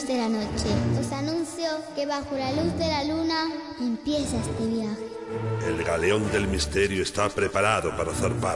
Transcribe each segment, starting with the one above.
luz de la noche, os anuncio que bajo la luz de la luna empieza este viaje. El galeón del misterio está preparado para zarpar.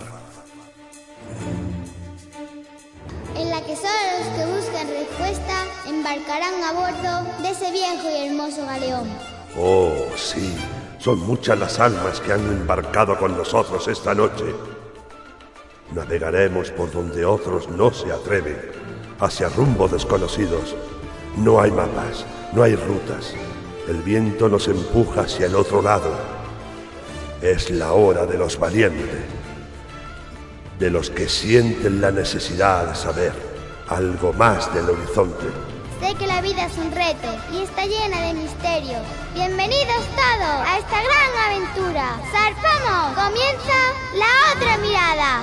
En la que solo los que buscan respuesta embarcarán a bordo de ese viejo y hermoso galeón. Oh, sí, son muchas las almas que han embarcado con nosotros esta noche. Navegaremos por donde otros no se atreven, hacia rumbos desconocidos. No hay mapas, no hay rutas. El viento nos empuja hacia el otro lado. Es la hora de los valientes, de los que sienten la necesidad de saber algo más del horizonte. Sé que la vida es un reto y está llena de misterios. Bienvenidos todos a esta gran aventura. ¡Zarpamos! Comienza La Otra Mirada.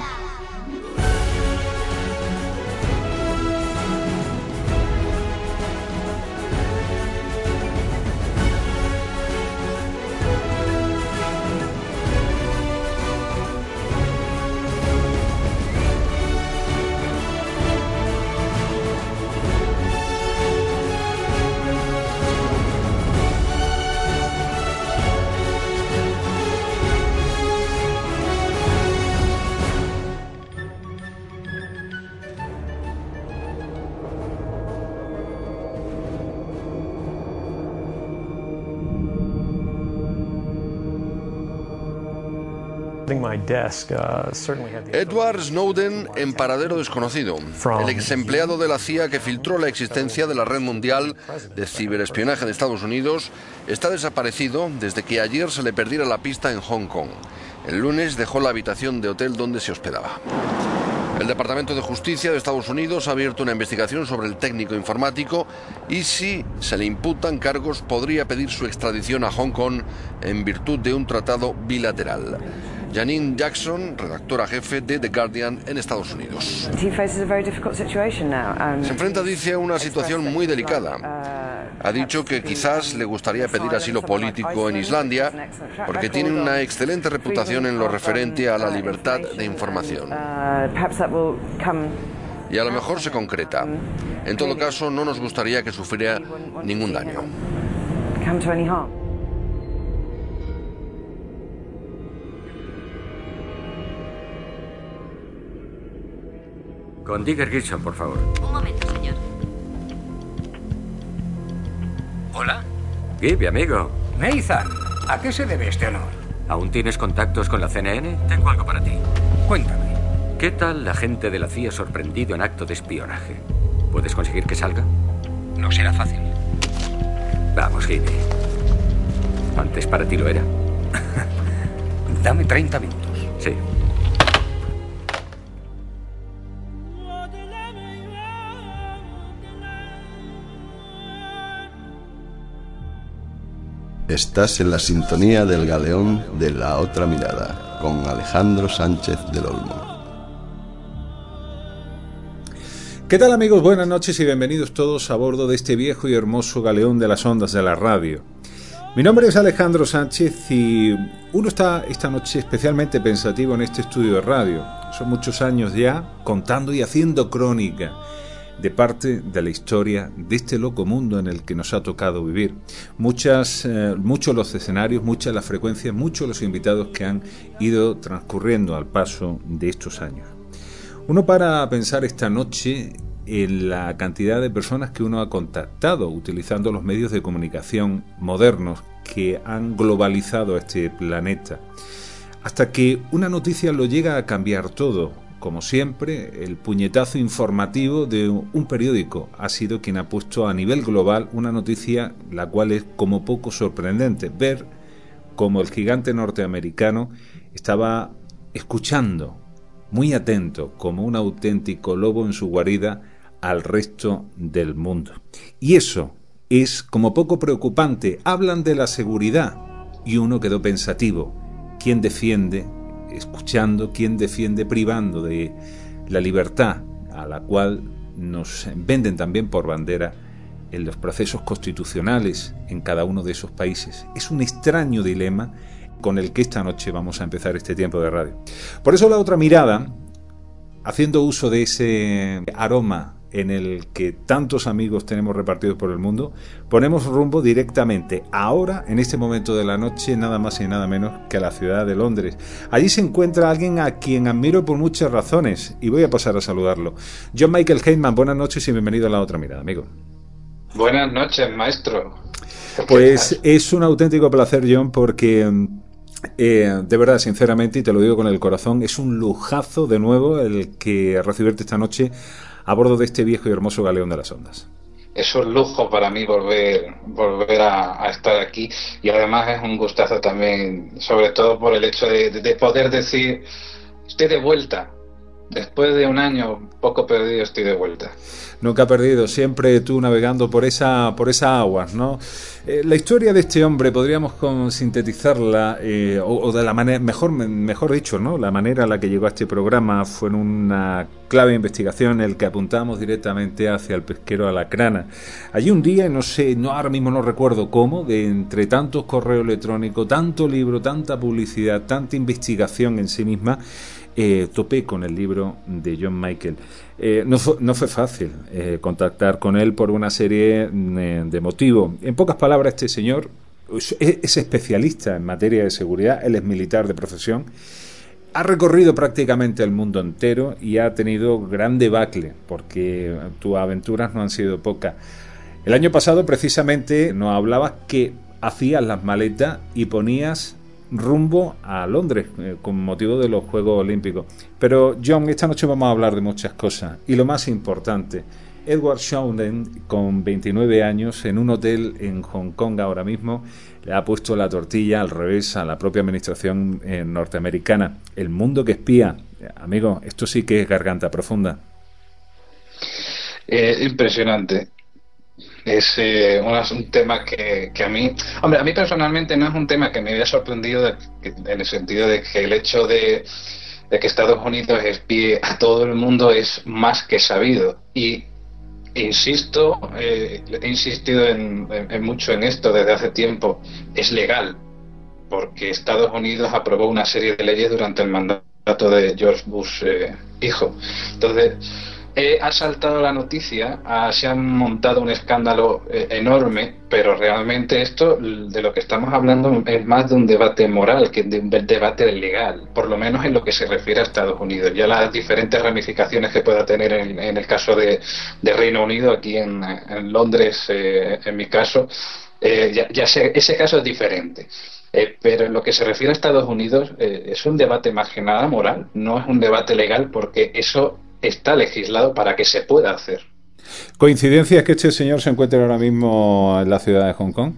Edward Snowden en paradero desconocido, el ex empleado de la CIA que filtró la existencia de la red mundial de ciberespionaje de Estados Unidos, está desaparecido desde que ayer se le perdiera la pista en Hong Kong. El lunes dejó la habitación de hotel donde se hospedaba. El Departamento de Justicia de Estados Unidos ha abierto una investigación sobre el técnico informático y si se le imputan cargos podría pedir su extradición a Hong Kong en virtud de un tratado bilateral. Janine Jackson, redactora jefe de The Guardian en Estados Unidos. Se enfrenta, dice, a una situación muy delicada. Ha dicho que quizás le gustaría pedir asilo político en Islandia porque tiene una excelente reputación en lo referente a la libertad de información. Y a lo mejor se concreta. En todo caso, no nos gustaría que sufriera ningún daño. Con Digger Gibson, por favor. Un momento, señor. ¿Hola? Gibby, amigo. Nathan, ¿a qué se debe este honor? ¿Aún tienes contactos con la CNN? Tengo algo para ti. Cuéntame. ¿Qué tal la gente de la CIA sorprendido en acto de espionaje? ¿Puedes conseguir que salga? No será fácil. Vamos, Gibby. Antes para ti lo era. Dame 30 minutos. Sí. Estás en la sintonía del galeón de La Otra Mirada, con Alejandro Sánchez del Olmo. ¿Qué tal, amigos? Buenas noches y bienvenidos todos a bordo de este viejo y hermoso galeón de las ondas de la radio. Mi nombre es Alejandro Sánchez y uno está esta noche especialmente pensativo en este estudio de radio. Son muchos años ya contando y haciendo crónica de parte de la historia de este loco mundo en el que nos ha tocado vivir. Muchos los escenarios, muchas las frecuencias, muchos los invitados que han ido transcurriendo al paso de estos años. Uno para pensar esta noche en la cantidad de personas que uno ha contactado utilizando los medios de comunicación modernos que han globalizado este planeta, hasta que una noticia lo llega a cambiar todo. Como siempre, el puñetazo informativo de un periódico ha sido quien ha puesto a nivel global una noticia la cual es como poco sorprendente. Ver cómo el gigante norteamericano estaba escuchando, muy atento, como un auténtico lobo en su guarida, al resto del mundo. Y eso es como poco preocupante. Hablan de la seguridad y uno quedó pensativo. ¿Quién defiende escuchando, quién defiende privando de la libertad a la cual nos venden también por bandera en los procesos constitucionales en cada uno de esos países? Es un extraño dilema con el que esta noche vamos a empezar este tiempo de radio. Por eso La Otra Mirada, haciendo uso de ese aroma en el que tantos amigos tenemos repartidos por el mundo, ponemos rumbo directamente ahora, en este momento de la noche, nada más y nada menos que a la ciudad de Londres. Allí se encuentra alguien a quien admiro por muchas razones y voy a pasar a saludarlo. John Michael Heinemann, buenas noches y bienvenido a La Otra Mirada, amigo. Buenas noches, maestro. Pues es un auténtico placer, John, porque de verdad, sinceramente, y te lo digo con el corazón, es un lujazo de nuevo el que recibirte esta noche a bordo de este viejo y hermoso galeón de las ondas. Es un lujo para mí volver a estar aquí, y además es un gustazo también, sobre todo por el hecho de poder decir, estoy de vuelta. Después de un año poco perdido, estoy de vuelta. Nunca perdido, siempre tú navegando por esa aguas, ¿no? La historia de este hombre podríamos sintetizarla, o de la manera, mejor dicho, ¿no? La manera en la que llegó a este programa fue en una clave de investigación en el que apuntamos directamente hacia el pesquero Alacrana. Allí un día, ahora mismo no recuerdo cómo, de entre tantos correos electrónicos, tanto libro, tanta publicidad, tanta investigación en sí misma, topé con el libro de John Michael. No fue fácil contactar con él por una serie de motivos. En pocas palabras, este señor es especialista en materia de seguridad, él es militar de profesión, ha recorrido prácticamente el mundo entero y ha tenido gran debacle, porque tus aventuras no han sido pocas. El año pasado, precisamente, nos hablabas que hacías las maletas y ponías rumbo a Londres con motivo de los Juegos Olímpicos. Pero John, esta noche vamos a hablar de muchas cosas y lo más importante, Edward Snowden, con 29 años, en un hotel en Hong Kong ahora mismo, le ha puesto la tortilla al revés a la propia administración norteamericana. El mundo que espía, amigo, esto sí que es garganta profunda. Impresionante. Es un tema que a mí personalmente no es un tema que me haya sorprendido en el sentido de que el hecho de que Estados Unidos espíe a todo el mundo es más que sabido, y insisto, he insistido en mucho en esto desde hace tiempo. Es legal, porque Estados Unidos aprobó una serie de leyes durante el mandato de George Bush hijo. Entonces ha saltado la noticia, se han montado un escándalo enorme, pero realmente esto de lo que estamos hablando es más de un debate moral que de un debate legal, por lo menos en lo que se refiere a Estados Unidos. Ya las diferentes ramificaciones que pueda tener en el caso de Reino Unido, aquí en Londres, en mi caso, ese caso es diferente. Pero en lo que se refiere a Estados Unidos, es un debate más que nada moral, no es un debate legal, porque eso está legislado para que se pueda hacer. ¿Coincidencia es que este señor se encuentre ahora mismo en la ciudad de Hong Kong?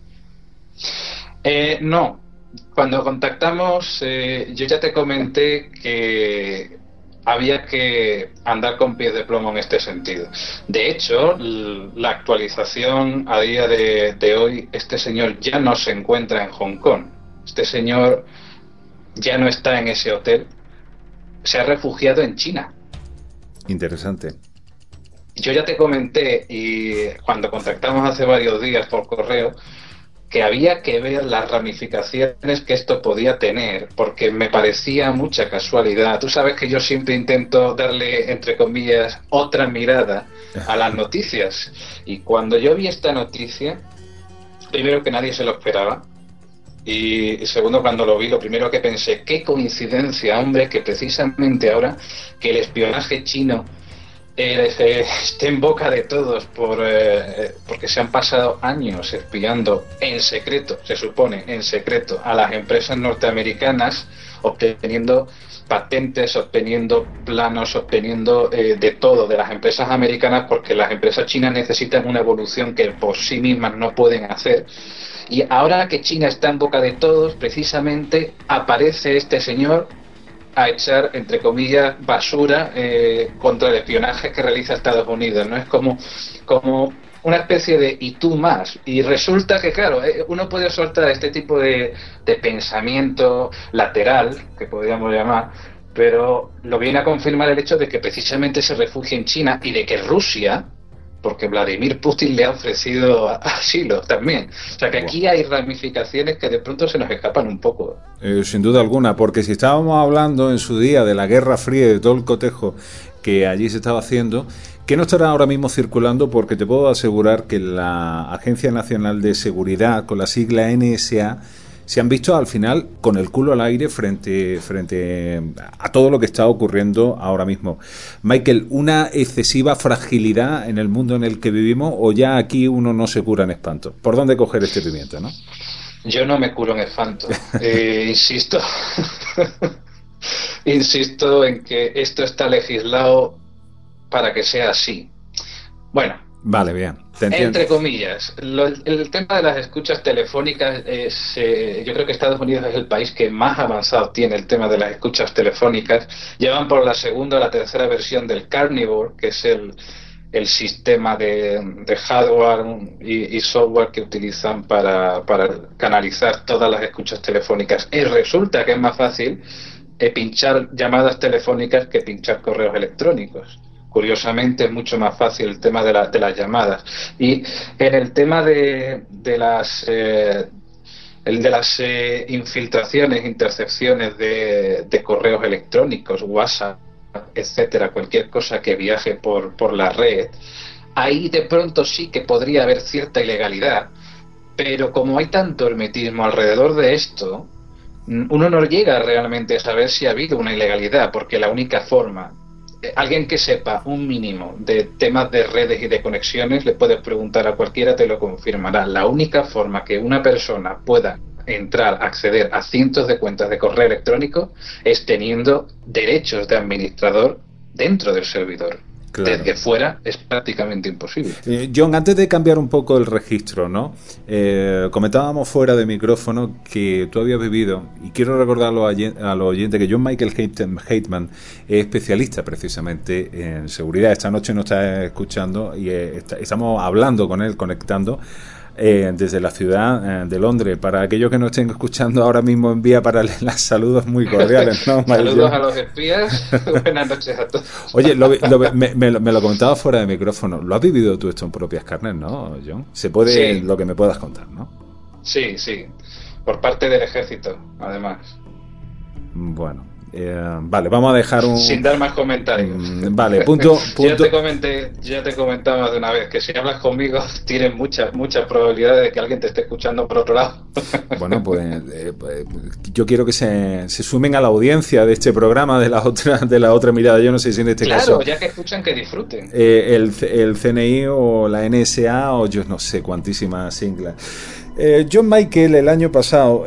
No. Cuando contactamos, yo ya te comenté que había que andar con pies de plomo en este sentido. De hecho, la actualización a día de hoy, este señor ya no se encuentra en Hong Kong. Este señor ya no está en ese hotel. Se ha refugiado en China. Interesante. Yo ya te comenté, y cuando contactamos hace varios días por correo, que había que ver las ramificaciones que esto podía tener, porque me parecía mucha casualidad. Tú sabes que yo siempre intento darle, entre comillas, otra mirada a las noticias. Y cuando yo vi esta noticia, primero que nadie se lo esperaba, y segundo, cuando lo vi, lo primero que pensé, qué coincidencia, hombre, que precisamente ahora que el espionaje chino esté en boca de todos porque se han pasado años espiando en secreto, se supone, en secreto, a las empresas norteamericanas, obteniendo patentes, obteniendo planos, obteniendo de todo de las empresas americanas, porque las empresas chinas necesitan una evolución que por sí mismas no pueden hacer. Y ahora que China está en boca de todos, precisamente aparece este señor a echar, entre comillas, basura contra el espionaje que realiza Estados Unidos, ¿no? Es como una especie de y tú más. Y resulta que, claro, uno puede soltar este tipo de pensamiento lateral, que podríamos llamar, pero lo viene a confirmar el hecho de que precisamente se refugia en China y de que Rusia, porque Vladimir Putin le ha ofrecido asilo también. O sea que aquí hay ramificaciones que de pronto se nos escapan un poco. Sin duda alguna, porque si estábamos hablando en su día de la Guerra Fría y de todo el cotejo que allí se estaba haciendo, que no estará ahora mismo circulando, porque te puedo asegurar que la Agencia Nacional de Seguridad, con la sigla NSA, se han visto al final con el culo al aire frente a todo lo que está ocurriendo ahora mismo. Michael, ¿una excesiva fragilidad en el mundo en el que vivimos, o ya aquí uno no se cura en espanto? ¿Por dónde coger este pimiento, no? Yo no me curo en espanto. Insisto en que esto está legislado para que sea así. Bueno, vale, bien, te entiendo. Entre comillas, el tema de las escuchas telefónicas es, yo creo que Estados Unidos es el país que más avanzado tiene el tema de las escuchas telefónicas. Llevan por la segunda o la tercera versión del Carnivore, que es el sistema de hardware y software que utilizan para canalizar todas las escuchas telefónicas. Y resulta que es más fácil pinchar llamadas telefónicas que pinchar correos electrónicos. Curiosamente es mucho más fácil el tema de las llamadas. Y en el tema de las infiltraciones, intercepciones de correos electrónicos, WhatsApp, etcétera, cualquier cosa que viaje por la red, ahí de pronto sí que podría haber cierta ilegalidad, pero como hay tanto hermetismo alrededor de esto, uno no llega realmente a saber si ha habido una ilegalidad, porque la única forma, alguien que sepa un mínimo de temas de redes y de conexiones, le puedes preguntar a cualquiera, te lo confirmará. La única forma que una persona pueda entrar, acceder a cientos de cuentas de correo electrónico es teniendo derechos de administrador dentro del servidor. Claro. Desde fuera es prácticamente imposible. John, antes de cambiar un poco el registro, ¿no? Comentábamos fuera de micrófono que tú habías vivido, y quiero recordarlo a los oyentes, que John Michael Heitman es especialista precisamente en seguridad. Esta noche nos está escuchando y estamos hablando con él, conectando desde la ciudad de Londres. Para aquellos que no estén escuchando ahora mismo en vía paralela, saludos muy cordiales, ¿no? Saludos a los espías. Buenas noches a todos. Oye, me lo comentaba fuera de micrófono. ¿Lo has vivido tú esto en propias carnes, no, John? Se puede, sí. Lo que me puedas contar, ¿no? Sí, por parte del ejército, además. Bueno, vale, vamos a dejar un... Sin dar más comentarios. Vale, punto. Ya te comentaba de una vez que si hablas conmigo tienes muchas probabilidades de que alguien te esté escuchando por otro lado. Bueno, pues yo quiero que se sumen a la audiencia de este programa de la otra mirada. Yo no sé si en este caso... Claro, ya que escuchan, que disfruten. El CNI o la NSA o yo no sé cuantísimas siglas. John Michael, el año pasado...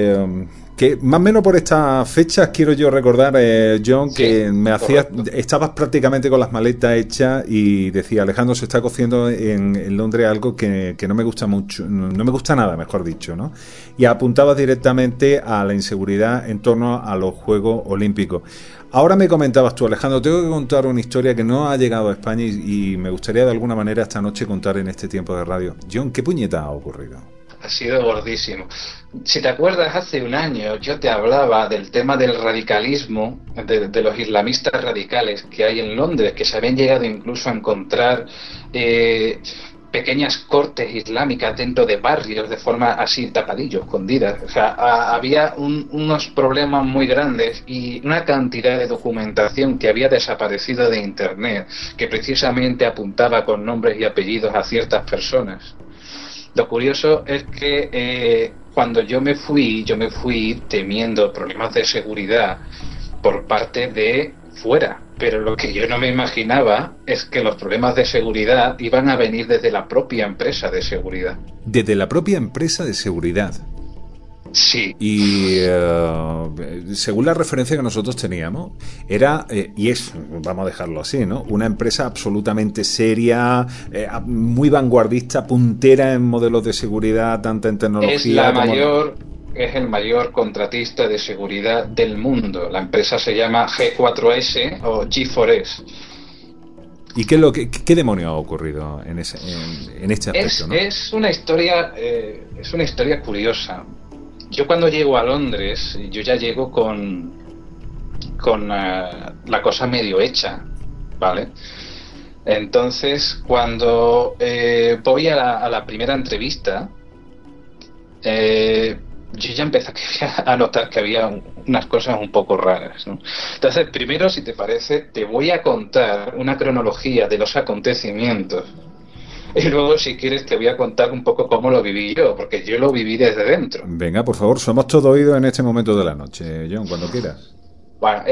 que más o menos por estas fechas quiero yo recordar, John, que estabas prácticamente con las maletas hechas y decía: Alejandro, se está cociendo en Londres algo que no me gusta mucho, no me gusta nada, mejor dicho, ¿no? Y apuntabas directamente a la inseguridad en torno a los Juegos Olímpicos. Ahora me comentabas tú, Alejandro, tengo que contar una historia que no ha llegado a España y me gustaría de alguna manera esta noche contar en este tiempo de radio. John, ¿qué puñeta ha ocurrido? Ha sido gordísimo. Si te acuerdas, hace un año yo te hablaba del tema del radicalismo, de los islamistas radicales que hay en Londres, que se habían llegado incluso a encontrar pequeñas cortes islámicas dentro de barrios de forma así tapadillo, escondidas. O sea, había unos problemas muy grandes y una cantidad de documentación que había desaparecido de Internet, que precisamente apuntaba con nombres y apellidos a ciertas personas. Lo curioso es que cuando yo me fui temiendo problemas de seguridad por parte de fuera, pero lo que yo no me imaginaba es que los problemas de seguridad iban a venir desde la propia empresa de seguridad. ¿Desde la propia empresa de seguridad? Sí. Y según la referencia que nosotros teníamos, era, y es, vamos a dejarlo así, ¿no?, una empresa absolutamente seria, muy vanguardista, puntera en modelos de seguridad, tanto en tecnología Es el mayor contratista de seguridad del mundo. La empresa se llama G4S o G4S. ¿Y qué demonio ha ocurrido en este aspecto? ¿No? Es una historia curiosa. Yo cuando llego a Londres, yo ya llego con la cosa medio hecha, ¿vale? Entonces, cuando voy a la primera entrevista, yo ya empecé a notar que había unas cosas un poco raras, ¿no? Entonces, primero, si te parece, te voy a contar una cronología de los acontecimientos. Y luego, si quieres, te voy a contar un poco cómo lo viví yo, porque yo lo viví desde dentro. Venga, por favor, somos todo oídos en este momento de la noche, John, cuando quieras. Bueno,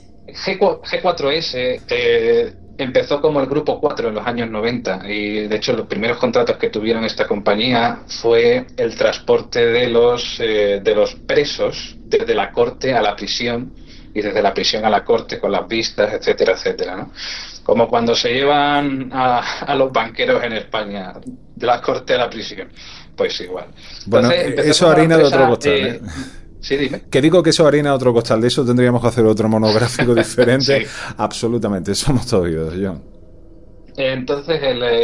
G4S empezó como el Grupo 4 en los años 90 y, de hecho, los primeros contratos que tuvieron esta compañía fue el transporte de los presos desde la corte a la prisión y desde la prisión a la corte con las vistas, etcétera, etcétera, ¿no? Como cuando se llevan a los banqueros en España, de la corte a la prisión, pues igual. Bueno, entonces, eso harina de otro costal, Sí, dime. Que digo que eso harina de otro costal, de eso tendríamos que hacer otro monográfico diferente. Sí. Absolutamente, somos todos oídos, John. Entonces,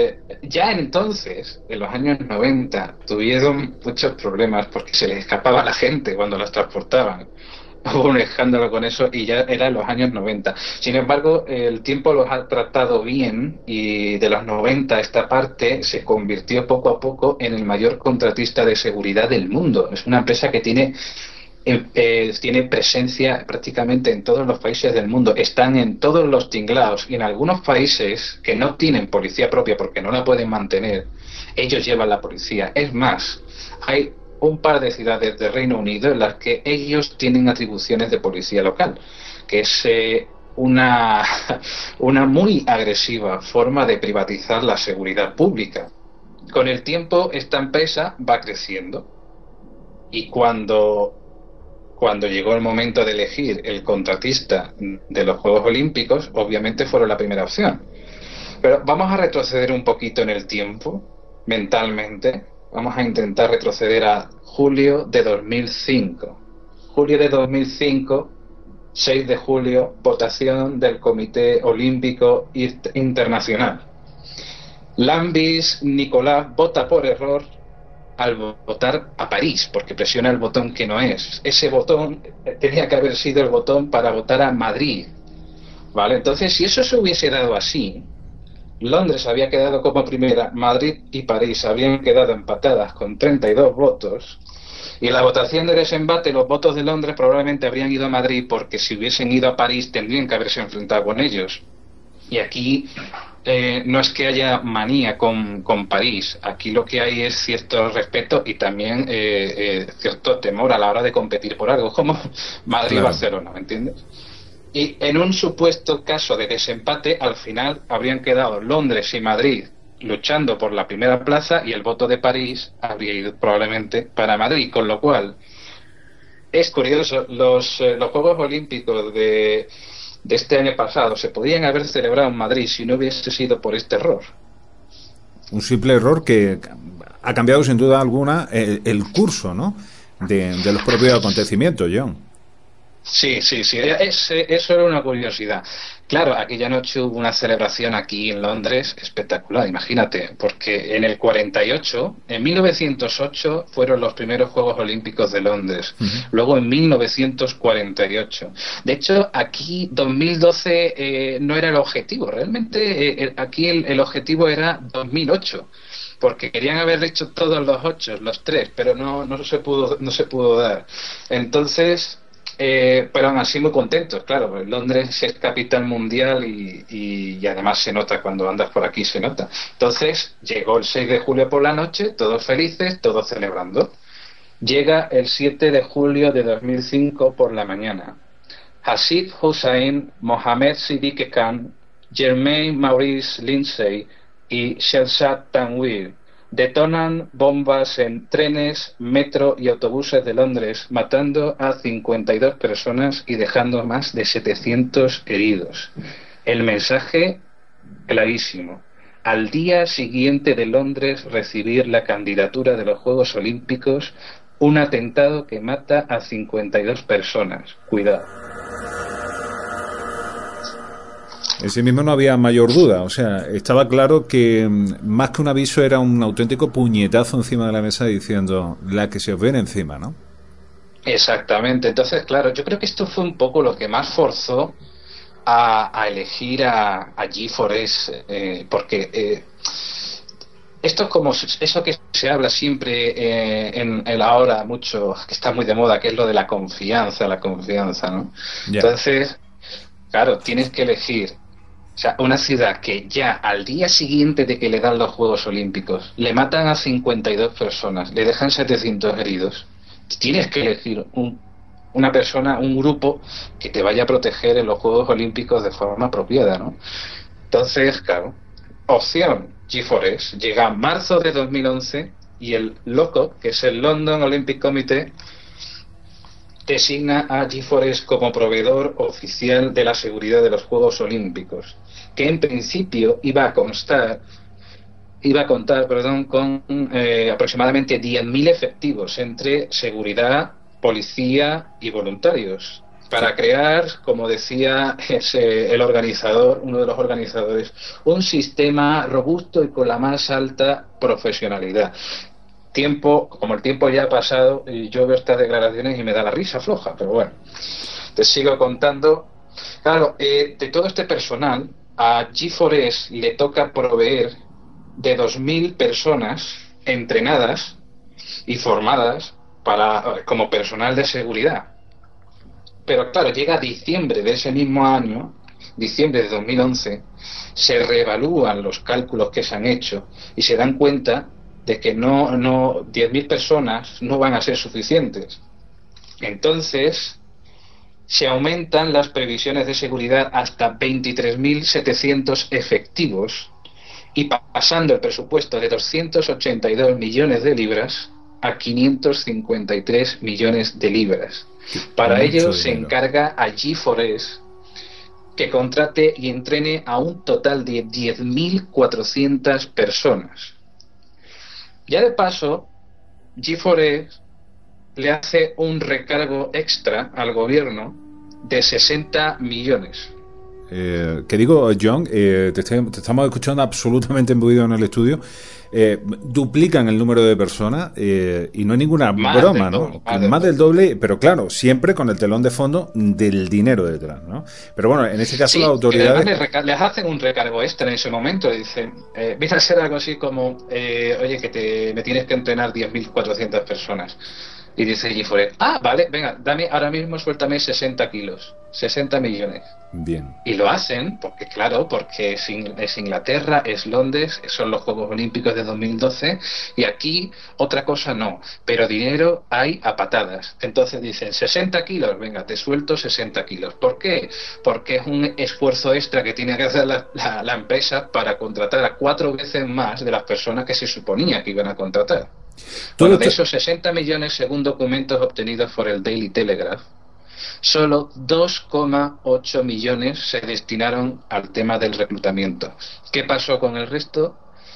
en los años 90, tuvieron muchos problemas porque se les escapaba a la gente cuando las transportaban. Hubo un escándalo con eso y ya era en los años 90. Sin embargo, el tiempo los ha tratado bien y de los 90 esta parte se convirtió poco a poco en el mayor contratista de seguridad del mundo. Es una empresa que tiene presencia prácticamente en todos los países del mundo, están en todos los tinglados y en algunos países que no tienen policía propia porque no la pueden mantener, ellos llevan la policía. Es más, hay un par de ciudades de Reino Unido en las que ellos tienen atribuciones de policía local, que es una muy agresiva forma de privatizar la seguridad pública. Con el tiempo esta empresa va creciendo y cuando llegó el momento de elegir el contratista de los Juegos Olímpicos, obviamente fueron la primera opción. Pero vamos a retroceder un poquito en el tiempo, mentalmente. Vamos a intentar retroceder a julio de 2005. Julio de 2005, 6 de julio, votación del Comité Olímpico Internacional. Lambis Nicolás vota por error al votar a París, porque presiona el botón que no es. Ese botón tenía que haber sido el botón para votar a Madrid, ¿vale? Entonces, si eso se hubiese dado así, Londres había quedado como primera, Madrid y París habían quedado empatadas con 32 votos, y en la votación de desempate los votos de Londres probablemente habrían ido a Madrid, porque si hubiesen ido a París tendrían que haberse enfrentado con ellos. Y aquí no es que haya manía con París, aquí lo que hay es cierto respeto y también cierto temor a la hora de competir por algo, como Madrid-Barcelona, ¿me entiendes? Y en un supuesto caso de desempate, al final habrían quedado Londres y Madrid luchando por la primera plaza y el voto de París habría ido probablemente para Madrid, con lo cual es curioso, los Juegos Olímpicos de este año pasado se podían haber celebrado en Madrid si no hubiese sido por este error. Un simple error que ha cambiado sin duda alguna el curso, ¿no?, de los propios acontecimientos, John. Sí, eso era una curiosidad. Claro, aquella noche hubo una celebración aquí en Londres espectacular, imagínate, porque en el 48, en 1908 fueron los primeros Juegos Olímpicos de Londres, luego en 1948. De hecho, aquí 2012 no era el objetivo, realmente aquí el objetivo era 2008. Porque querían haber hecho todos los 3, pero no se pudo dar. Entonces, pero aún así muy contentos, claro. Londres es capital mundial y además se nota cuando andas por aquí, se nota. Entonces llegó el 6 de julio por la noche, todos felices, todos celebrando. Llega el 7 de julio de 2005 por la mañana. Hasib Hussain, Mohamed Siddique Khan, Jermaine Maurice Lindsay y Shehzad Tanwir detonan bombas en trenes, metro y autobuses de Londres, matando a 52 personas y dejando más de 700 heridos. El mensaje clarísimo: al día siguiente de Londres recibir la candidatura de los Juegos Olímpicos, un atentado que mata a 52 personas. Cuidado. En sí mismo no había mayor duda, o sea, estaba claro que más que un aviso era un auténtico puñetazo encima de la mesa diciendo la que se os viene encima, ¿no? Exactamente, entonces claro, yo creo que esto fue un poco lo que más forzó a elegir a G4S, porque esto es como eso que se habla siempre en ahora mucho, que está muy de moda, que es lo de la confianza, ¿no? Yeah. Entonces, claro, tienes que elegir, o sea, una ciudad que ya al día siguiente de que le dan los Juegos Olímpicos le matan a 52 personas, le dejan 700 heridos. Tienes que elegir una persona, un grupo que te vaya a proteger en los Juegos Olímpicos de forma apropiada, ¿no? Entonces, claro, opción G4S llega en marzo de 2011 y el LOCO, que es el London Olympic Committee, designa a G4S como proveedor oficial de la seguridad de los Juegos Olímpicos, que en principio iba a contar con aproximadamente 10.000 efectivos entre seguridad, policía y voluntarios, para crear, como decía uno de los organizadores, un sistema robusto y con la más alta profesionalidad. Como el tiempo ya ha pasado, y yo veo estas declaraciones y me da la risa floja, pero bueno, te sigo contando. Claro, de todo este personal, a G4S le toca proveer de 2.000 personas entrenadas y formadas como personal de seguridad. Pero claro, llega diciembre de ese mismo año, diciembre de 2011, se reevalúan los cálculos que se han hecho y se dan cuenta de que 10.000 personas no van a ser suficientes. Entonces se aumentan las previsiones de seguridad hasta 23.700 efectivos y pasando el presupuesto de 282 millones de libras a 553 millones de libras. Para ello se encarga a G4S que contrate y entrene a un total de 10.400 personas. Ya de paso, G4S le hace un recargo extra al gobierno de 60 millones. Que digo, John, te estamos escuchando absolutamente embuido en el estudio. Duplican el número de personas y no hay ninguna broma, ¿no? Más del doble, pero claro, siempre con el telón de fondo del dinero detrás, ¿no? Pero bueno, en este caso sí, las autoridades... les hacen un recargo extra en ese momento y dicen, viene a ser algo así como, oye, que me tienes que entrenar 10.400 personas. Y dice G4S, vale, venga, ahora mismo suéltame 60 kilos, 60 millones. Bien. Y lo hacen, porque es Inglaterra, es Londres, son los Juegos Olímpicos de 2012, y aquí otra cosa no, pero dinero hay a patadas. Entonces dicen, 60 kilos, venga, te suelto 60 kilos. ¿Por qué? Porque es un esfuerzo extra que tiene que hacer la empresa para contratar a 4 veces más de las personas que se suponía que iban a contratar. Bueno, de esos 60 millones, según documentos obtenidos por el Daily Telegraph, solo 2,8 millones se destinaron al tema del reclutamiento. ¿Qué pasó con el resto?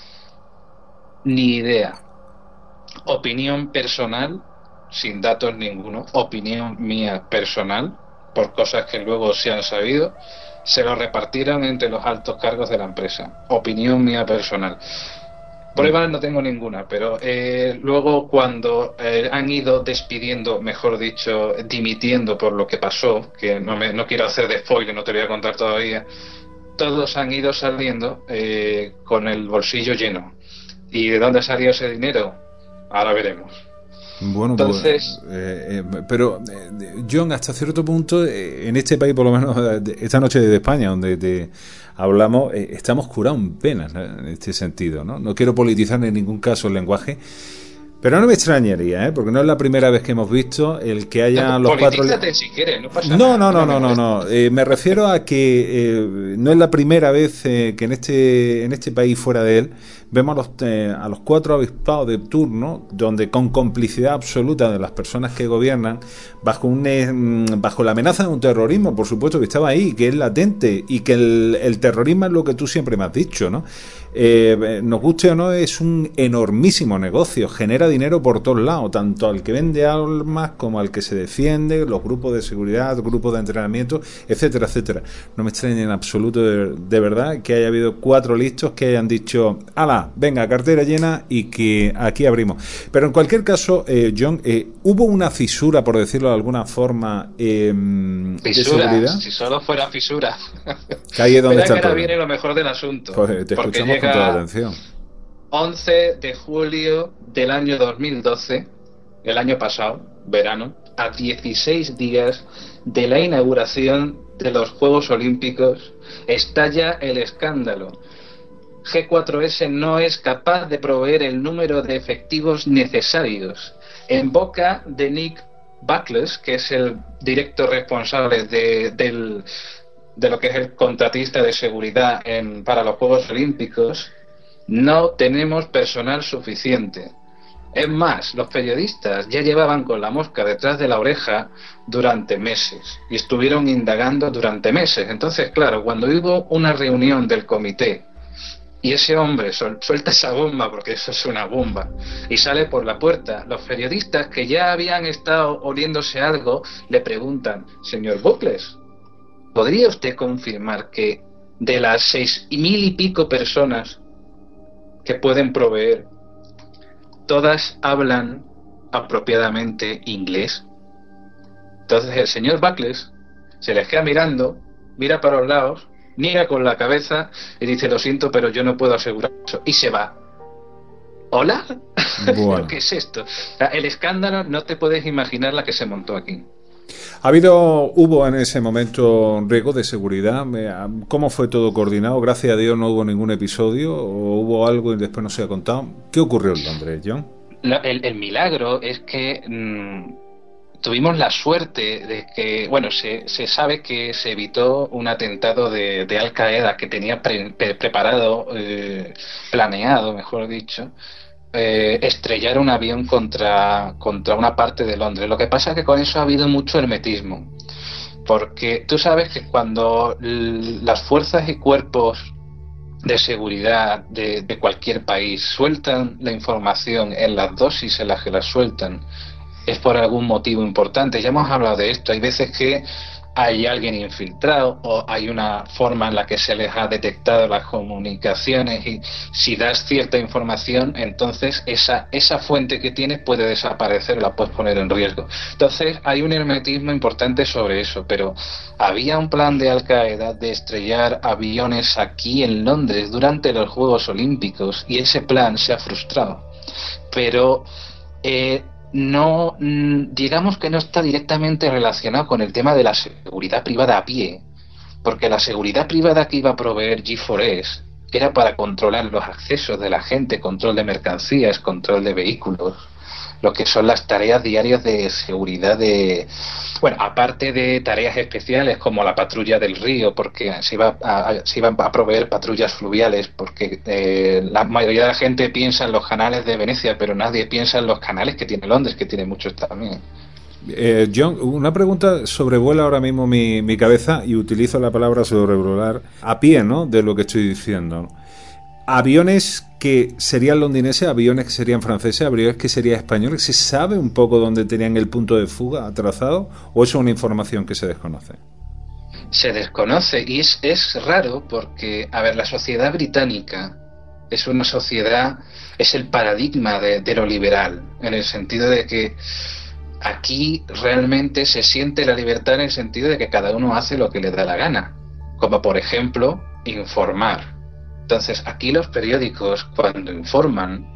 Ni idea. Opinión personal, sin datos ninguno, opinión mía personal, por cosas que luego se han sabido, se lo repartieron entre los altos cargos de la empresa. Opinión mía personal. Pruebas no tengo ninguna, pero luego cuando han ido despidiendo, mejor dicho, dimitiendo por lo que pasó, que no quiero hacer de spoiler, no te voy a contar todavía, todos han ido saliendo con el bolsillo lleno. ¿Y de dónde salió ese dinero? Ahora veremos. Bueno, entonces, pero John, hasta cierto punto, en este país, por lo menos esta noche de España, donde hablamos, estamos curados en penas, ¿no? En este sentido, ¿no? No quiero politizar en ningún caso el lenguaje, pero no me extrañaría, porque no es la primera vez que hemos visto el que haya los cuatro... si quieres, no pasa nada. No. Me refiero a que no es la primera vez que en este país, fuera de él, vemos a los 4 avispados de turno, donde con complicidad absoluta de las personas que gobiernan, bajo la amenaza de un terrorismo, por supuesto, que estaba ahí, que es latente, y que el terrorismo es lo que tú siempre me has dicho, ¿no? Nos guste o no, es un enormísimo negocio, genera dinero por todos lados, tanto al que vende armas como al que se defiende, los grupos de seguridad, grupos de entrenamiento, etcétera, etcétera. No me extraña en absoluto de verdad que haya habido 4 listos que hayan dicho, ¡hala! Venga, cartera llena, y que aquí abrimos. Pero en cualquier caso, John, ¿hubo una fisura, por decirlo de alguna forma, de seguridad? Si solo fuera fisura. Que ahí es donde está ahora viene lo mejor del asunto. Pues te escuchamos con toda la atención. 11 de julio del año 2012, el año pasado, verano, a 16 días de la inauguración de los Juegos Olímpicos, estalla el escándalo. G4S no es capaz de proveer el número de efectivos necesarios. En boca de Nick Buckles, que es el director responsable de lo que es el contratista de seguridad para los Juegos Olímpicos, no tenemos personal suficiente. Es más, los periodistas ya llevaban con la mosca detrás de la oreja durante meses y estuvieron indagando durante meses. Entonces, claro, cuando hubo una reunión del comité y ese hombre suelta esa bomba, porque eso es una bomba, y sale por la puerta, los periodistas que ya habían estado oliéndose algo le preguntan: señor Buckles, ¿podría usted confirmar que de las 6.000 y pico personas que pueden proveer, todas hablan apropiadamente inglés? Entonces el señor Buckles se les queda mirando, mira para los lados, niega con la cabeza y dice: lo siento, pero yo no puedo asegurar eso, y se va. ¿Hola? Bueno. ¿Qué es esto? O sea, el escándalo, no te puedes imaginar la que se montó aquí. ¿Hubo en ese momento riesgo de seguridad? ¿Cómo fue todo coordinado? Gracias a Dios no hubo ningún episodio, ¿o hubo algo y después no se ha contado? ¿Qué ocurrió en Londres, John? El milagro es que tuvimos la suerte de que, bueno, se sabe que se evitó un atentado de Al Qaeda que tenía preparado, planeado, mejor dicho, estrellar un avión contra una parte de Londres. Lo que pasa es que con eso ha habido mucho hermetismo, porque tú sabes que cuando las fuerzas y cuerpos de seguridad de cualquier país sueltan la información en las dosis en las que la sueltan, es por algún motivo importante. Ya hemos hablado de esto. Hay veces que hay alguien infiltrado o hay una forma en la que se les ha detectado las comunicaciones, y si das cierta información, entonces esa fuente que tienes puede desaparecer, la puedes poner en riesgo. Entonces hay un hermetismo importante sobre eso, pero había un plan de Al Qaeda de estrellar aviones aquí en Londres durante los Juegos Olímpicos, y ese plan se ha frustrado. Pero no, digamos que no está directamente relacionado con el tema de la seguridad privada a pie, porque la seguridad privada que iba a proveer G4S era para controlar los accesos de la gente, control de mercancías, control de vehículos, lo que son las tareas diarias de seguridad aparte de tareas especiales como la patrulla del río, porque se iban a proveer patrullas fluviales, porque la mayoría de la gente piensa en los canales de Venecia, pero nadie piensa en los canales que tiene Londres, que tiene muchos también. John, una pregunta sobrevuela ahora mismo mi cabeza, y utilizo la palabra sobrevolar a pie, ¿no?, de lo que estoy diciendo. Aviones que serían londinenses, aviones que serían franceses, aviones que serían españoles. ¿Se sabe un poco dónde tenían el punto de fuga trazado, o es una información que se desconoce? Se desconoce, y es raro porque, a ver, la sociedad británica es una sociedad, es el paradigma de lo liberal, en el sentido de que aquí realmente se siente la libertad en el sentido de que cada uno hace lo que le da la gana, como por ejemplo informar. Entonces aquí los periódicos, cuando informan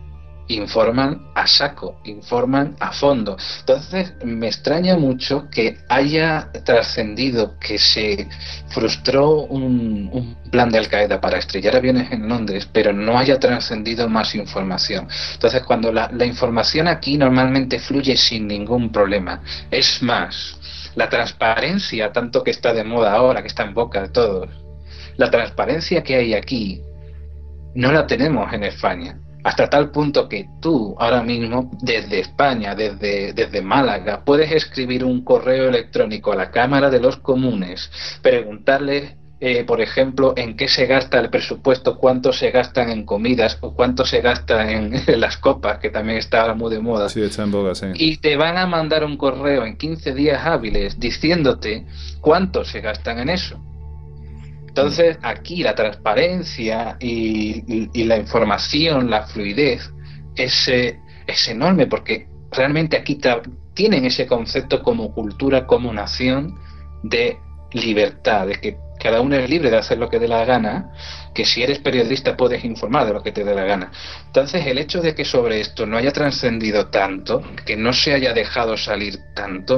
a saco, informan a fondo. Entonces me extraña mucho que haya trascendido que se frustró un plan de Al Qaeda para estrellar aviones en Londres, pero no haya trascendido más información. Entonces cuando la información aquí normalmente fluye sin ningún problema. Es más, la transparencia, tanto que está de moda ahora, que está en boca de todos, la transparencia que hay aquí no la tenemos en España, hasta tal punto que tú ahora mismo desde España, desde Málaga, puedes escribir un correo electrónico a la Cámara de los Comunes, preguntarle, por ejemplo, en qué se gasta el presupuesto, cuánto se gastan en comidas o cuánto se gasta en las copas, que también está muy de moda. Sí, está en boga, sí. Y te van a mandar un correo en 15 días hábiles diciéndote cuánto se gastan en eso. Entonces aquí la transparencia y la información, la fluidez es enorme, porque realmente aquí tienen ese concepto como cultura, como nación, de libertad, de que cada uno es libre de hacer lo que dé la gana, que si eres periodista puedes informar de lo que te dé la gana. Entonces, el hecho de que sobre esto no haya trascendido tanto, que no se haya dejado salir tanto,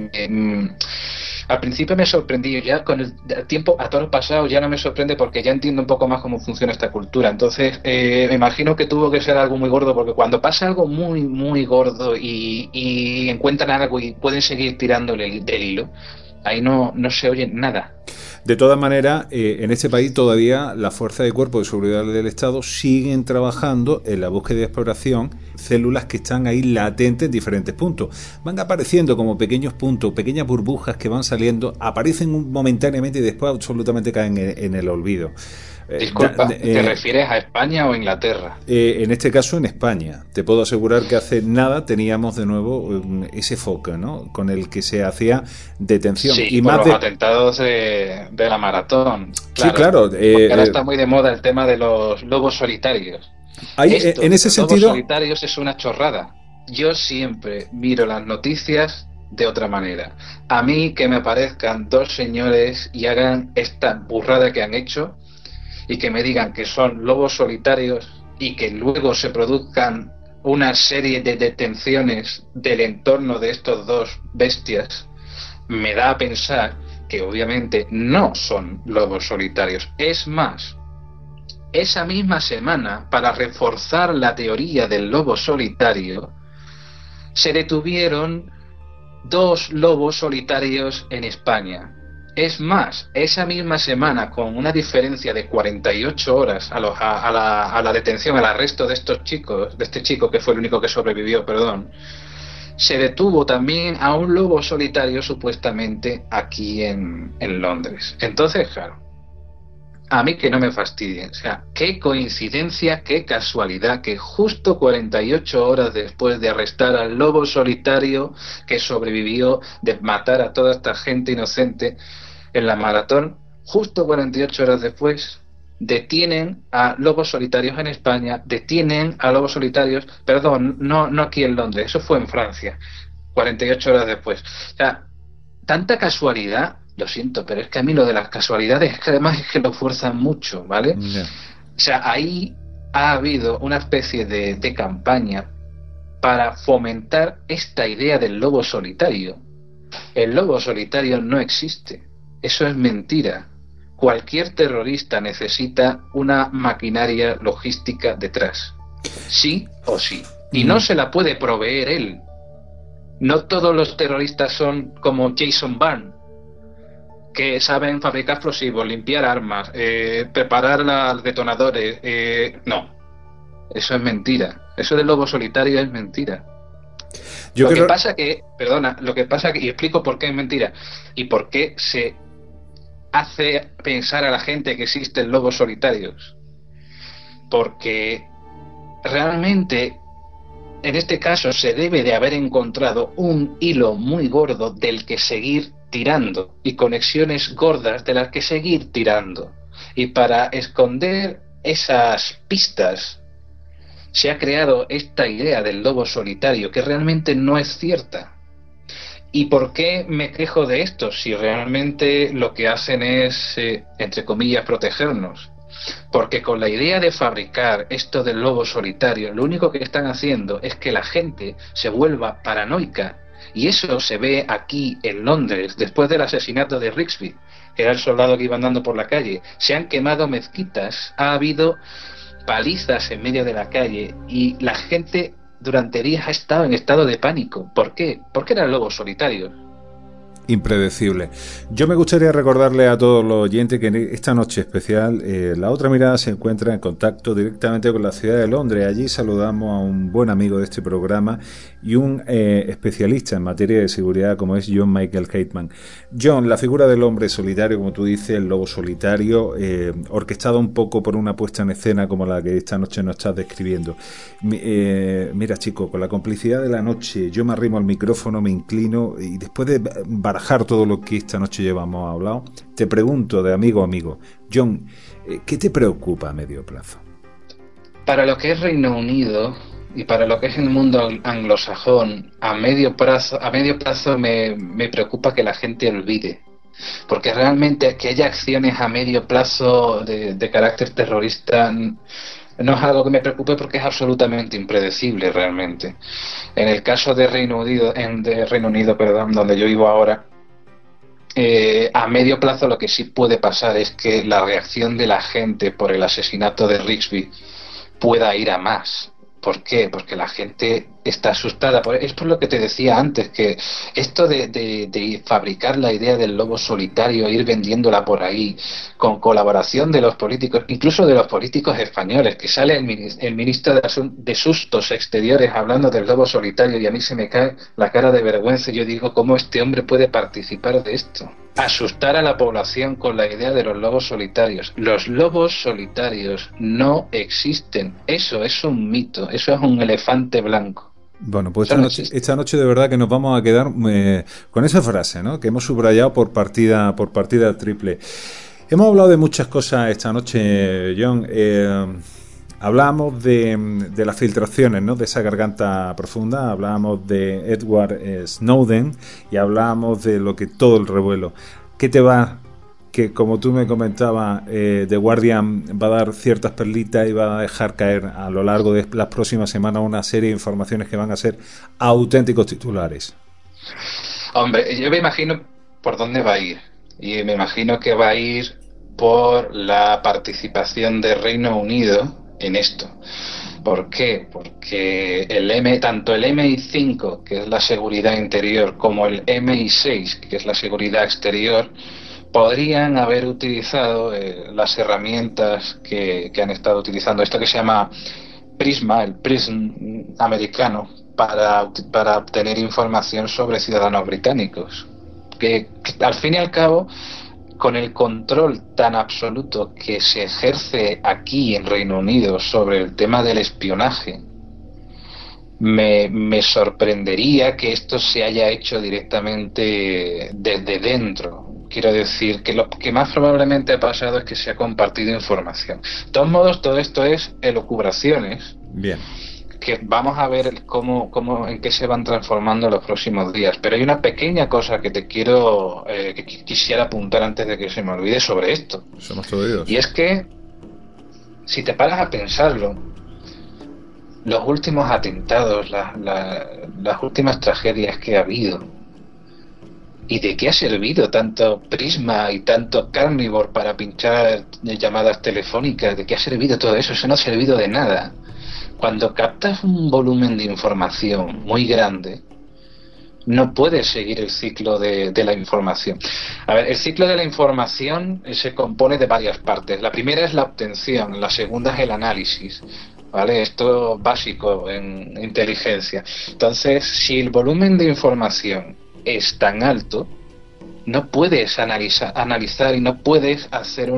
al principio me sorprendió. Ya con el tiempo, a todo lo pasado, ya no me sorprende porque ya entiendo un poco más cómo funciona esta cultura. Entonces, me imagino que tuvo que ser algo muy gordo, porque cuando pasa algo muy, muy gordo y encuentran algo y pueden seguir tirándole del hilo, ahí no se oye nada. De todas maneras, en este país todavía las fuerzas de cuerpo de seguridad del Estado siguen trabajando en la búsqueda y exploración células que están ahí latentes en diferentes puntos. Van apareciendo como pequeños puntos, pequeñas burbujas que van saliendo, aparecen momentáneamente y después absolutamente caen en el olvido. Disculpa, ¿te refieres a España o Inglaterra? En este caso en España. Te puedo asegurar que hace nada teníamos de nuevo ese foco, ¿no?, con el que se hacía detención. Sí, y por más los atentados de la maratón. Claro, sí, claro. Ahora está muy de moda el tema de los lobos solitarios. Ahí, en ese sentido, los lobos solitarios es una chorrada. Yo siempre miro las noticias de otra manera. A mí que me aparezcan dos señores y hagan esta burrada que han hecho, y que me digan que son lobos solitarios y que luego se produzcan una serie de detenciones del entorno de estos dos bestias, me da a pensar que obviamente no son lobos solitarios. Es más, esa misma semana, para reforzar la teoría del lobo solitario, se detuvieron 2 lobos solitarios en España. Es más, esa misma semana, con una diferencia de 48 horas a la detención, al arresto de estos chicos, de este chico que fue el único que sobrevivió, se detuvo también a un lobo solitario supuestamente aquí en Londres. Entonces, claro, a mí que no me fastidien. O sea, qué coincidencia, qué casualidad que justo 48 horas después de arrestar al lobo solitario que sobrevivió de matar a toda esta gente inocente en la maratón, justo 48 horas después detienen a lobos solitarios en España, detienen a lobos solitarios, perdón, no aquí en Londres, eso fue en Francia, 48 horas después. O sea, tanta casualidad. Lo siento, pero es que a mí lo de las casualidades es que además es que lo fuerzan mucho, ¿vale? Yeah. O sea, ahí ha habido una especie de campaña para fomentar esta idea del lobo solitario. El lobo solitario no existe. Eso es mentira. Cualquier terrorista necesita una maquinaria logística detrás. Sí o sí. Y no se la puede proveer él. No todos los terroristas son como Jason Bourne, que saben fabricar explosivos, limpiar armas, preparar los detonadores. No, eso es mentira. Eso del lobo solitario es mentira. Lo que pasa que, y explico por qué es mentira y por qué se hace pensar a la gente que existen lobos solitarios. Porque realmente, en este caso, se debe de haber encontrado un hilo muy gordo del que seguir tirando y conexiones gordas de las que seguir tirando, y para esconder esas pistas se ha creado esta idea del lobo solitario que realmente no es cierta. ¿Y por qué me quejo de esto si realmente lo que hacen es, entre comillas, protegernos? Porque con la idea de fabricar esto del lobo solitario, lo único que están haciendo es que la gente se vuelva paranoica. Y eso se ve aquí en Londres, después del asesinato de Rigsby, que era el soldado que iba andando por la calle. Se han quemado mezquitas, ha habido palizas en medio de la calle y la gente durante días ha estado en estado de pánico. ¿Por qué? Porque eran lobos solitarios. Impredecible. Yo me gustaría recordarle a todos los oyentes que en esta noche especial La Otra Mirada se encuentra en contacto directamente con la ciudad de Londres. Allí saludamos a un buen amigo de este programa y un especialista en materia de seguridad como es John Michael Heitman. John, la figura del hombre solitario, como tú dices, el lobo solitario, orquestada un poco por una puesta en escena como la que esta noche nos estás describiendo. Mira, chico, con la complicidad de la noche, yo me arrimo al micrófono, me inclino y después de barajar todo lo que esta noche llevamos hablado, te pregunto de amigo a amigo, John, ¿qué te preocupa a medio plazo? Para lo que es Reino Unido y para lo que es el mundo anglosajón, a medio plazo me preocupa que la gente olvide. porque realmente que haya acciones a medio plazo de carácter terrorista no es algo que me preocupe, porque es absolutamente impredecible realmente. En el caso de Reino Unido, donde yo vivo ahora, a medio plazo lo que sí puede pasar es que la reacción de la gente por el asesinato de Rigsby pueda ir a más. ¿Por qué? Porque la gente está asustada. Es por lo que te decía antes, que esto de fabricar la idea del lobo solitario, ir vendiéndola por ahí, con colaboración de los políticos, incluso de los políticos españoles, que sale el ministro de Asuntos Exteriores hablando del lobo solitario, y a mí se me cae la cara de vergüenza. Yo digo, ¿cómo este hombre puede participar de esto? Asustar a la población con la idea de los lobos solitarios. Los lobos solitarios no existen. Eso es un mito. Eso es un elefante blanco. Bueno, pues esta noche de verdad que nos vamos a quedar con esa frase, ¿no?, que hemos subrayado por partida triple. Hemos hablado de muchas cosas esta noche, John. Hablábamos de las filtraciones, ¿no?, de esa garganta profunda, hablábamos de Edward Snowden y hablábamos de lo que todo el revuelo. ¿Qué te va? Que como tú me comentabas, The Guardian va a dar ciertas perlitas y va a dejar caer a lo largo de las próximas semanas una serie de informaciones que van a ser auténticos titulares. Hombre, yo me imagino por dónde va a ir, y me imagino que va a ir por la participación de Reino Unido en esto. ¿Por qué? Porque tanto el MI5, que es la seguridad interior, como el MI6, que es la seguridad exterior, podrían haber utilizado las herramientas que han estado utilizando, esto que se llama Prisma, el PRISM americano, para obtener información sobre ciudadanos británicos, que al fin y al cabo, con el control tan absoluto que se ejerce aquí en Reino Unido sobre el tema del espionaje, me sorprendería que esto se haya hecho directamente desde dentro. Quiero decir que lo que más probablemente ha pasado es que se ha compartido información. De todos modos, todo esto es elucubraciones. Bien. Que vamos a ver en qué se van transformando los próximos días. Pero hay una pequeña cosa que quisiera apuntar antes de que se me olvide sobre esto. Somos todos oídos. Y es que, si te paras a pensarlo, los últimos atentados, las últimas tragedias que ha habido, ¿y de qué ha servido tanto Prisma y tanto Carnivore para pinchar llamadas telefónicas? ¿De qué ha servido todo eso? Eso no ha servido de nada. Cuando captas un volumen de información muy grande, no puedes seguir el ciclo de la información. A ver, el ciclo de la información se compone de varias partes. La primera es la obtención, la segunda es el análisis, ¿vale? Esto básico en inteligencia. Entonces, si el volumen de información es tan alto, no puedes analizar y no puedes hacer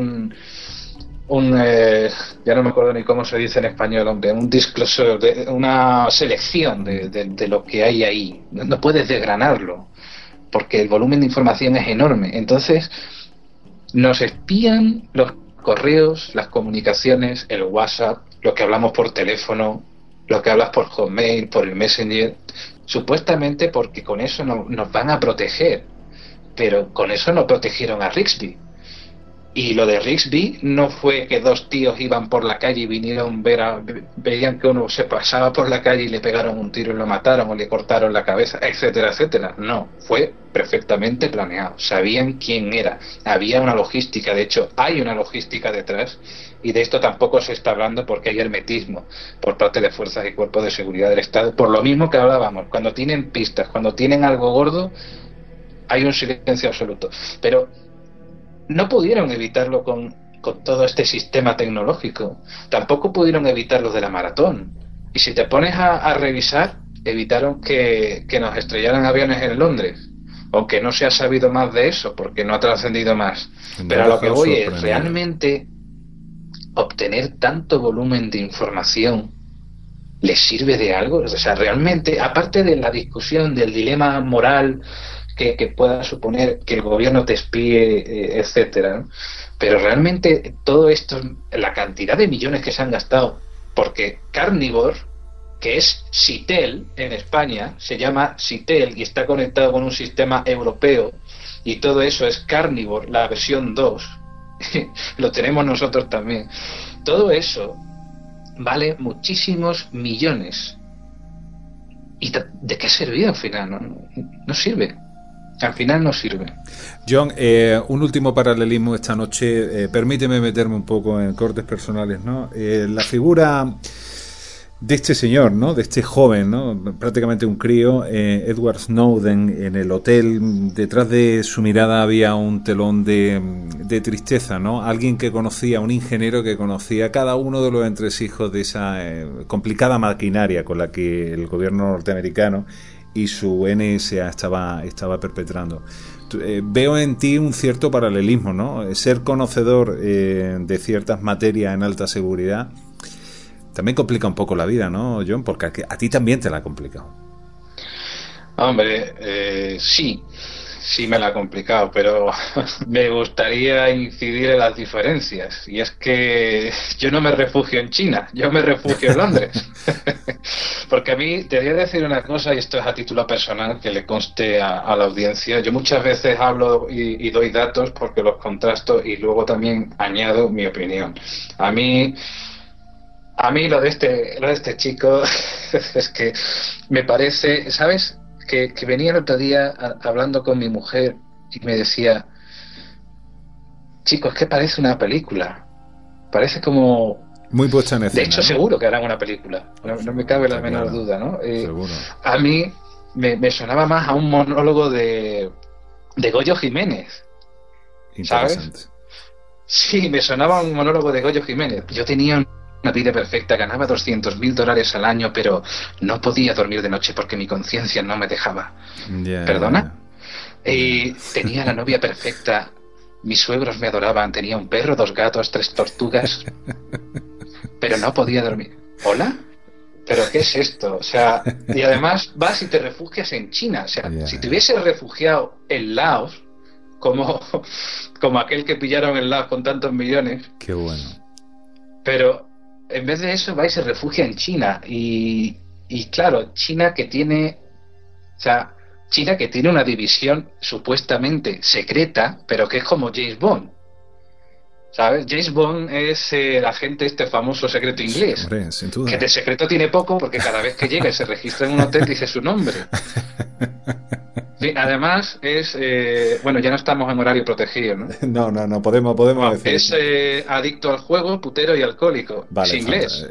ya no me acuerdo ni cómo se dice en español, hombre, un disclosure, una selección de lo que hay ahí. No puedes desgranarlo, porque el volumen de información es enorme. Entonces, nos espían los correos, las comunicaciones, el WhatsApp, lo que hablamos por teléfono, lo que hablas por Hotmail, por el Messenger, supuestamente porque con eso nos van a proteger, pero con eso no protegieron a Rigsby. Y lo de Rigsby no fue que dos tíos iban por la calle y vinieron veían que uno se pasaba por la calle y le pegaron un tiro y lo mataron o le cortaron la cabeza, etcétera, etcétera. No, fue perfectamente planeado. Sabían quién era. Había una logística, de hecho hay una logística detrás, y de esto tampoco se está hablando porque hay hermetismo por parte de fuerzas y cuerpos de seguridad del Estado. Por lo mismo que hablábamos, cuando tienen pistas, cuando tienen algo gordo, hay un silencio absoluto. Pero no pudieron evitarlo con todo este sistema tecnológico. Tampoco pudieron evitar los de la maratón. Y si te pones a revisar, evitaron que nos estrellaran aviones en Londres. Aunque no se ha sabido más de eso, porque no ha trascendido más. Pero a lo que voy es, realmente obtener tanto volumen de información ¿les sirve de algo? O sea, realmente, aparte de la discusión del dilema moral que pueda suponer que el gobierno te espíe, etcétera, ¿no? Pero realmente todo esto, la cantidad de millones que se han gastado, porque Carnivore que es Sitel en España, se llama Sitel y está conectado con un sistema europeo, y todo eso es Carnivore, la versión 2, lo tenemos nosotros también. Todo eso vale muchísimos millones. ¿Y de qué ha servido al final? No sirve. Al final no sirve. John, un último paralelismo esta noche. Permíteme meterme un poco en cortes personales, ¿no? La figura de este señor, ¿no? De este joven, ¿no? Prácticamente un crío, Edward Snowden, en el hotel. Detrás de su mirada había un telón de tristeza, ¿no? Alguien que conocía, un ingeniero que conocía cada uno de los entresijos de esa complicada maquinaria con la que el gobierno norteamericano y su NSA estaba perpetrando. Veo en ti un cierto paralelismo, ¿no? Ser conocedor de ciertas materias en alta seguridad también complica un poco la vida, ¿no, John? Porque a ti también te la ha complicado. Hombre, sí me la ha complicado, pero me gustaría incidir en las diferencias. Y es que yo no me refugio en China, yo me refugio en Londres. Porque a mí, te voy a decir una cosa, y esto es a título personal, que le conste a la audiencia. Yo muchas veces hablo y doy datos porque los contrasto y luego también añado mi opinión. A mí lo de este chico es que me parece, ¿sabes? Que venía el otro día hablando con mi mujer y me decía, chico, es que parece una película, parece como muy puesta en escena. De hecho, ¿no? Seguro que harán una película, no me cabe la menor duda, ¿no? Seguro. A mí me sonaba más a un monólogo de Goyo Jiménez, ¿sabes? Sí, me sonaba a un monólogo de Goyo Jiménez. Yo tenía una vida perfecta, ganaba $200,000 al año, pero no podía dormir de noche porque mi conciencia no me dejaba. ¿Perdona? Y tenía la novia perfecta, mis suegros me adoraban, tenía un perro, 2 gatos, 3 tortugas, pero no podía dormir. ¿Hola? ¿Pero qué es esto? O sea, y además vas y te refugias en China. O sea, si te hubieses refugiado en Laos, como aquel que pillaron en Laos con tantos millones. Qué bueno. Pero en vez de eso va y se refugia en China y claro, China que tiene una división supuestamente secreta, pero que es como James Bond, ¿sabes? James Bond es el agente famoso secreto inglés, sí, hombre, sin duda. Que de secreto tiene poco porque cada vez que llega y se registra en un hotel dice su nombre. Sí, además es ya no estamos en horario protegido, ¿no? No podemos decir. Es adicto al juego, putero y alcohólico. Vale, es inglés.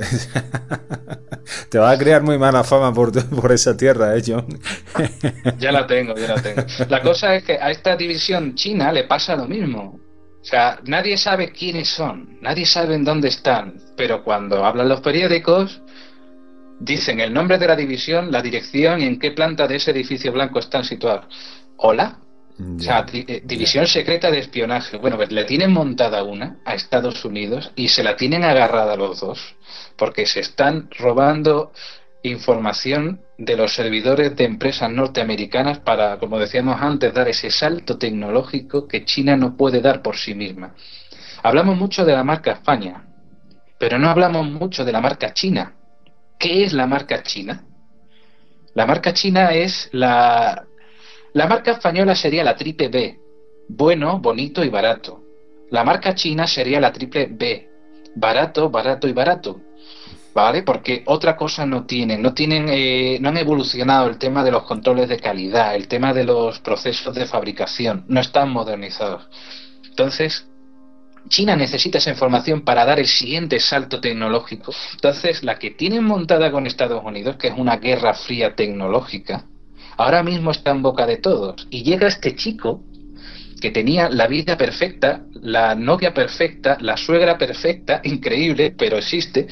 Te va a crear muy mala fama por esa tierra, John. Ya la tengo. La cosa es que a esta división china le pasa lo mismo. O sea, nadie sabe quiénes son, nadie sabe en dónde están, pero cuando hablan los periódicos dicen el nombre de la división, la dirección y en qué planta de ese edificio blanco están situados. ¿Hola? O sea, división secreta de espionaje. Bueno, pues le tienen montada una a Estados Unidos y se la tienen agarrada los dos, porque se están robando información de los servidores de empresas norteamericanas para, como decíamos antes, dar ese salto tecnológico que China no puede dar por sí misma. Hablamos mucho de la marca España, pero no hablamos mucho de la marca China. ¿Qué es la marca china? La marca china es la marca española sería la triple B, bueno, bonito y barato. La marca china sería la triple B, barato, barato y barato. ¿Vale? Porque otra cosa no han evolucionado el tema de los controles de calidad, el tema de los procesos de fabricación, no están modernizados. Entonces, China necesita esa información para dar el siguiente salto tecnológico. Entonces, la que tienen montada con Estados Unidos, que es una guerra fría tecnológica, ahora mismo está en boca de todos. Y llega este chico que tenía la vida perfecta, la novia perfecta, la suegra perfecta, increíble, pero existe,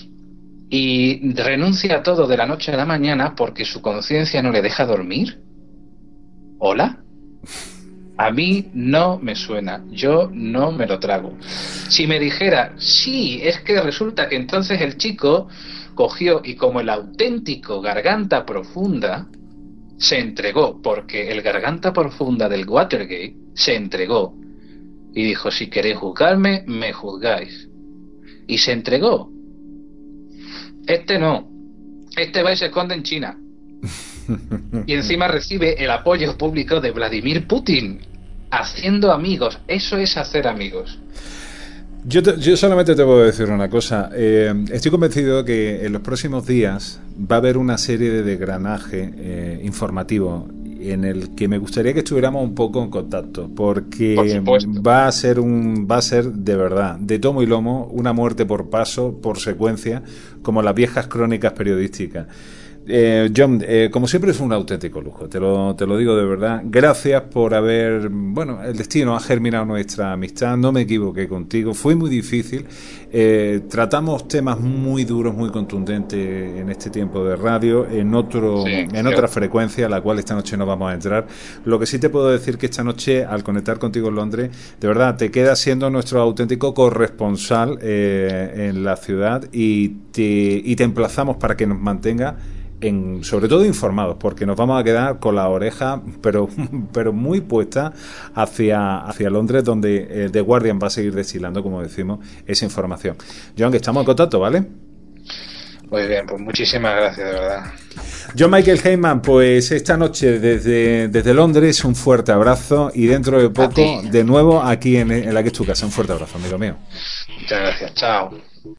y renuncia a todo de la noche a la mañana porque su conciencia no le deja dormir. ¿Hola? A mí no me suena, yo no me lo trago. Si me dijera, sí, es que resulta que entonces el chico cogió y como el auténtico Garganta Profunda se entregó, porque el Garganta Profunda del Watergate se entregó y dijo, si queréis juzgarme, me juzgáis. Y se entregó. Este no. Este va y se esconde en China. Y encima recibe el apoyo público de Vladimir Putin. Haciendo amigos. Eso es hacer amigos. Yo solamente te puedo decir una cosa. Estoy convencido que en los próximos días va a haber una serie de desgranaje informativo en el que me gustaría que estuviéramos un poco en contacto, porque va a ser de verdad, de tomo y lomo, una muerte por paso, por secuencia, como las viejas crónicas periodísticas. John, como siempre es un auténtico lujo, te lo digo de verdad. Gracias por haber, el destino ha germinado nuestra amistad, no me equivoqué contigo, fue muy difícil, tratamos temas muy duros, muy contundentes en este tiempo de radio, en otra frecuencia, a la cual esta noche no vamos a entrar. Lo que sí te puedo decir que esta noche, al conectar contigo en Londres, de verdad, te quedas siendo nuestro auténtico corresponsal en la ciudad y te emplazamos para que nos mantenga sobre todo informados, porque nos vamos a quedar con la oreja pero muy puesta hacia Londres, donde The Guardian va a seguir destilando, como decimos, esa información. John, que estamos en contacto, ¿vale? Muy bien, pues muchísimas gracias, de verdad. John Michael Heyman, pues esta noche desde Londres, un fuerte abrazo, y dentro de poco de nuevo aquí en la que es tu casa. Un fuerte abrazo, amigo mío. Muchas gracias, chao.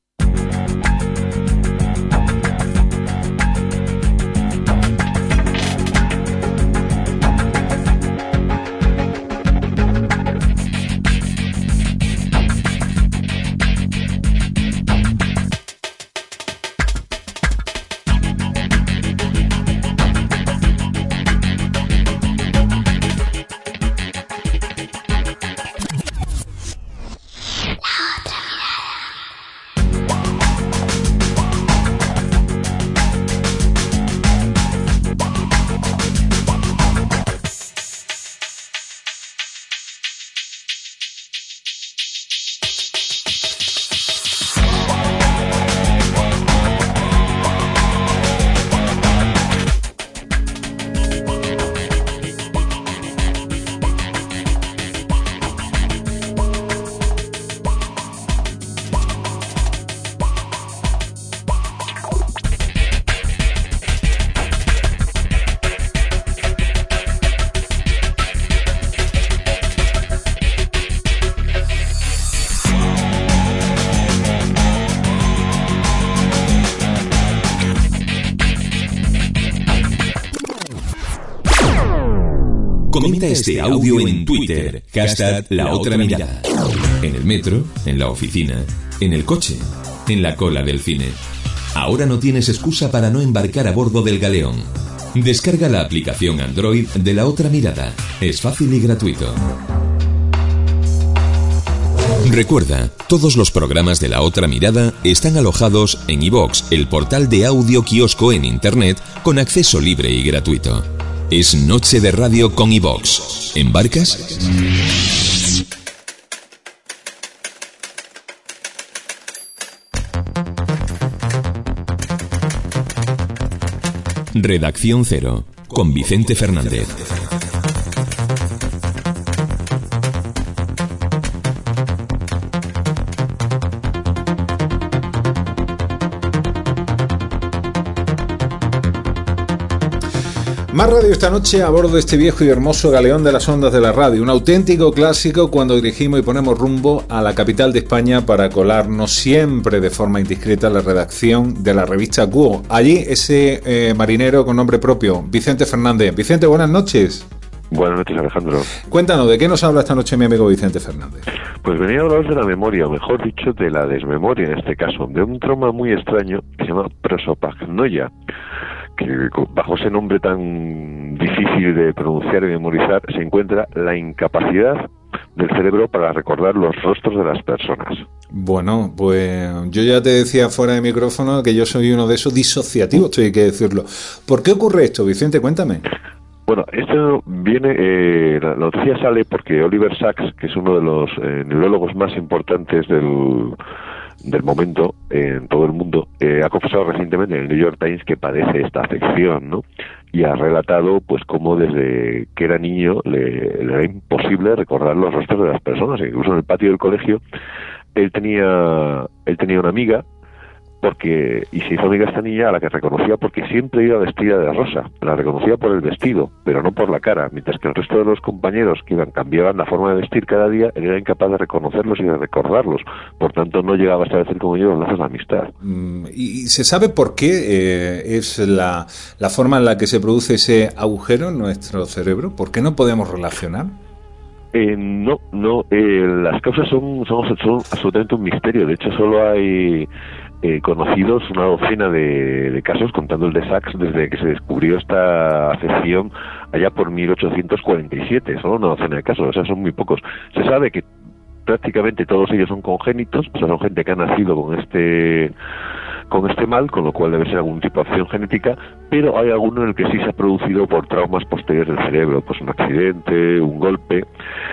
Comenta este audio en Twitter, hashtag La Otra Mirada. En el metro, en la oficina, en el coche, en la cola del cine. Ahora no tienes excusa para no embarcar a bordo del galeón. Descarga la aplicación Android de La Otra Mirada. Es fácil y gratuito. Recuerda, todos los programas de La Otra Mirada están alojados en iVoox, el portal de audio kiosco en Internet con acceso libre y gratuito. Es Noche de Radio con iVoox. ¿Embarcas? Redacción Cero, con Vicente Fernández. Más radio esta noche a bordo de este viejo y hermoso galeón de las ondas de la radio, un auténtico clásico cuando dirigimos y ponemos rumbo a la capital de España para colarnos siempre de forma indiscreta a la redacción de la revista Cuo. Allí ese marinero con nombre propio, Vicente Fernández. Vicente, buenas noches. Buenas noches, Alejandro. Cuéntanos, ¿de qué nos habla esta noche mi amigo Vicente Fernández? Pues venía a hablar de la memoria, o mejor dicho, de la desmemoria en este caso, de un trauma muy extraño que se llama prosopagnosia, que bajo ese nombre tan difícil de pronunciar y memorizar se encuentra la incapacidad del cerebro para recordar los rostros de las personas. Bueno, pues yo ya te decía fuera de micrófono que yo soy uno de esos disociativos, hay que decirlo. ¿Por qué ocurre esto, Vicente? Cuéntame. Bueno, esto viene, la noticia sale porque Oliver Sacks, que es uno de los neurólogos más importantes del momento en todo el mundo, ha confesado recientemente en el New York Times que padece esta afección, ¿no? Y ha relatado pues cómo desde que era niño le era imposible recordar los rostros de las personas. Incluso en el patio del colegio él tenía una amiga y se hizo amiga esta niña, a la que reconocía porque siempre iba vestida de rosa. La reconocía por el vestido, pero no por la cara, mientras que el resto de los compañeros que cambiaban la forma de vestir cada día, él era incapaz de reconocerlos y de recordarlos. Por tanto, no llegaba a establecer como ellos los lazos de amistad. ¿Y se sabe por qué es la forma en la que se produce ese agujero en nuestro cerebro? ¿Por qué no podemos relacionar? No, las causas son absolutamente un misterio. De hecho, solo hay conocidos una docena de casos, contando el de Sachs, desde que se descubrió esta afección allá por 1847, solo una docena de casos, o sea, son muy pocos. Se sabe que prácticamente todos ellos son congénitos, o sea, son gente que ha nacido con este mal, con lo cual debe ser algún tipo de acción genética, pero hay alguno en el que sí se ha producido por traumas posteriores del cerebro, pues un accidente, un golpe,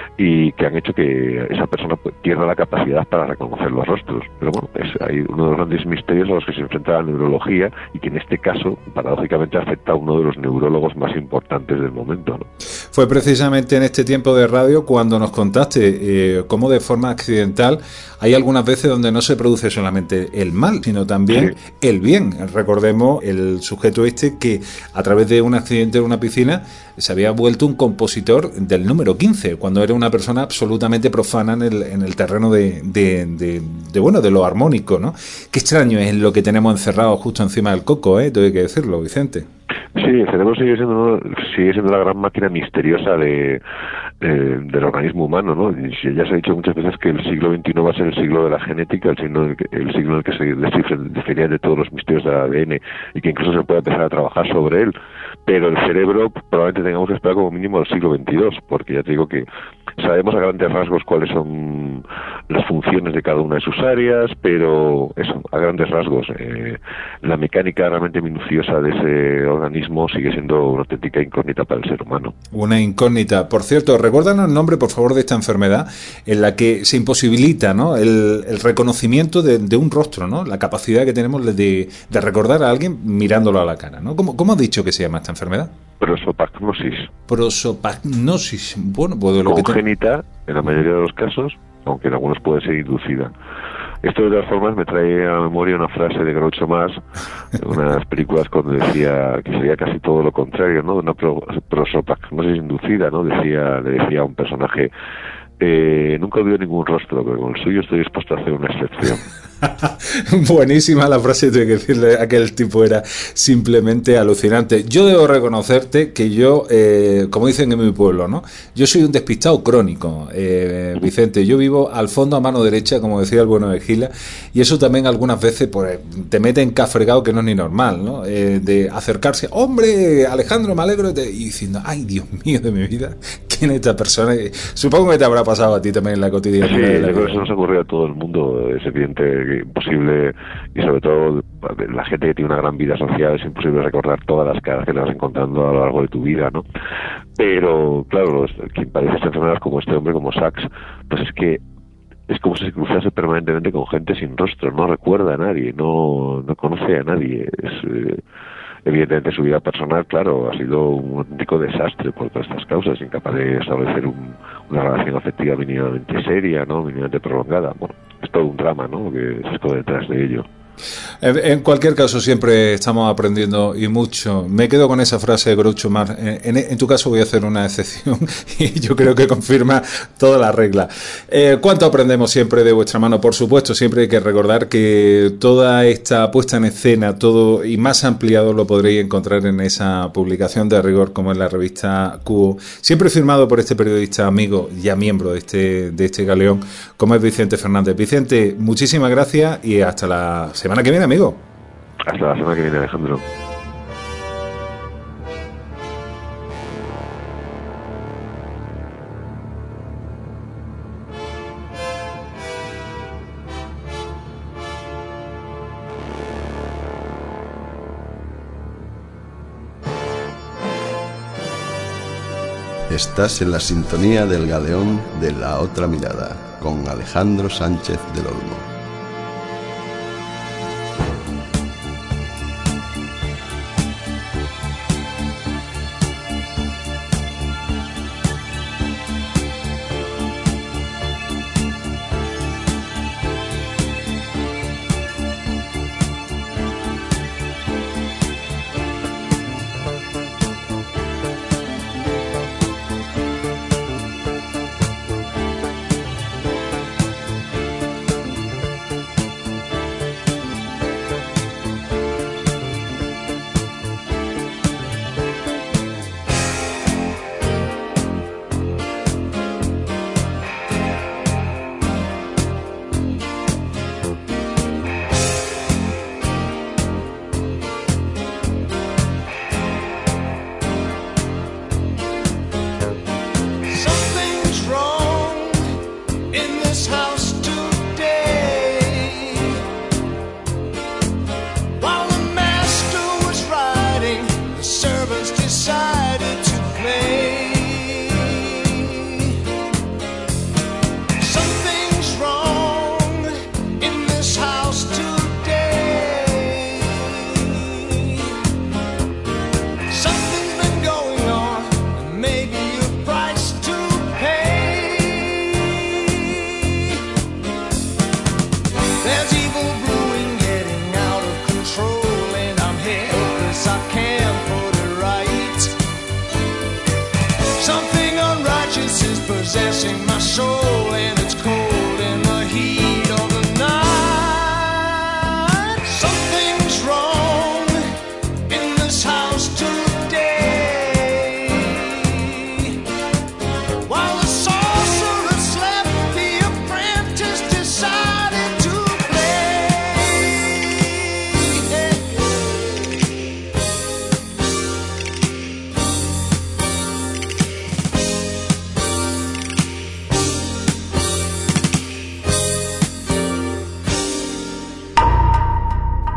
y que han hecho que esa persona pierda la capacidad para reconocer los rostros. Pero bueno, hay uno de los grandes misterios a los que se enfrenta la neurología, y que en este caso, paradójicamente, afecta a uno de los neurólogos más importantes del momento, ¿no? Fue precisamente en este tiempo de radio cuando nos contaste cómo de forma accidental hay algunas veces donde no se produce solamente el mal, sino también el bien. Recordemos el sujeto que a través de un accidente en una piscina se había vuelto un compositor del número 15, cuando era una persona absolutamente profana en el terreno de lo armónico, ¿no? Qué extraño es lo que tenemos encerrado justo encima del coco, tengo que decirlo, Vicente. Sí, el cerebro sigue siendo la gran máquina misteriosa del organismo humano, ¿no? Y ya se ha dicho muchas veces que el siglo XXI va a ser el siglo de la genética, el siglo en el que se descifrarían de todos los misterios del ADN, y que incluso se puede empezar a trabajar sobre él. Pero el cerebro probablemente tengamos que esperar como mínimo al siglo XXII, porque ya te digo que sabemos a grandes rasgos cuáles son las funciones de cada una de sus áreas, pero eso, a grandes rasgos, la mecánica realmente minuciosa de ese organismo sigue siendo una auténtica incógnita para el ser humano. Una incógnita. Por cierto, recuérdanos el nombre, por favor, de esta enfermedad en la que se imposibilita, ¿no?, el reconocimiento de un rostro, ¿no?, la capacidad que tenemos de recordar a alguien mirándolo a la cara, ¿no? ¿Cómo has dicho que se llama esta enfermedad? Prosopagnosis. Prosopagnosis. Bueno, pues lo congénita, en la mayoría de los casos, aunque en algunos puede ser inducida. Esto, de todas formas, me trae a la memoria una frase de Groucho Marx, en unas películas, cuando decía que sería casi todo lo contrario, ¿no? Una prosopagnosis inducida, ¿no? Le decía a un personaje: nunca veo ningún rostro, pero con el suyo estoy dispuesto a hacer una excepción. Buenísima la frase, tengo que decirle, aquel tipo era simplemente alucinante. Yo debo reconocerte que yo, como dicen en mi pueblo, ¿no?, yo soy un despistado crónico, Vicente. Yo vivo al fondo a mano derecha, como decía el bueno de Gila, y eso también algunas veces pues te mete en cafregado que no es ni normal, ¿no? De acercarse, hombre, Alejandro, me alegro, y diciendo, ay, Dios mío de mi vida, ¿quién es esta persona? Supongo que te habrá pasado a ti también en la cotidianidad. Sí, yo creo que eso nos ocurre a todo el mundo, es evidente, imposible, y sobre todo la gente que tiene una gran vida social, es imposible recordar todas las caras que te vas encontrando a lo largo de tu vida, ¿no? Pero claro, quien padece esta enfermedad, como este hombre, como Sachs, pues es como si se cruzase permanentemente con gente sin rostro, no recuerda a nadie, no conoce a nadie. Evidentemente su vida personal, claro, ha sido un auténtico desastre por todas estas causas, incapaz de establecer una relación afectiva mínimamente seria, ¿no?, mínimamente prolongada. Bueno, es todo un drama, ¿no?, que se esconde detrás de ello. En cualquier caso, siempre estamos aprendiendo, y mucho. Me quedo con esa frase de Groucho Marx. En tu caso voy a hacer una excepción y yo creo que confirma toda la regla. ¿Cuánto aprendemos siempre de vuestra mano? Por supuesto, siempre hay que recordar que toda esta puesta en escena, todo y más ampliado, lo podréis encontrar en esa publicación de rigor, como es la revista Cubo, siempre firmado por este periodista amigo, ya miembro de este galeón, como es Vicente Fernández. Vicente, muchísimas gracias y hasta la semana que viene, amigo. Hasta la semana que viene, Alejandro. Estás en la sintonía del galeón de La Otra Mirada, con Alejandro Sánchez del Olmo.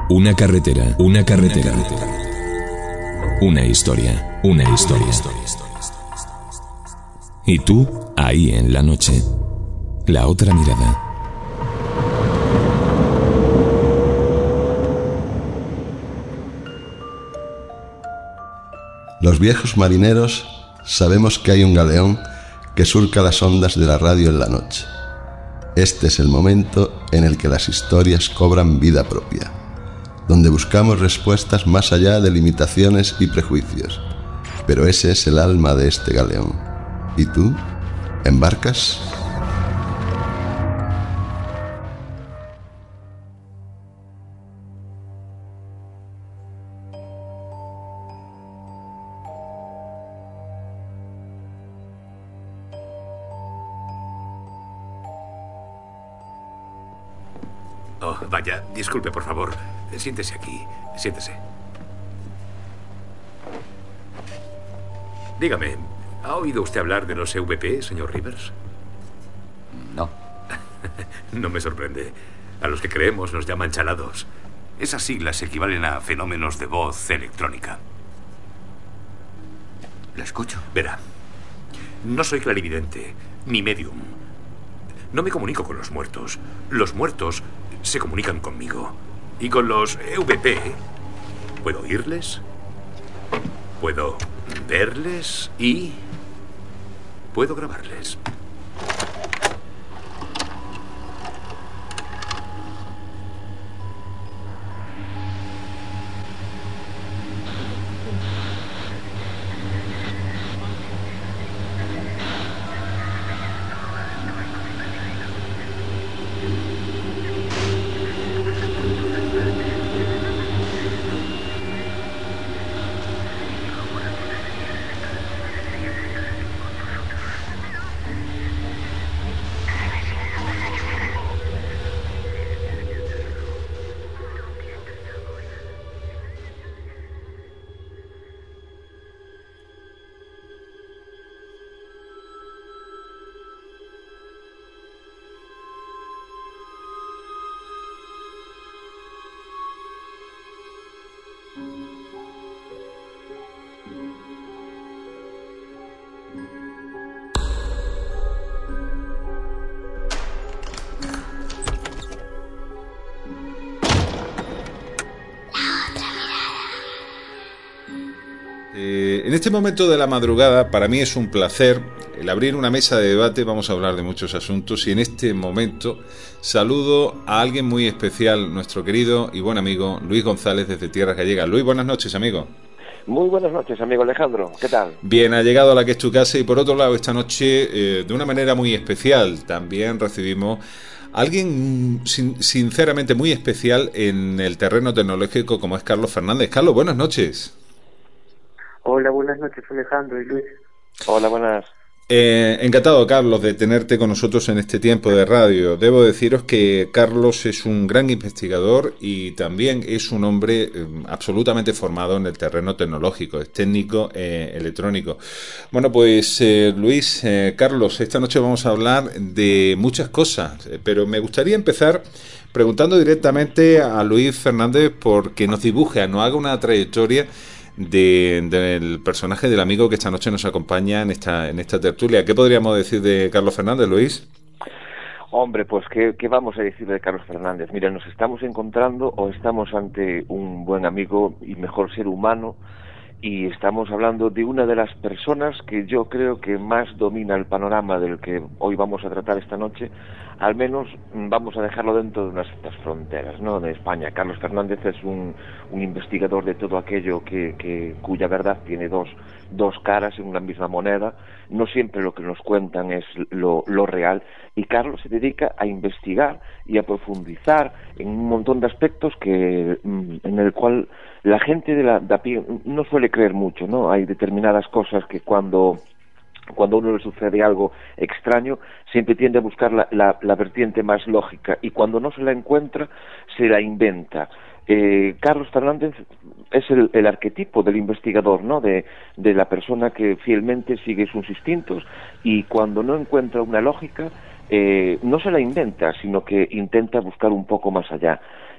Una carretera. Una carretera. Una historia. Una historia. Y tú, ahí en la noche. La otra mirada. Los viejos marineros sabemos que hay un galeón que surca las ondas de la radio en la noche. Este es el momento en el que las historias cobran vida propia, donde buscamos respuestas más allá de limitaciones y prejuicios. Pero ese es el alma de este galeón. ¿Y tú? ¿Embarcas? Oh, vaya, disculpe, por favor. Siéntese aquí. Siéntese. Dígame, ¿ha oído usted hablar de los EVP, señor Rivers? No. No me sorprende. A los que creemos nos llaman chalados. Esas siglas equivalen a fenómenos de voz electrónica. ¿La escucho? Verá, no soy clarividente, ni medium. No me comunico con los muertos. Los muertos se comunican conmigo. Y con los EVP, puedo oírles, puedo verles y puedo grabarles. En este momento de la madrugada, para mí es un placer el abrir una mesa de debate. Vamos a hablar de muchos asuntos y en este momento saludo a alguien muy especial, nuestro querido y buen amigo Luis González desde Tierras Gallegas. Luis, buenas noches, amigo. Muy buenas noches, amigo Alejandro. ¿Qué tal? Bien, ha llegado a la que es tu casa y por otro lado esta noche, de una manera muy especial, también recibimos a alguien sinceramente muy especial en el terreno tecnológico como es Carlos Fernández. Carlos, buenas noches. Hola, buenas noches, Alejandro y Luis. Hola, buenas. Encantado, Carlos, de tenerte con nosotros en este tiempo de radio. Debo deciros que Carlos es un gran investigador y también es un hombre absolutamente formado en el terreno tecnológico, es técnico electrónico. Bueno, pues Luis, Carlos, esta noche vamos a hablar de muchas cosas, pero me gustaría empezar preguntando directamente a Luis Fernández porque nos dibuje, nos haga una trayectoria del personaje del amigo que esta noche nos acompaña en esta tertulia. ¿Qué podríamos decir de Carlos Fernández, Luis? Hombre, pues ¿qué vamos a decir de Carlos Fernández? Mira, nos estamos encontrando o estamos ante un buen amigo y mejor ser humano y estamos hablando de una de las personas que yo creo que más domina el panorama del que hoy vamos a tratar esta noche. Al menos vamos a dejarlo dentro de unas ciertas fronteras, ¿no?, de España. Carlos Fernández es un investigador de todo aquello cuya verdad tiene dos caras en una misma moneda. No siempre lo que nos cuentan es lo real. Y Carlos se dedica a investigar y a profundizar en un montón de aspectos en el cual la gente de a pie no suele creer mucho, ¿no? Hay determinadas cosas que cuando a uno le sucede algo extraño, siempre tiende a buscar la vertiente más lógica y cuando no se la encuentra, se la inventa. Carlos Fernández es el arquetipo del investigador, ¿no?, de la persona que fielmente sigue sus instintos y cuando no encuentra una lógica, no se la inventa, sino que intenta buscar un poco más allá.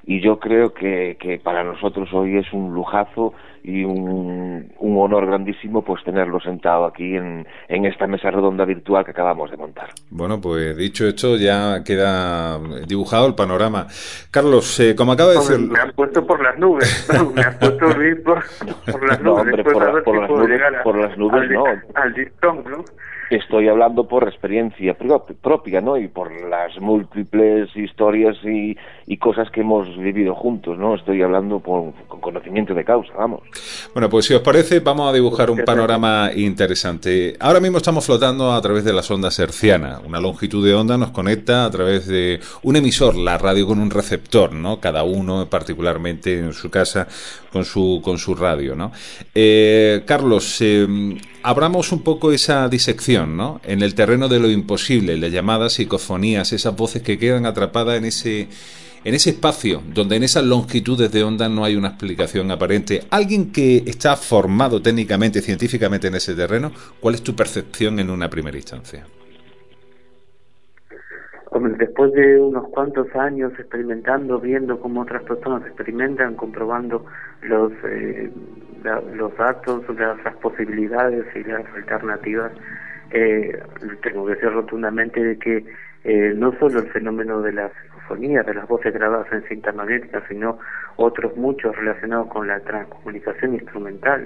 y yo creo que para nosotros hoy es un lujazo y un honor grandísimo pues tenerlo sentado aquí en esta mesa redonda virtual que acabamos de montar. Bueno, pues dicho esto, ya queda dibujado el panorama. Carlos, como acaba de decir... Me han puesto por las nubes, me han puesto Luis por las nubes. No, hombre, por las nubes no. Al dictón, ¿no? Estoy hablando por experiencia propia, ¿no? Y por las múltiples historias y cosas que hemos vivido juntos, ¿no? Estoy hablando con conocimiento de causa, vamos. Bueno, pues si os parece, vamos a dibujar un panorama interesante. Ahora mismo estamos flotando a través de las ondas hercianas. Una longitud de onda nos conecta a través de un emisor, la radio con un receptor, ¿no? Cada uno particularmente en su casa con su radio, ¿no? Carlos, abramos un poco esa disección, ¿no? En el terreno de lo imposible, las llamadas psicofonías, esas voces que quedan atrapadas en ese espacio, donde en esas longitudes de onda no hay una explicación aparente. Alguien que está formado técnicamente, científicamente en ese terreno, ¿cuál es tu percepción en una primera instancia? Hombre, después de unos cuantos años experimentando, viendo cómo otras personas experimentan, comprobando los datos, las posibilidades y las alternativas, tengo que decir rotundamente de que no solo el fenómeno de las psicofonías, de las voces grabadas en cinta magnética, sino otros muchos relacionados con la transcomunicación instrumental,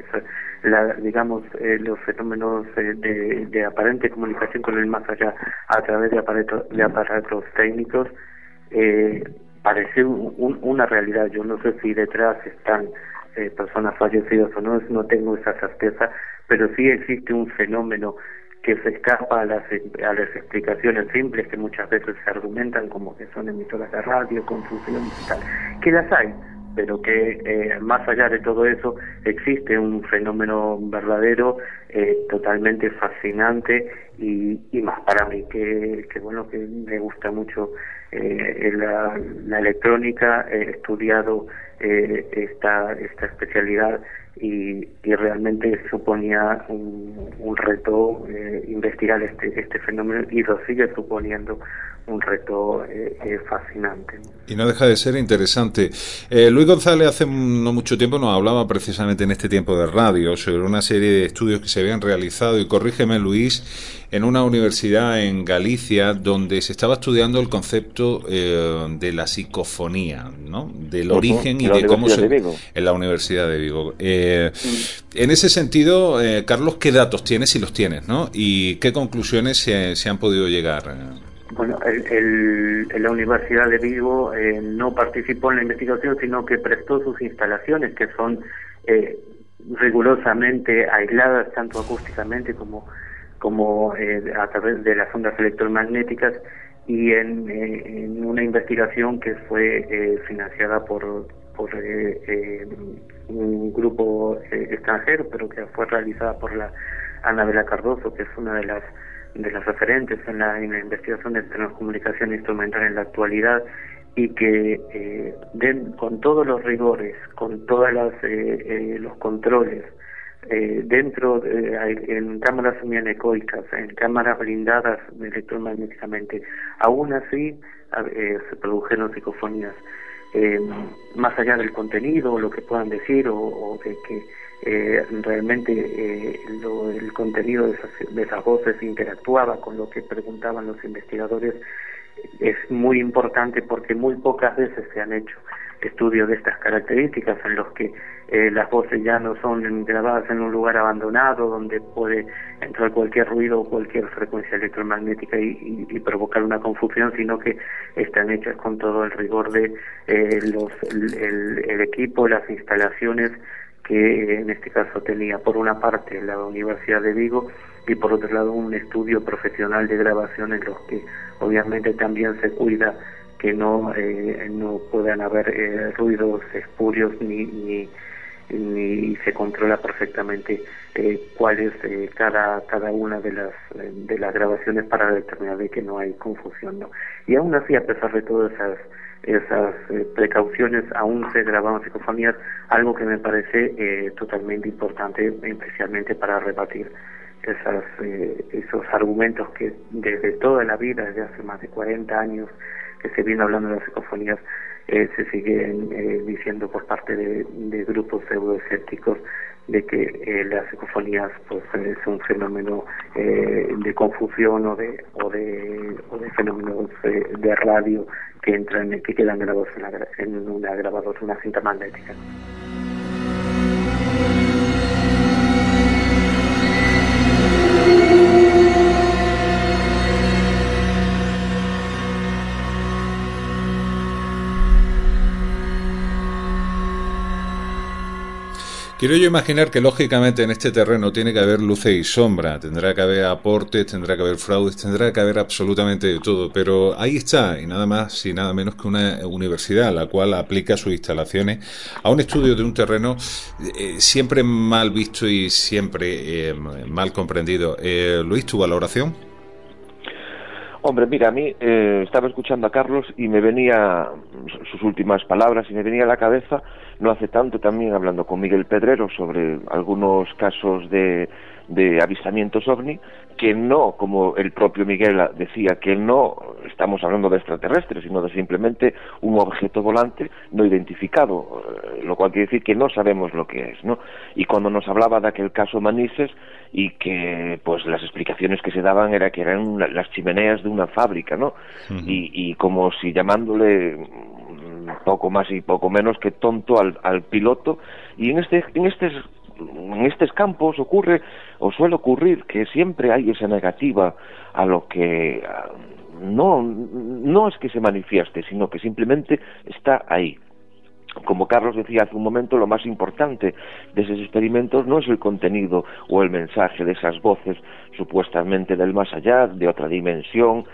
los fenómenos de aparente comunicación con el más allá a través de aparatos técnicos, parece una realidad. Yo no sé si detrás están personas fallecidas o no, no tengo esa certeza, pero sí existe un fenómeno que se escapa a las explicaciones simples que muchas veces se argumentan como que son emisoras de radio, confusión y tal, que las hay, pero que más allá de todo eso existe un fenómeno verdadero, totalmente fascinante y más para mí que bueno, que me gusta mucho la electrónica. He estudiado esta especialidad y realmente suponía un reto investigar este fenómeno, y lo sigue suponiendo un reto fascinante. Y no deja de ser interesante. Luis González hace no mucho tiempo nos hablaba precisamente en este tiempo de radio sobre una serie de estudios que se habían realizado, y corrígeme Luis, en una universidad en Galicia donde se estaba estudiando el concepto de la psicofonía, ¿no? Del origen y de cómo se... En la Universidad de Vigo. En ese sentido, Carlos, ¿qué datos tienes, si los tienes, ¿no? Y qué conclusiones se han podido llegar? Bueno, la Universidad de Vigo no participó en la investigación, sino que prestó sus instalaciones, que son rigurosamente aisladas, tanto acústicamente como a través de las ondas electromagnéticas, y en una investigación que fue financiada por un grupo extranjero, pero que fue realizada por la Anabela Cardoso, que es una de las referentes en la investigación de transcomunicación instrumental en la actualidad, y que con todos los rigores, con todos los controles, en cámaras semianecoicas, en cámaras blindadas electromagnéticamente, aún así se produjeron psicofonías. Más allá del contenido, lo que puedan decir, o de que realmente el contenido de esas voces interactuaba con lo que preguntaban los investigadores, es muy importante porque muy pocas veces se han hecho estudios de estas características en los que las voces ya no son grabadas en un lugar abandonado donde puede entrar cualquier ruido o cualquier frecuencia electromagnética y provocar una confusión, sino que están hechas con todo el rigor de el equipo, las instalaciones que en este caso tenía por una parte la Universidad de Vigo y por otro lado un estudio profesional de grabación, en los que obviamente también se cuida que no puedan haber ruidos espurios ni se controla perfectamente cuál es cada una de las grabaciones para determinar de que no hay confusión, ¿no? Y aún así, a pesar de todas esas precauciones, aún se grababan psicofonías, algo que me parece totalmente importante, especialmente para rebatir esos argumentos que desde toda la vida, desde hace más de 40 años que se viene hablando de las psicofonías, se siguen diciendo por parte de grupos pseudoescépticos de que las psicofonías pues es un fenómeno de confusión o de fenómenos de radio que quedan grabados en una grabadora, una cinta magnética. Quiero yo imaginar que lógicamente en este terreno tiene que haber luces y sombra, tendrá que haber aportes, tendrá que haber fraudes, tendrá que haber absolutamente de todo, pero ahí está, y nada más y nada menos que una universidad, la cual aplica sus instalaciones a un estudio de un terreno siempre mal visto y siempre mal comprendido. Luis, ¿tu valoración? Hombre, mira, a mí estaba escuchando a Carlos y me venía sus últimas palabras y me venía a la cabeza, no hace tanto también hablando con Miguel Pedrero sobre algunos casos de avistamientos ovni, que no, como el propio Miguel decía, que no estamos hablando de extraterrestres, sino de simplemente un objeto volante no identificado, lo cual quiere decir que no sabemos lo que es, ¿no? Y cuando nos hablaba de aquel caso Manises, y que pues las explicaciones que se daban era que eran las chimeneas de una fábrica, ¿no? Uh-huh. Y como si llamándole poco más y poco menos que tonto al piloto, y en estos campos ocurre o suele ocurrir que siempre hay esa negativa a lo que no es que se manifieste, sino que simplemente está ahí. Como Carlos decía hace un momento, lo más importante de esos experimentos no es el contenido o el mensaje de esas voces supuestamente del más allá, de otra dimensión,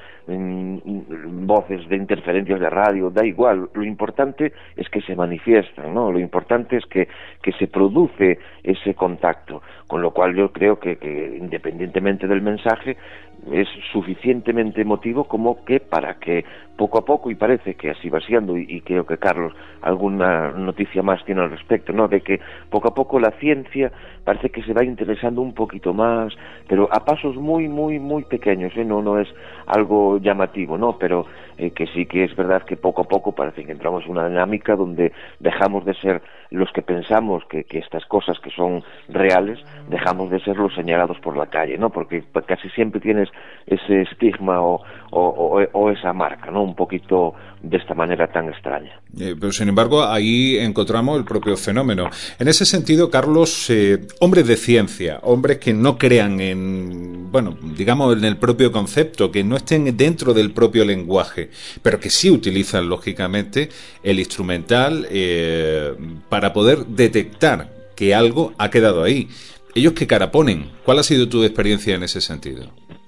voces de interferencias de radio, da igual, lo importante es que se manifiestan, ¿no? Lo importante es que se produce ese contacto, con lo cual yo creo que independientemente del mensaje es suficientemente emotivo como que para que poco a poco, y parece que así va siendo, y creo que Carlos alguna noticia más tiene al respecto, ¿no? De que poco a poco la ciencia parece que se va interesando un poquito más, pero a pasos muy, muy, muy pequeños, no es algo llamativo, ¿no? Pero que sí que es verdad que poco a poco parece que entramos en una dinámica donde dejamos de ser los que pensamos que estas cosas que son reales, dejamos de ser los señalados por la calle, ¿no? Porque casi siempre tienes ese estigma o esa marca, ¿no? Un poquito de esta manera tan extraña. Pero sin embargo ahí encontramos el propio fenómeno. En ese sentido, Carlos, hombres de ciencia, hombres que no crean en, bueno, digamos en el propio concepto, que no estén dentro del propio lenguaje, pero que sí utilizan lógicamente el instrumental para poder detectar que algo ha quedado ahí. ¿Ellos qué cara ponen? ¿Cuál ha sido tu experiencia en ese sentido?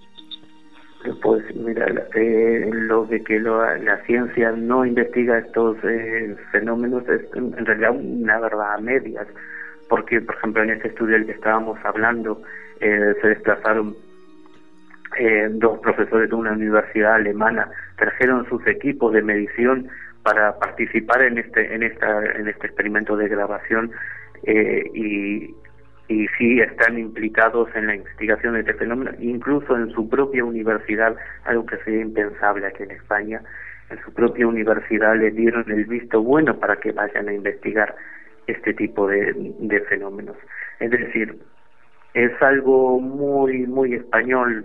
Pues mira, lo de que la ciencia no investiga estos fenómenos es en realidad una verdad a medias, porque por ejemplo en este estudio del que estábamos hablando se desplazaron dos profesores de una universidad alemana, trajeron sus equipos de medición para participar en este experimento de grabación y sí están implicados en la investigación de este fenómeno, incluso en su propia universidad, algo que sería impensable aquí en España. En su propia universidad les dieron el visto bueno para que vayan a investigar este tipo de fenómenos. Es decir, es algo muy muy español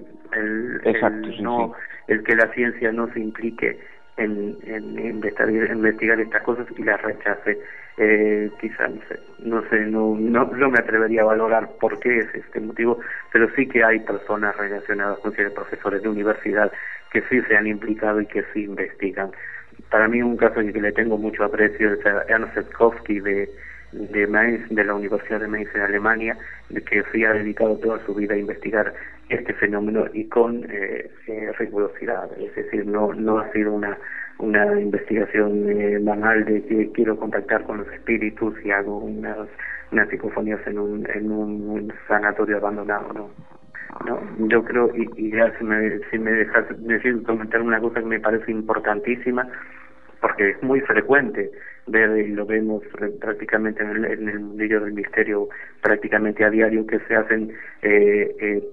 el que la ciencia no se implique en investigar estas cosas y las rechace. Quizá no me atrevería a valorar por qué es este motivo, pero sí que hay personas relacionadas con profesores de universidad que sí se han implicado y que sí investigan. Para mí un caso en que le tengo mucho aprecio es a Ernst Sepkowski de Mainz, de la Universidad de Mainz en Alemania, que sí ha dedicado toda su vida a investigar este fenómeno y con rigurosidad, es decir, no ha sido una investigación banal de que quiero contactar con los espíritus y hago unas psicofonías en un sanatorio abandonado, no, yo creo, y ya si me dejas decir, comentar una cosa que me parece importantísima, porque es muy frecuente ver, y lo vemos prácticamente en el mundillo del misterio prácticamente a diario, que se hacen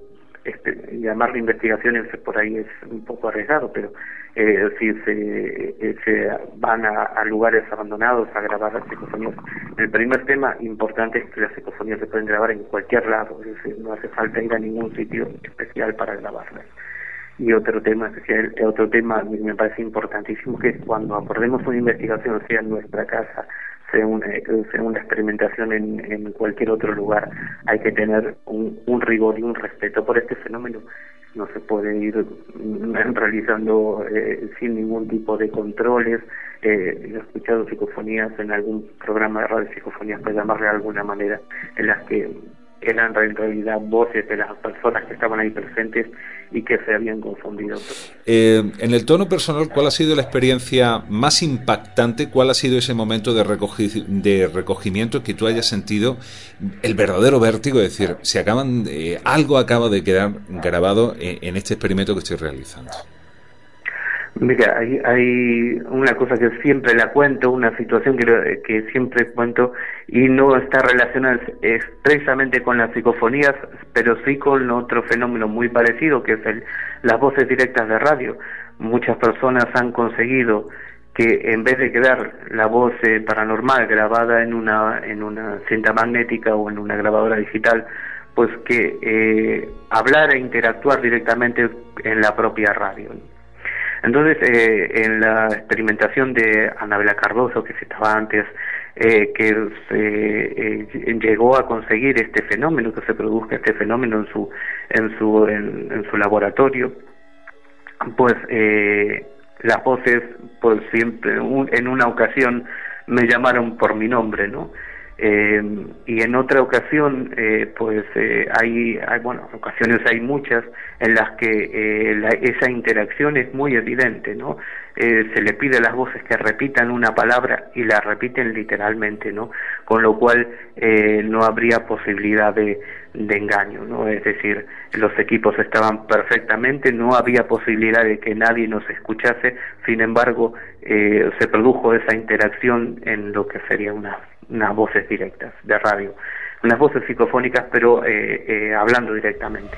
llamarlo investigaciones por ahí es un poco arriesgado, pero si se van a lugares abandonados a grabar las psicofonías. El primer tema importante es que las psicofonías se pueden grabar en cualquier lado, es decir, no hace falta ir a ningún sitio especial para grabarlas. Y otro tema especial, otro tema que me parece importantísimo, que cuando abordemos una investigación, sea en nuestra casa, sea una experimentación en cualquier otro lugar, hay que tener un rigor y un respeto por este fenómeno. No se puede ir realizando sin ningún tipo de controles. He escuchado psicofonías en algún programa de radio, psicofonías, por llamarle de alguna manera, en las que eran en realidad voces de las personas que estaban ahí presentes y que se habían confundido. En el tono personal, ¿cuál ha sido la experiencia más impactante? ¿Cuál ha sido ese momento de recogimiento que tú hayas sentido el verdadero vértigo? Es decir, algo acaba de quedar grabado en este experimento que estoy realizando. Mira, hay una cosa que siempre la cuento, una situación que siempre cuento y no está relacionada expresamente con las psicofonías, pero sí con otro fenómeno muy parecido, que es las voces directas de radio. Muchas personas han conseguido que en vez de quedar la voz paranormal grabada en una cinta magnética o en una grabadora digital, pues que hablar e interactuar directamente en la propia radio. Entonces, en la experimentación de Anabela Cardoso, que citaba antes, que llegó a conseguir este fenómeno, que se produzca este fenómeno en su laboratorio, pues las voces, pues siempre, en una ocasión me llamaron por mi nombre, ¿no? Y en otra ocasión, hay ocasiones hay muchas en las que esa interacción es muy evidente, ¿no? Se le pide a las voces que repitan una palabra y la repiten literalmente, ¿no? Con lo cual no habría posibilidad de engaño, ¿no? Es decir, los equipos estaban perfectamente, no había posibilidad de que nadie nos escuchase. Sin embargo, se produjo esa interacción en lo que sería unas voces directas de radio, unas voces psicofónicas, pero hablando directamente.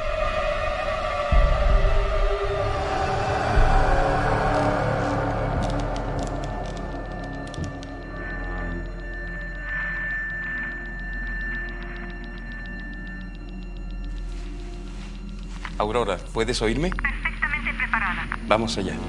Aurora, ¿puedes oírme? Perfectamente preparada. Vamos allá.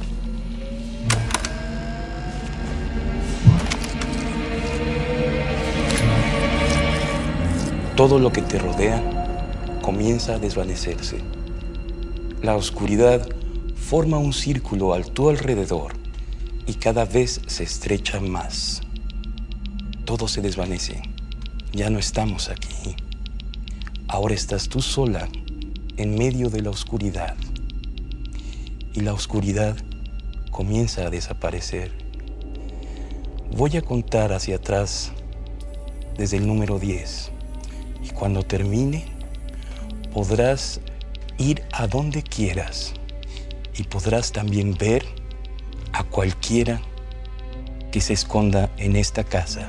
Todo lo que te rodea comienza a desvanecerse. La oscuridad forma un círculo a tu alrededor y cada vez se estrecha más. Todo se desvanece. Ya no estamos aquí. Ahora estás tú sola en medio de la oscuridad. Y la oscuridad comienza a desaparecer. Voy a contar hacia atrás desde el número 10. Y cuando termine, podrás ir a donde quieras y podrás también ver a cualquiera que se esconda en esta casa.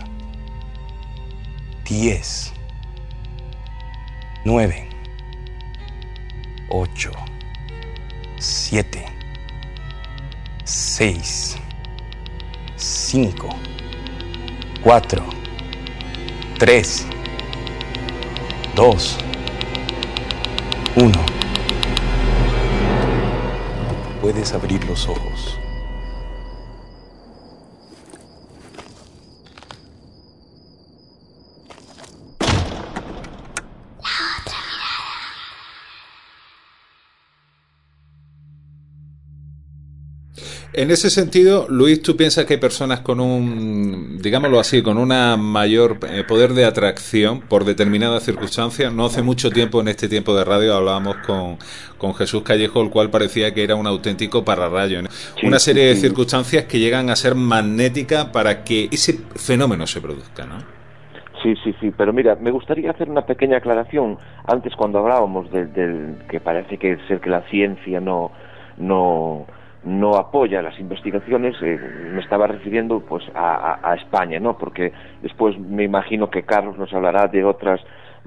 10, 9, 8, 7, 6, 5, 4, 3, 2, 1. Puedes abrir los ojos. En ese sentido, Luis, ¿tú piensas que hay personas con digámoslo así, con una mayor poder de atracción por determinadas circunstancias? No hace mucho tiempo, en este tiempo de radio, hablábamos con Jesús Callejo, el cual parecía que era un auténtico pararrayo. Sí, una serie de circunstancias que llegan a ser magnéticas para que ese fenómeno se produzca, ¿no? Sí, pero mira, me gustaría hacer una pequeña aclaración. Antes, cuando hablábamos del que parece que es el que la ciencia no apoya las investigaciones, me estaba refiriendo pues a España, ¿no? Porque después me imagino que Carlos nos hablará de otras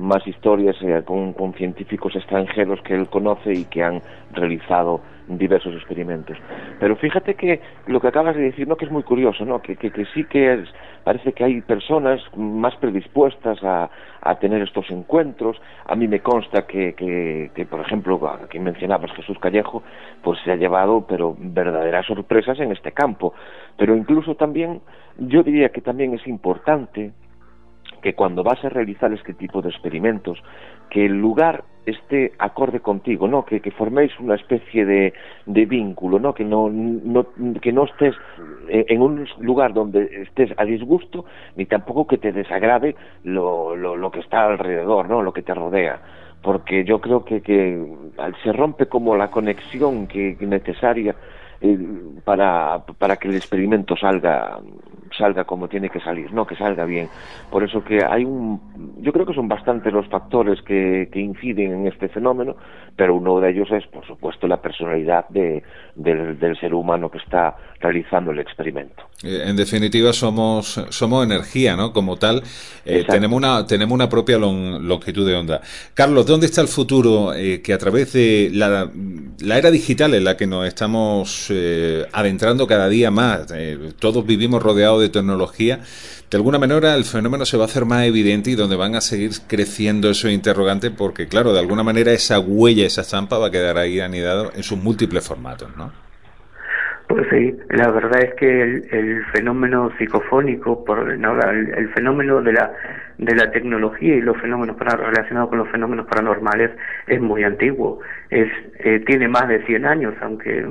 más historias con científicos extranjeros que él conoce y que han realizado diversos experimentos. Pero fíjate que lo que acabas de decir, ¿no?, que es muy curioso, ¿no?, que sí que parece que hay personas más predispuestas a tener estos encuentros. A mí me consta que por ejemplo, aquí mencionabas Jesús Callejo, pues se ha llevado pero verdaderas sorpresas en este campo. Pero incluso también, yo diría que también es importante que cuando vas a realizar este tipo de experimentos, que el lugar esté acorde contigo, ¿no?, que forméis una especie de vínculo, ¿no?, que no estés en un lugar donde estés a disgusto, ni tampoco que te desagrade lo que está alrededor, ¿no?, lo que te rodea, porque yo creo que se rompe como la conexión que necesaria para que el experimento salga como tiene que salir, ¿no?, que salga bien. Por eso que yo creo que son bastantes los factores que inciden en este fenómeno, pero uno de ellos es, por supuesto, la personalidad del ser humano que está realizando el experimento. En definitiva, somos energía, ¿no?, como tal. Tenemos una propia longitud de onda. Carlos, ¿dónde está el futuro que a través de la era digital en la que nos estamos adentrando cada día más, todos vivimos rodeados de tecnología, de alguna manera el fenómeno se va a hacer más evidente y donde van a seguir creciendo esos interrogantes, porque claro, de alguna manera esa huella, esa estampa va a quedar ahí anidado en sus múltiples formatos, ¿no? Pues sí, la verdad es que el fenómeno psicofónico, el fenómeno de la tecnología y los fenómenos relacionados con los fenómenos paranormales es muy antiguo. Tiene más de 100 años, aunque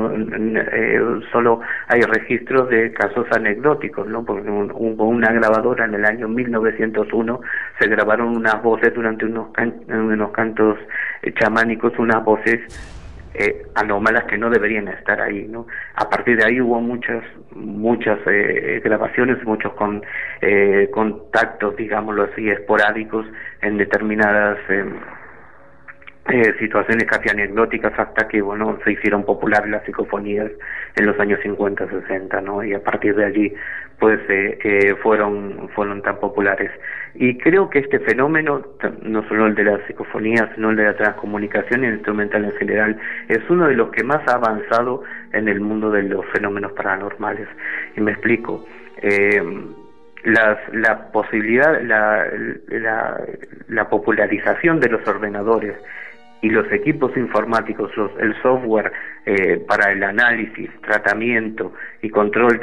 solo hay registros de casos anecdóticos, ¿no? Porque hubo una grabadora en el año 1901, se grabaron unas voces durante unos cantos chamánicos, unas voces anómalas que no deberían estar ahí, ¿no? A partir de ahí hubo muchas grabaciones, muchos contactos, digámoslo así, esporádicos en determinadas situaciones casi anecdóticas, hasta que se hicieron populares las psicofonías en los años 50, 60, ¿no? Y a partir de allí pues fueron tan populares. Y creo que este fenómeno, no solo el de las psicofonías, sino el de la transcomunicación instrumental en general, es uno de los que más ha avanzado en el mundo de los fenómenos paranormales. Y me explico. La posibilidad, la popularización de los ordenadores y los equipos informáticos, el software para el análisis, tratamiento y control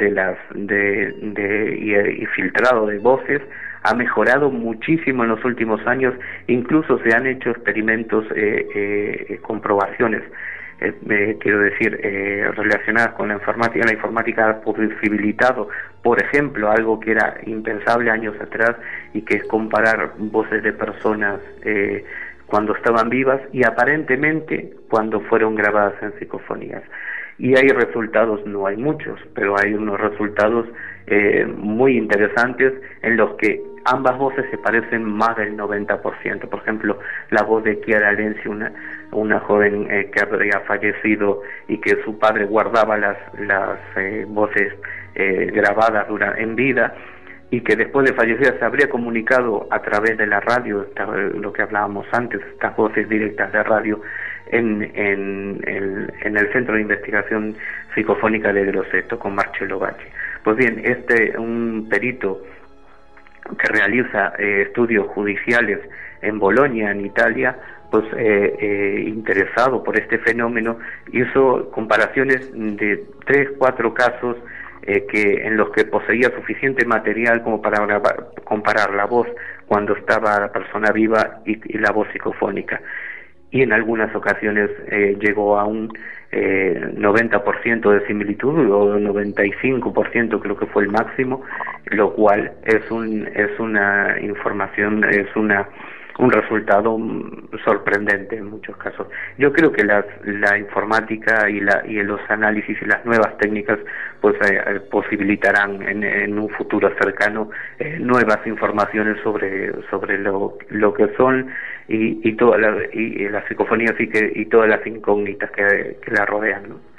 y filtrado de voces ha mejorado muchísimo en los últimos años. Incluso se han hecho experimentos, comprobaciones, quiero decir, relacionadas con la informática. La informática ha posibilitado, por ejemplo, algo que era impensable años atrás, y que es comparar voces de personas cuando estaban vivas y aparentemente cuando fueron grabadas en psicofonías. Y hay resultados, no hay muchos, pero hay unos resultados muy interesantes en los que ambas voces se parecen más del 90%. Por ejemplo, la voz de Chiara Lenzi, una joven que había fallecido y que su padre guardaba las voces grabadas en vida, y que después de fallecer se habría comunicado a través de la radio, lo que hablábamos antes, estas voces directas de radio, en el Centro de Investigación Psicofónica de Grosseto con Marcello Bacci. Pues bien, un perito que realiza estudios judiciales en Bolonia, en Italia, pues interesado por este fenómeno, hizo comparaciones de 3-4 casos en los que poseía suficiente material como para comparar la voz cuando estaba la persona viva y la voz psicofónica. Y en algunas ocasiones llegó a un 90% de similitud, o 95% creo que fue el máximo, lo cual es una información, es un resultado sorprendente en muchos casos. Yo creo que la informática y los análisis y las nuevas técnicas pues posibilitarán en un futuro cercano nuevas informaciones sobre lo que son y la psicofonía, y todas las incógnitas que la rodean, ¿no?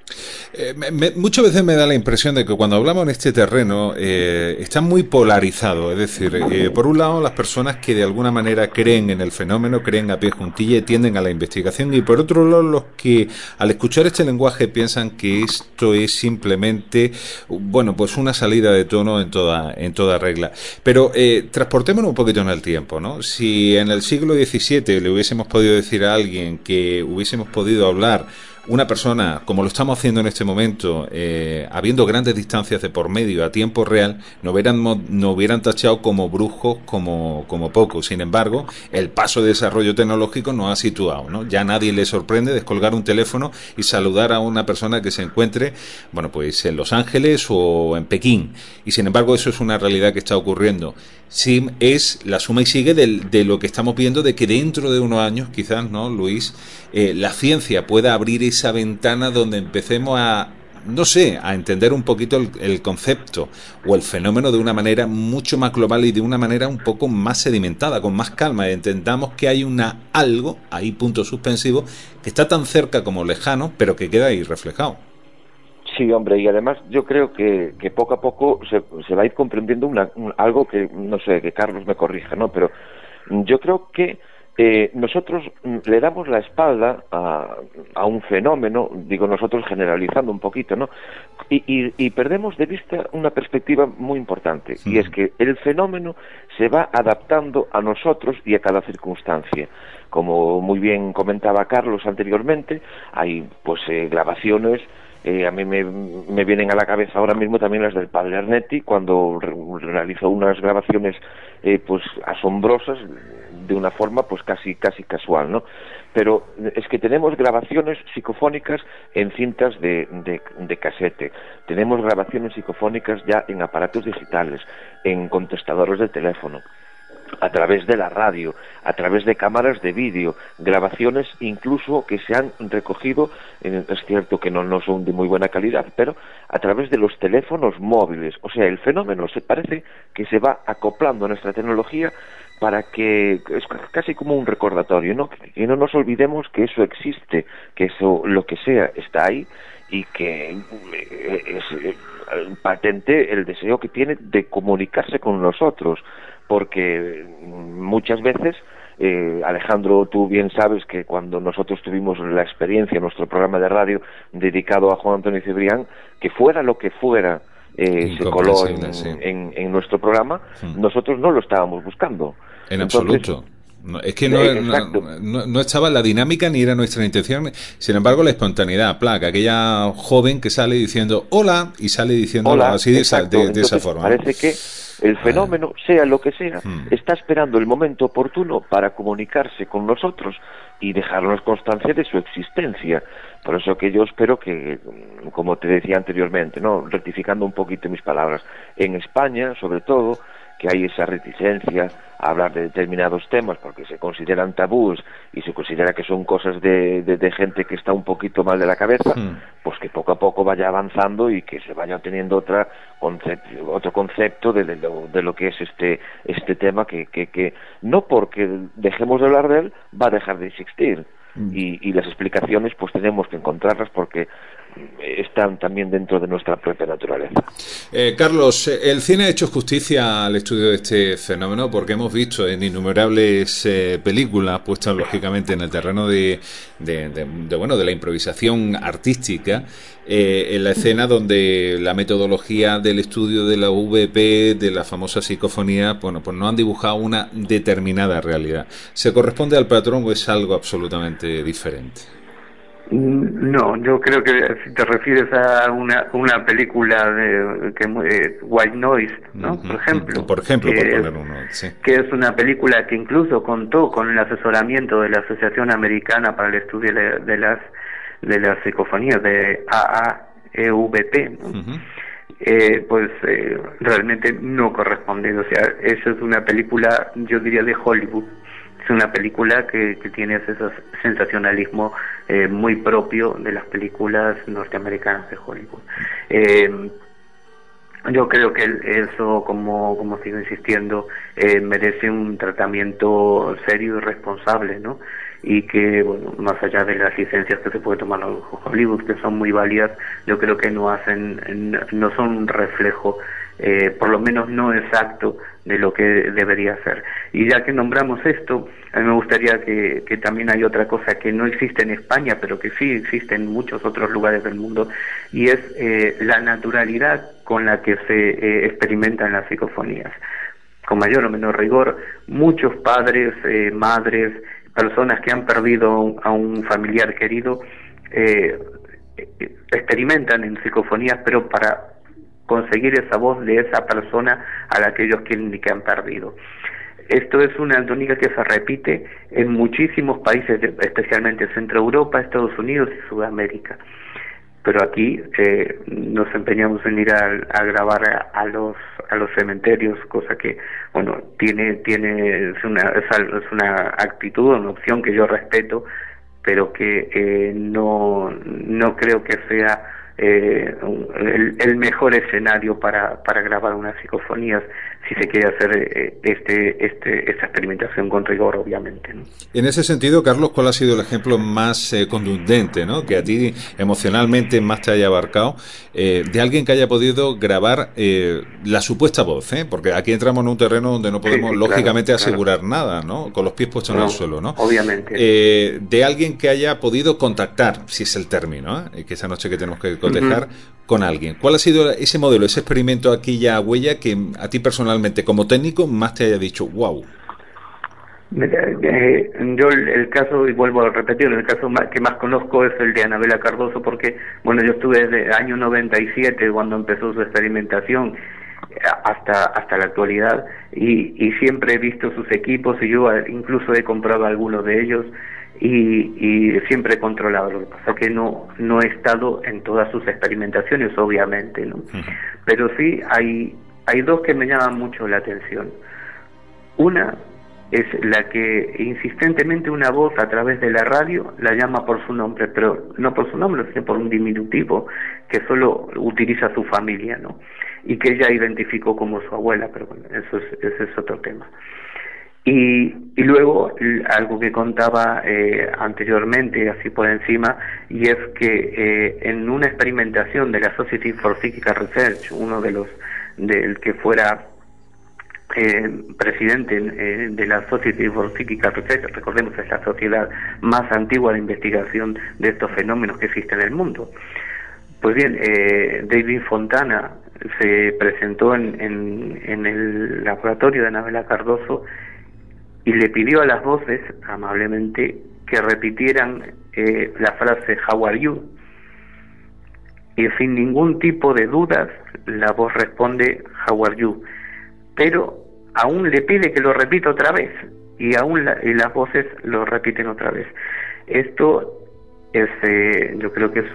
Muchas veces me da la impresión de que cuando hablamos en este terreno está muy polarizado, es decir, por un lado las personas que de alguna manera creen en el fenómeno, creen a pie juntilla y tienden a la investigación, y por otro lado los que al escuchar este lenguaje piensan que esto es simplemente, bueno, pues una salida de tono en toda regla. Pero transportémonos un poquito en el tiempo, ¿no? Si en el siglo XVII le hubiésemos podido decir a alguien que hubiésemos podido hablar una persona, como lo estamos haciendo en este momento, habiendo grandes distancias de por medio a tiempo real, no hubieran tachado como brujos como poco. Sin embargo, el paso de desarrollo tecnológico nos ha situado, ¿no? Ya nadie le sorprende descolgar un teléfono y saludar a una persona que se encuentre, bueno, pues en Los Ángeles o en Pekín. Y sin embargo, eso es una realidad que está ocurriendo. Sí, es la suma y sigue de lo que estamos viendo, de que dentro de unos años, quizás, ¿no, Luis? La ciencia pueda abrir esa ventana donde empecemos a entender un poquito el concepto o el fenómeno de una manera mucho más global y de una manera un poco más sedimentada, con más calma. Entendamos que hay algo, ahí punto suspensivo, que está tan cerca como lejano, pero que queda ahí reflejado. Sí, hombre, y además yo creo que poco a poco se va a ir comprendiendo algo que, no sé, que Carlos me corrija, ¿no? Pero yo creo que nosotros le damos la espalda a un fenómeno, digo nosotros generalizando un poquito, ¿no? Y perdemos de vista una perspectiva muy importante, y es que el fenómeno se va adaptando a nosotros y a cada circunstancia. Como muy bien comentaba Carlos anteriormente, hay pues grabaciones. A mí me vienen a la cabeza ahora mismo también las del padre Arnetti, cuando realizó unas grabaciones pues asombrosas, de una forma pues casi casual, ¿no? Pero es que tenemos grabaciones psicofónicas en cintas de casete, tenemos grabaciones psicofónicas ya en aparatos digitales, en contestadores de teléfono, a través de la radio, a través de cámaras de vídeo, grabaciones incluso que se han recogido, es cierto que no son de muy buena calidad, pero a través de los teléfonos móviles. O sea, el fenómeno se parece que se va acoplando a nuestra tecnología para que es casi como un recordatorio, ¿no? Que no nos olvidemos que eso existe, que eso, lo que sea, está ahí, y que es patente el deseo que tiene de comunicarse con nosotros, porque muchas veces, Alejandro, tú bien sabes que cuando nosotros tuvimos la experiencia, nuestro programa de radio dedicado a Juan Antonio Cebrián, que fuera lo que fuera, se coló en nuestro programa, nosotros no lo estábamos buscando. En absoluto. No, es que no estaba la dinámica ni era nuestra intención. Sin embargo, la espontaneidad, aquella joven que sale diciendo hola, y sale diciendo hola, así de esa forma. Parece que el fenómeno, sea lo que sea, está esperando el momento oportuno para comunicarse con nosotros y dejarnos constancia de su existencia. Por eso que yo espero que, como te decía anteriormente, ¿no?, rectificando un poquito mis palabras, en España, sobre todo, que hay esa reticencia a hablar de determinados temas porque se consideran tabús y se considera que son cosas de gente que está un poquito mal de la cabeza, pues que poco a poco vaya avanzando y que se vaya teniendo otro concepto de lo que es este tema que no porque dejemos de hablar de él va a dejar de existir. Y las explicaciones pues tenemos que encontrarlas porque están también dentro de nuestra propia naturaleza. Carlos, el cine ha hecho justicia al estudio de este fenómeno porque hemos visto en innumerables películas puestas lógicamente en el terreno de la improvisación artística, en la escena donde la metodología del estudio de la VP, de la famosa psicofonía, bueno, pues no han dibujado una determinada realidad. ¿Se corresponde al patrón o es algo absolutamente diferente? No, yo creo que si te refieres a una película de White Noise, ¿no? Por ejemplo, por poner uno, sí. Que es una película que incluso contó con el asesoramiento de la Asociación Americana para el Estudio de las Psicofonías, de AAEVP, ¿no? Realmente no corresponde. O sea, eso es una película, yo diría, de Hollywood. Es una película que tiene ese sensacionalismo muy propio de las películas norteamericanas de Hollywood. Yo creo que eso, como sigo insistiendo, merece un tratamiento serio y responsable, ¿no? y que, bueno, más allá de las licencias que se puede tomar los Hollywood, que son muy válidas, yo creo que no son un reflejo, por lo menos no exacto, de lo que debería ser. Y ya que nombramos esto, a mí me gustaría que también hay otra cosa que no existe en España, pero que sí existe en muchos otros lugares del mundo, y es la naturalidad con la que se experimentan las psicofonías. Con mayor o menor rigor, muchos padres, madres, personas que han perdido a un familiar querido, experimentan en psicofonías, pero para conseguir esa voz de esa persona a la que ellos quieren y que han perdido. Esto es una tónica que se repite en muchísimos países, especialmente Centro Europa, Estados Unidos y Sudamérica. Pero aquí nos empeñamos en ir a grabar a los cementerios, cosa que, bueno, es una actitud, una opción que yo respeto, pero que no creo que sea el mejor escenario para grabar unas psicofonías, si se quiere hacer esta experimentación con rigor, obviamente, ¿no? En ese sentido, Carlos, ¿cuál ha sido el ejemplo más contundente, ¿no?, que a ti emocionalmente más te haya abarcado, de alguien que haya podido grabar la supuesta voz, porque aquí entramos en un terreno donde no podemos, lógicamente, asegurar nada, ¿no?, con los pies puestos en el suelo, ¿no? Obviamente. De alguien que haya podido contactar, si es el término, que esa noche que tenemos que cotejar, con alguien. ¿Cuál ha sido ese modelo, ese experimento aquí ya a huella que a ti personalmente, como técnico, más te haya dicho, wow? Yo el caso, y vuelvo a repetir, el caso que más conozco es el de Anabela Cardoso, porque, bueno, yo estuve desde el año 97, cuando empezó su experimentación, hasta la actualidad, y siempre he visto sus equipos, y yo incluso he comprado algunos de ellos, y siempre he controlado. Lo que pasa que no he estado en todas sus experimentaciones, obviamente, ¿no? Pero sí hay dos que me llaman mucho la atención. Una es la que insistentemente una voz a través de la radio la llama por su nombre, pero no por su nombre, sino por un diminutivo que solo utiliza su familia, ¿no? Y que ella identificó como su abuela, pero bueno, ese es otro tema. Y luego algo que contaba anteriormente, así por encima, y es que en una experimentación de la Society for Psychical Research, uno del que fuera presidente de la Society for Psychical Research, recordemos, es la sociedad más antigua de investigación de estos fenómenos que existen en el mundo. Pues bien, David Fontana se presentó en el laboratorio de Anabela Cardoso y le pidió a las voces, amablemente, que repitieran la frase "How are you?". Y sin ningún tipo de dudas, la voz responde "How are you?". Pero aún le pide que lo repita otra vez, y aún las voces lo repiten otra vez. Esto es, yo creo que es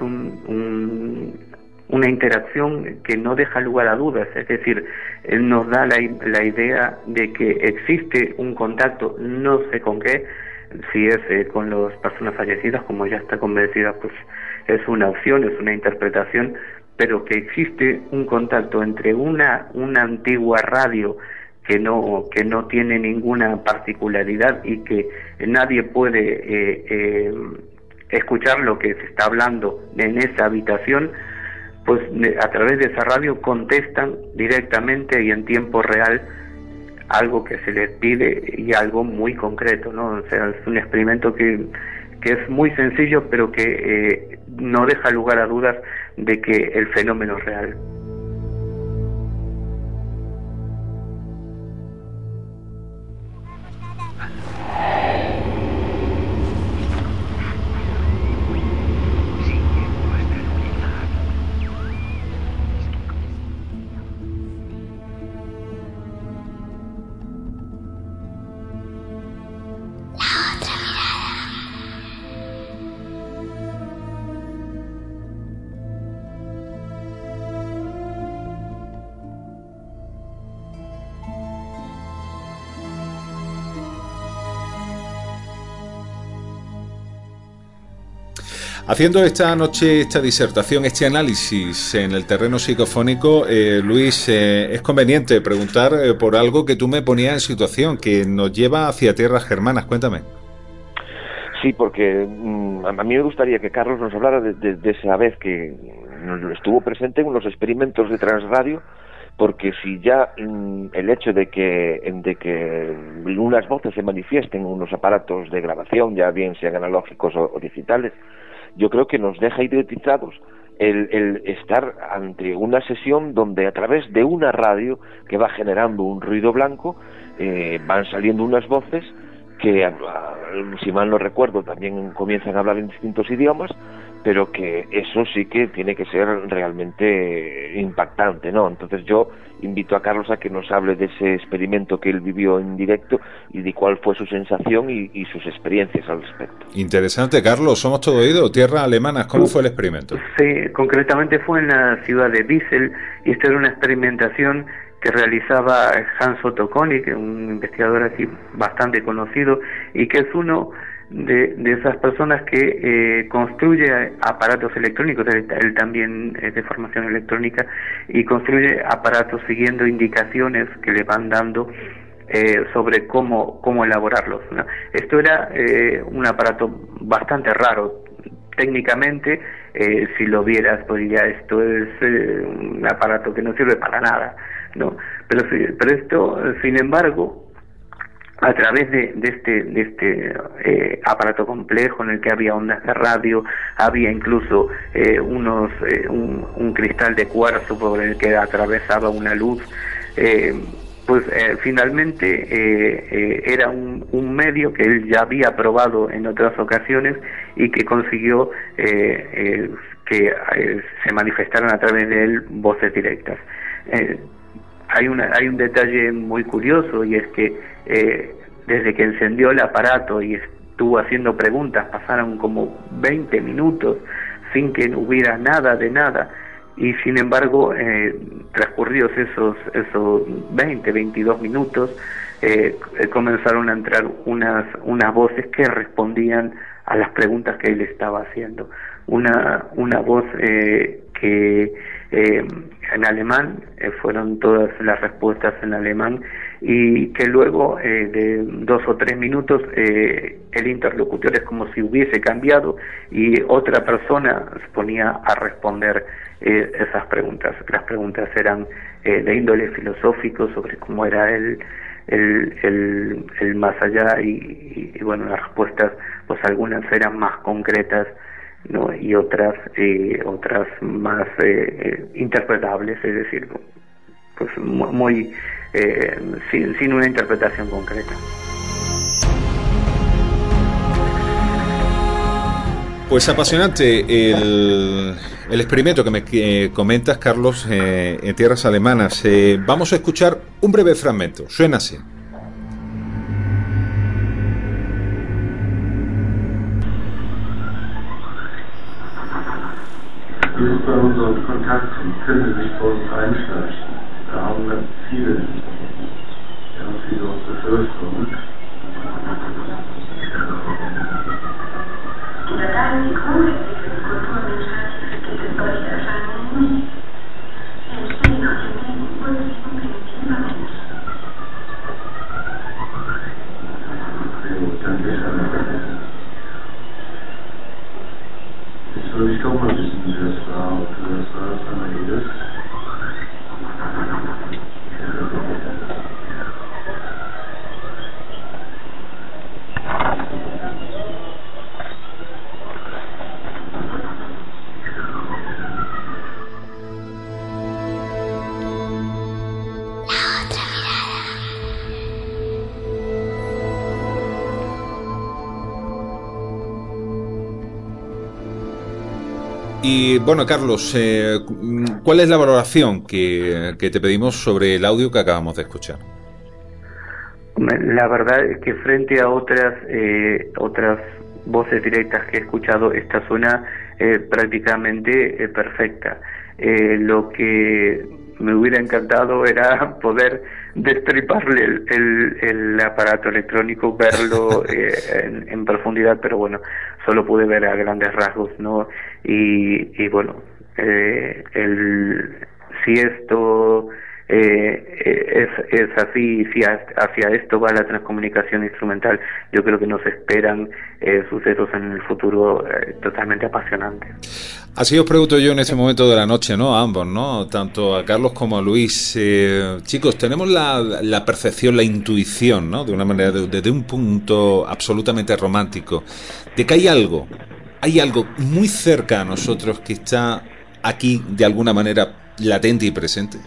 una interacción que no deja lugar a dudas, es decir, nos da la idea de que existe un contacto, no sé con qué, si es con las personas fallecidas, como ya está convencida, pues es una opción, es una interpretación, pero que existe un contacto entre una antigua radio que no tiene ninguna particularidad y que nadie puede escuchar lo que se está hablando en esa habitación, pues a través de esa radio contestan directamente y en tiempo real algo que se les pide, y algo muy concreto, ¿no? O sea, es un experimento que es muy sencillo, pero que no deja lugar a dudas de que el fenómeno es real. Haciendo esta noche esta disertación, este análisis en el terreno psicofónico, Luis, es conveniente preguntar por algo que tú me ponías en situación, que nos lleva hacia tierras germanas. Cuéntame. Sí, porque a mí me gustaría que Carlos nos hablara de esa vez que estuvo presente en los experimentos de Transradio, porque si ya el hecho de que unas voces se manifiesten en unos aparatos de grabación, ya bien sean analógicos o digitales, yo creo que nos deja idiotizados el estar ante una sesión donde a través de una radio que va generando un ruido blanco van saliendo unas voces que, si mal no recuerdo, también comienzan a hablar en distintos idiomas, pero que eso sí que tiene que ser realmente impactante, ¿no? Entonces yo invito a Carlos a que nos hable de ese experimento que él vivió en directo y de cuál fue su sensación y sus experiencias al respecto. Interesante, Carlos, somos todo oído. Tierras alemanas, ¿cómo fue el experimento? Sí, concretamente fue en la ciudad de Wiesel, y esta era una experimentación que realizaba Hans Otto Konig, un investigador aquí bastante conocido, y que es uno de esas personas que construye aparatos electrónicos. Él también es de formación electrónica y construye aparatos siguiendo indicaciones que le van dando sobre cómo elaborarlos, ¿no? Esto era un aparato bastante raro técnicamente. Si lo vieras, pues ya esto es un aparato que no sirve para nada, ¿no? Pero esto, sin embargo, a través de este aparato complejo en el que había ondas de radio, había incluso un cristal de cuarzo por el que atravesaba una luz, finalmente era un medio que él ya había probado en otras ocasiones y que consiguió que se manifestaran a través de él voces directas. Hay un detalle muy curioso, y es que desde que encendió el aparato y estuvo haciendo preguntas, pasaron como 20 minutos sin que hubiera nada de nada, y sin embargo transcurridos esos 22 minutos comenzaron a entrar unas voces que respondían a las preguntas que él estaba haciendo. Una voz que en alemán, fueron todas las respuestas en alemán, y que luego de 2 o 3 minutos el interlocutor es como si hubiese cambiado y otra persona se ponía a responder esas preguntas. Las preguntas eran de índole filosófico, sobre cómo era el más allá, y bueno, las respuestas, pues algunas eran más concretas, ¿no? Y otras más interpretables, es decir, pues muy sin una interpretación concreta. Pues apasionante el experimento que me comentas, Carlos, en tierras alemanas. Vamos a escuchar un breve fragmento. Suena así. Bei unserem Kontakt können Sie sich bei uns einschalten. Da haben ganz viele aus der Bevölkerung. In der Dynamik hochentwickelten Kulturwissenschaft gibt es solche Erscheinungen nicht. Sie entstehen aus dem Denken ursichtigen primitiver Menschen. Jetzt würde ich doch mal wissen, wie das war, ob du das warst, Annelies. Y bueno, Carlos, ¿cuál es la valoración que te pedimos sobre el audio que acabamos de escuchar? La verdad es que frente a otras voces directas que he escuchado, esta suena prácticamente perfecta. Lo que me hubiera encantado era poder destriparle el aparato electrónico, verlo en profundidad, pero bueno, solo pude ver a grandes rasgos, ¿no? Y bueno, si esto es así, si hacia esto va la transcomunicación instrumental. Yo creo que nos esperan sucesos en el futuro totalmente apasionantes. Así os pregunto yo en este momento de la noche, ¿no? A ambos, ¿no? Tanto a Carlos como a Luis. Chicos, tenemos la percepción, la intuición, ¿no? De una manera, desde un punto absolutamente romántico, de que hay algo muy cerca a nosotros que está aquí de alguna manera latente y presente.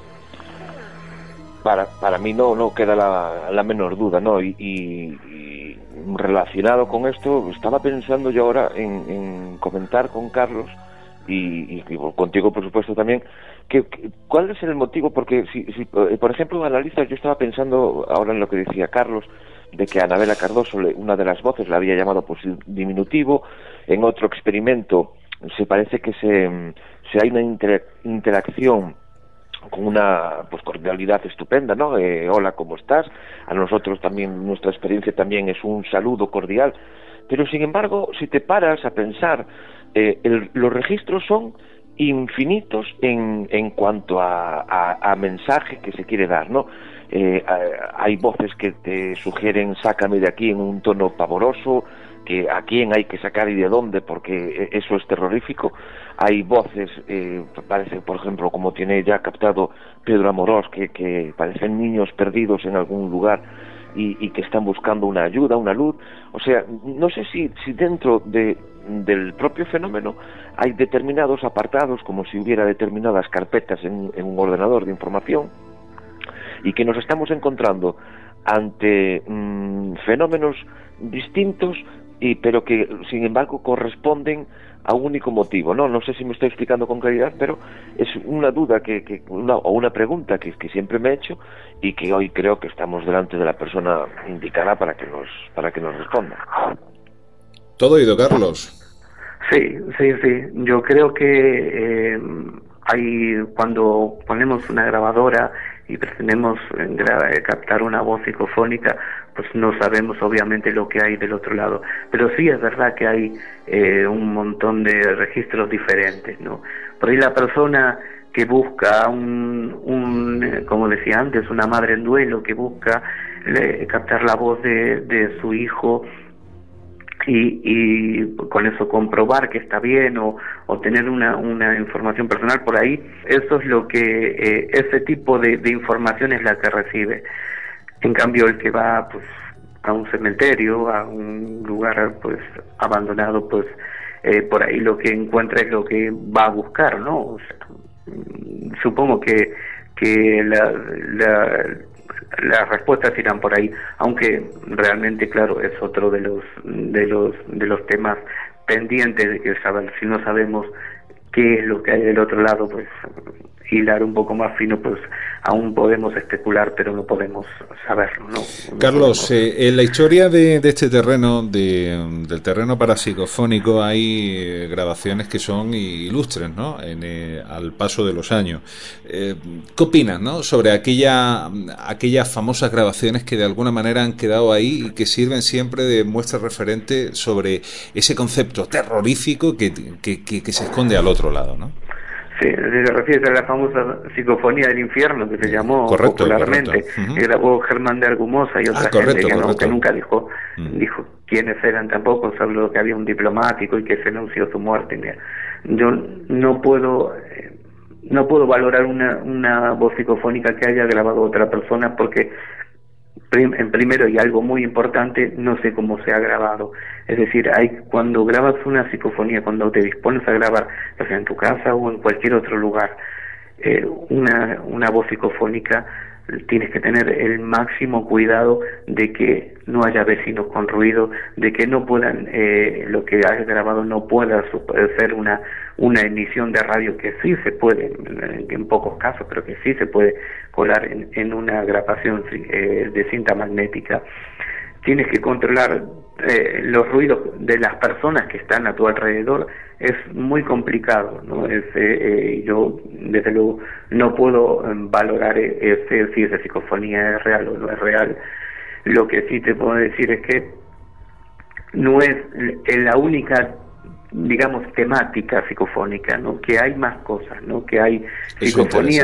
Para mí no queda la menor duda, ¿no? Y relacionado con esto, estaba pensando yo ahora en comentar con Carlos y contigo, por supuesto, también, ¿cuál es el motivo? Porque si por ejemplo, analizas, yo estaba pensando ahora en lo que decía Carlos, de que a Anabela Cardoso, una de las voces, la había llamado pues diminutivo. En otro experimento se parece que se hay una interacción con una pues cordialidad estupenda, ¿no? Hola, ¿cómo estás? A nosotros también, nuestra experiencia también es un saludo cordial. Pero sin embargo, si te paras a pensar, los registros son infinitos en cuanto a mensaje que se quiere dar, ¿no? Hay voces que te sugieren sácame de aquí en un tono pavoroso, que a quién hay que sacar y de dónde, porque eso es terrorífico. Hay voces, parece, por ejemplo, como tiene ya captado Pedro Amorós, que parecen niños perdidos en algún lugar y que están buscando una ayuda, una luz. O sea, no sé si dentro del propio fenómeno hay determinados apartados, como si hubiera determinadas carpetas en un ordenador de información, y que nos estamos encontrando ante fenómenos distintos, pero que sin embargo corresponden a un único motivo, ¿no? No sé si me estoy explicando con claridad, pero es una duda o una pregunta que siempre me he hecho, y que hoy creo que estamos delante de la persona indicada para que nos responda. Todo oído, Carlos. Sí. Yo creo que cuando ponemos una grabadora y pretendemos captar una voz psicofónica, pues no sabemos obviamente lo que hay del otro lado, pero sí es verdad que hay un montón de registros diferentes, ¿no? Por ahí la persona que busca como decía antes, una madre en duelo, que busca captar la voz de su hijo y con eso comprobar que está bien o tener una información personal por ahí, eso es lo que ese tipo de información es la que recibe. En cambio, el que va pues a un cementerio, a un lugar pues abandonado, pues por ahí lo que encuentra es lo que va a buscar, ¿no? O sea, supongo que las respuestas irán por ahí, aunque realmente, claro, es otro de los temas pendientes de que saber. Si no sabemos qué es lo que hay del otro lado, pues hilar un poco más fino, pues aún podemos especular, pero no podemos saberlo, ¿no? Carlos, en la historia de este terreno, del terreno parapsicofónico, hay grabaciones que son ilustres, ¿no? Al paso de los años. ¿Qué opinas, no? Sobre aquellas famosas grabaciones que de alguna manera han quedado ahí y que sirven siempre de muestra referente sobre ese concepto terrorífico que se esconde al otro lado, ¿no? Sí, se refiere a la famosa psicofonía del infierno, que se llamó popularmente, que grabó Germán de Argumosa y otra gente que nunca dijo quiénes eran tampoco, solo que había un diplomático y que se anunció su muerte. Yo no puedo valorar una voz psicofónica que haya grabado otra persona, porque en primero, y algo muy importante, no sé cómo se ha grabado. Es decir, cuando grabas una psicofonía, cuando te dispones a grabar, ya sea en tu casa o en cualquier otro lugar, una voz psicofónica, tienes que tener el máximo cuidado de que no haya vecinos con ruido, de que no puedan, lo que has grabado no pueda ser una emisión de radio, que sí se puede, en pocos casos, pero que sí se puede colar en una grabación de cinta magnética. Tienes que controlar los ruidos de las personas que están a tu alrededor. Es muy complicado, ¿no? Yo desde luego no puedo valorar si esa psicofonía es real o no es real. Lo que sí te puedo decir es que no es la única, digamos, temática psicofónica, ¿no? Que hay más cosas, ¿no? Que hay psicofonías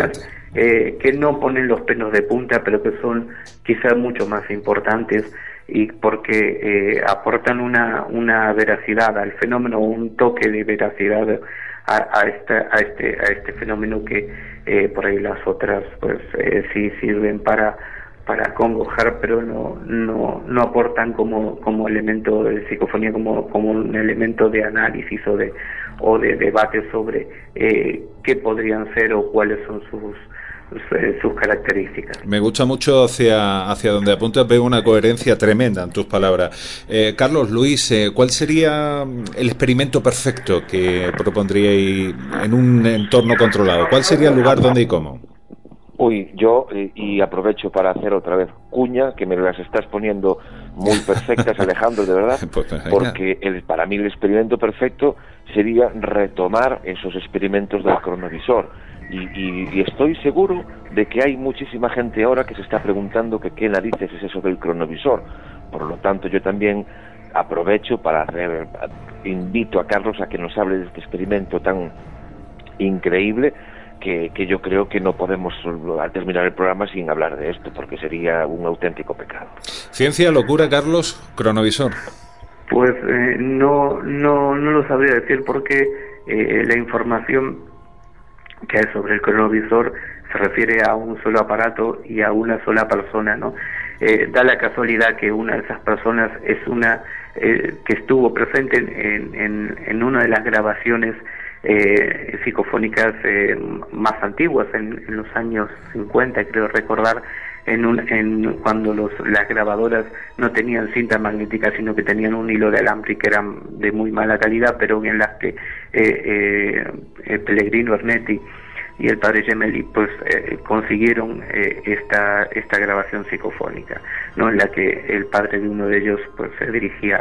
que no ponen los pelos de punta, pero que son quizás mucho más importantes, y porque aportan una veracidad al fenómeno, un toque de veracidad a este fenómeno que por ahí las otras pues sí sirven para congojar, pero no aportan como elemento de psicofonía, como un elemento de análisis o de debate sobre qué podrían ser o cuáles son sus características. Me gusta mucho hacia donde apuntas, veo una coherencia tremenda en tus palabras. Carlos, Luis, ¿cuál sería el experimento perfecto que propondríais en un entorno controlado? ¿Cuál sería el lugar, dónde y cómo? Uy, yo, y aprovecho para hacer otra vez cuña, que me las estás poniendo muy perfectas, Alejandro, de verdad, porque para mí el experimento perfecto sería retomar esos experimentos del cronovisor, y estoy seguro de que hay muchísima gente ahora que se está preguntando que qué narices es eso del cronovisor. Por lo tanto, yo también aprovecho para invito a Carlos a que nos hable de este experimento tan increíble, que yo creo que no podemos al terminar el programa sin hablar de esto, porque sería un auténtico pecado. Ciencia, locura, Carlos, cronovisor. Pues no lo sabría decir, porque la información que hay sobre el cronovisor se refiere a un solo aparato y a una sola persona, ¿no? Da la casualidad que una de esas personas es una que estuvo presente en una de las grabaciones psicofónicas más antiguas, en los años 50, creo recordar, cuando las grabadoras no tenían cinta magnética, sino que tenían un hilo de alambre que eran de muy mala calidad, pero en las que Pellegrino Ernetti y el padre Gemelli pues consiguieron esta grabación psicofónica, ¿no? En la que el padre de uno de ellos pues se dirigía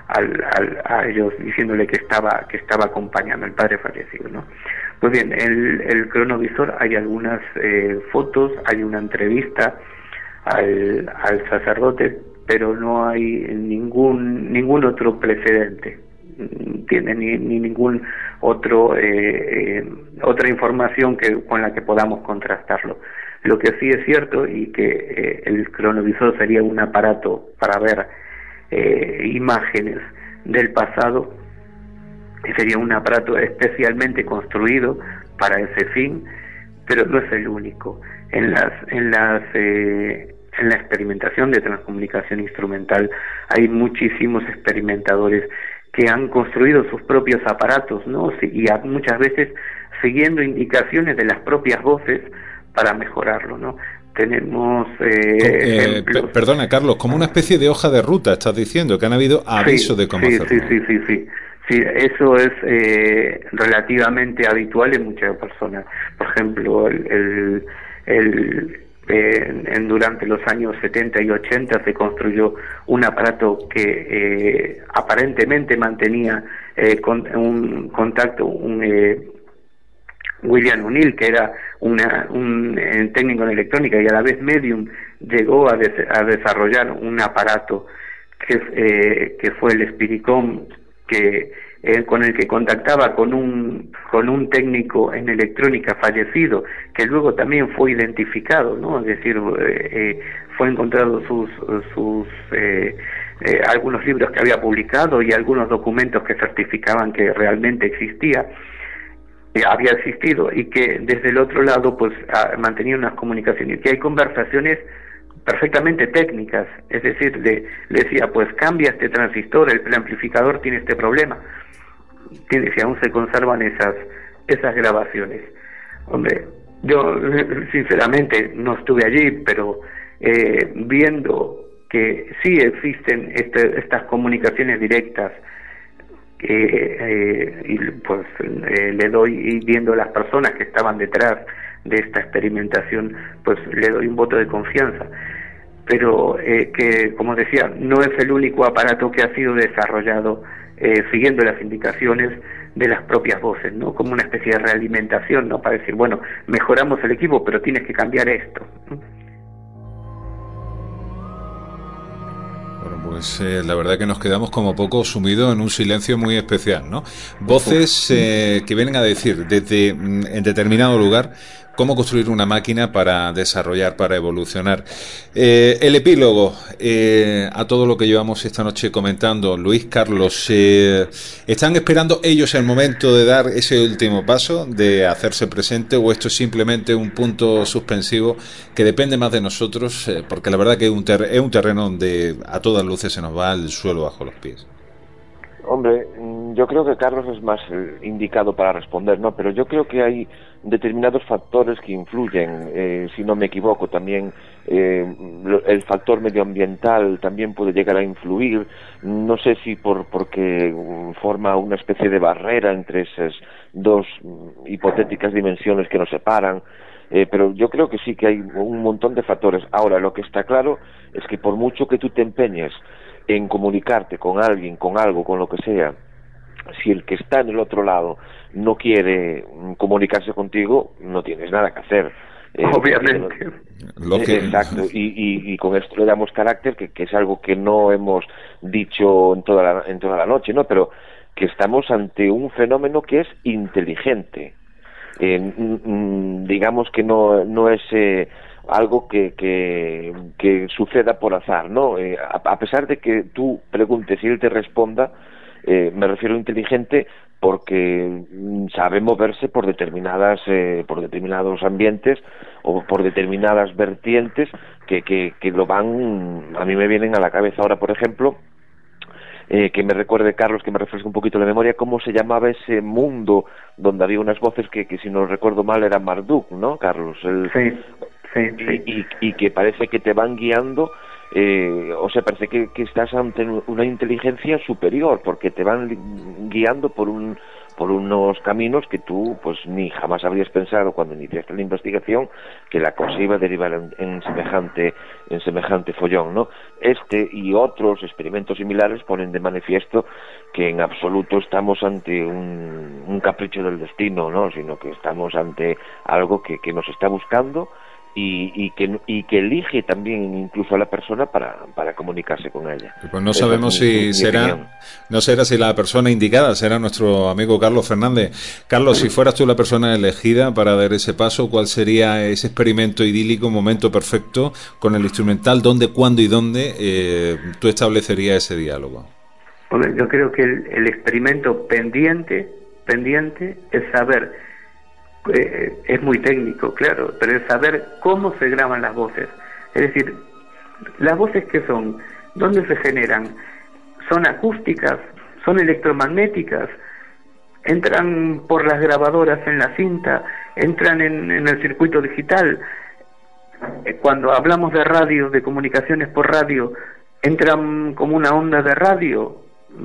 a ellos diciéndole que estaba acompañando al padre fallecido, ¿no? Pues bien, el cronovisor, hay algunas fotos, hay una entrevista al sacerdote, pero no hay ningún otro precedente, tiene ni ningún otro otra información con la que podamos contrastarlo. Lo que sí es cierto, y que el cronovisor sería un aparato para ver imágenes del pasado, sería un aparato especialmente construido para ese fin, pero no es el único. En la experimentación de transcomunicación instrumental hay muchísimos experimentadores que han construido sus propios aparatos, ¿no? Y muchas veces siguiendo indicaciones de las propias voces para mejorarlo, ¿no? Tenemos perdona, Carlos, como una especie de hoja de ruta, estás diciendo, que han habido aviso de cómo hacerlo. Sí, eso es relativamente habitual en muchas personas. Por ejemplo, durante los años 70 y 80 se construyó un aparato que aparentemente mantenía un contacto, William O'Neill, que era un técnico en electrónica y a la vez medium, llegó a desarrollar un aparato que fue el Spiricom, con el que contactaba con un técnico en electrónica fallecido, que luego también fue identificado, ¿no? Es decir, fue encontrado algunos libros que había publicado y algunos documentos que certificaban que realmente había existido, y que desde el otro lado pues mantenía unas comunicaciones, que hay conversaciones perfectamente técnicas, es decir, le decía, pues cambia este transistor, el preamplificador tiene este problema, si aún se conservan esas grabaciones. Hombre, yo sinceramente no estuve allí, pero viendo que sí existen estas comunicaciones directas, y pues le doy, y viendo las personas que estaban detrás de esta experimentación, pues le doy un voto de confianza, pero que, como decía, no es el único aparato que ha sido desarrollado siguiendo las indicaciones de las propias voces, ¿no? Como una especie de realimentación, ¿no? Para decir, bueno, mejoramos el equipo, pero tienes que cambiar esto, ¿no? Bueno, pues la verdad que nos quedamos como poco sumidos en un silencio muy especial, ¿no? Voces que vienen a decir desde en determinado lugar cómo construir una máquina para desarrollar, para evolucionar. El epílogo a todo lo que llevamos esta noche comentando, Luis, Carlos, ¿están esperando ellos el momento de dar ese último paso, de hacerse presente, o esto es simplemente un punto suspensivo que depende más de nosotros? Porque la verdad que es un terreno donde a todas luces se nos va el suelo bajo los pies. Hombre, yo creo que Carlos es más indicado para responder, ¿no? Pero yo creo que hay determinados factores que influyen, si no me equivoco, también el factor medioambiental también puede llegar a influir, no sé si porque forma una especie de barrera entre esas dos hipotéticas dimensiones que nos separan, pero yo creo que sí que hay un montón de factores. Ahora, lo que está claro es que por mucho que tú te empeñes en comunicarte con alguien, con algo, con lo que sea, si el que está en el otro lado no quiere comunicarse contigo, no tienes nada que hacer. Obviamente. Exacto, y con esto le damos carácter, que es algo que no hemos dicho en toda la noche, ¿no? Pero que estamos ante un fenómeno que es inteligente. Digamos que no es algo que suceda por azar, ¿no? A pesar de que tú preguntes y él te responda, me refiero a inteligente porque sabe moverse por determinados ambientes o por determinadas vertientes que lo van. A mí me vienen a la cabeza ahora, por ejemplo, que me recuerde, Carlos, que me refresque un poquito la memoria, cómo se llamaba ese mundo donde había unas voces que si no recuerdo mal era Marduk, ¿no, Carlos? Sí. Y que parece que te van guiando, o sea, parece que estás ante una inteligencia superior, porque te van guiando por unos caminos que tú pues ni jamás habrías pensado cuando iniciaste la investigación que la cosa iba a derivar en semejante follón, ¿no? Este y otros experimentos similares ponen de manifiesto que en absoluto estamos ante un capricho del destino, ¿no? Sino que estamos ante algo que nos está buscando y que elige también incluso a la persona para comunicarse con ella. Pues no sabemos si será si la persona indicada será nuestro amigo Carlos Fernández. Carlos, si fueras tú la persona elegida para dar ese paso, ¿cuál sería ese experimento idílico, un momento perfecto con el instrumental? ¿Dónde, cuándo y dónde tú establecerías ese diálogo? Bueno, yo creo que el experimento pendiente es saber. Es muy técnico, claro, pero es saber cómo se graban las voces. Es decir, las voces que son, dónde se generan, son acústicas, son electromagnéticas, entran por las grabadoras en la cinta, entran en el circuito digital. Cuando hablamos de radio, de comunicaciones por radio, entran como una onda de radio.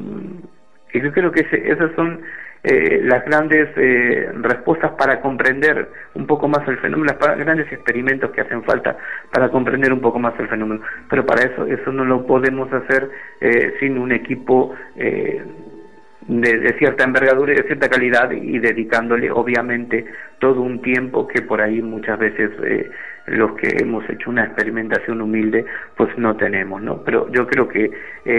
Y yo creo que esas son las grandes respuestas para comprender un poco más el fenómeno, los grandes experimentos que hacen falta para comprender un poco más el fenómeno. Pero para eso no lo podemos hacer sin un equipo de cierta envergadura y de cierta calidad, y dedicándole obviamente todo un tiempo que por ahí muchas veces los que hemos hecho una experimentación humilde pues no tenemos, ¿no? Pero yo creo que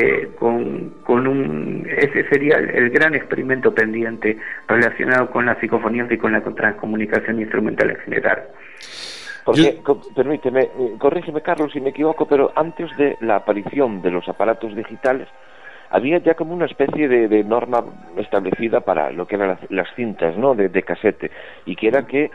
ese sería el gran experimento pendiente relacionado con las psicofonías y con la transcomunicación instrumental en general. Porque, permíteme, corrígeme, Carlos, si me equivoco, pero antes de la aparición de los aparatos digitales había ya como una especie de norma establecida para lo que eran las cintas, ¿no?, de casete, y que era que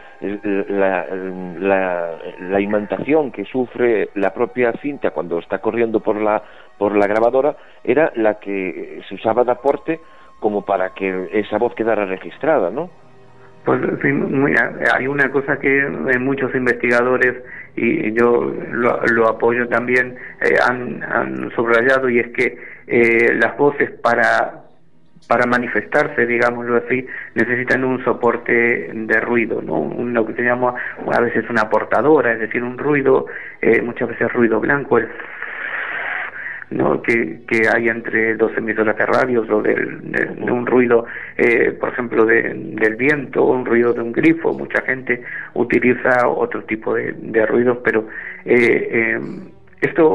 la imantación que sufre la propia cinta cuando está corriendo por la grabadora era la que se usaba de aporte como para que esa voz quedara registrada, ¿no? Pues sí, hay una cosa que muchos investigadores, y yo lo apoyo también, han subrayado, y es que las voces para manifestarse, digámoslo así, necesitan un soporte de ruido, ¿no? Lo que se llama a veces una portadora, es decir, un ruido, muchas veces ruido blanco, ¿no?, que hay entre dos emisoras de radios, o de un ruido, por ejemplo, del viento, o un ruido de un grifo. Mucha gente utiliza otro tipo de ruidos, pero esto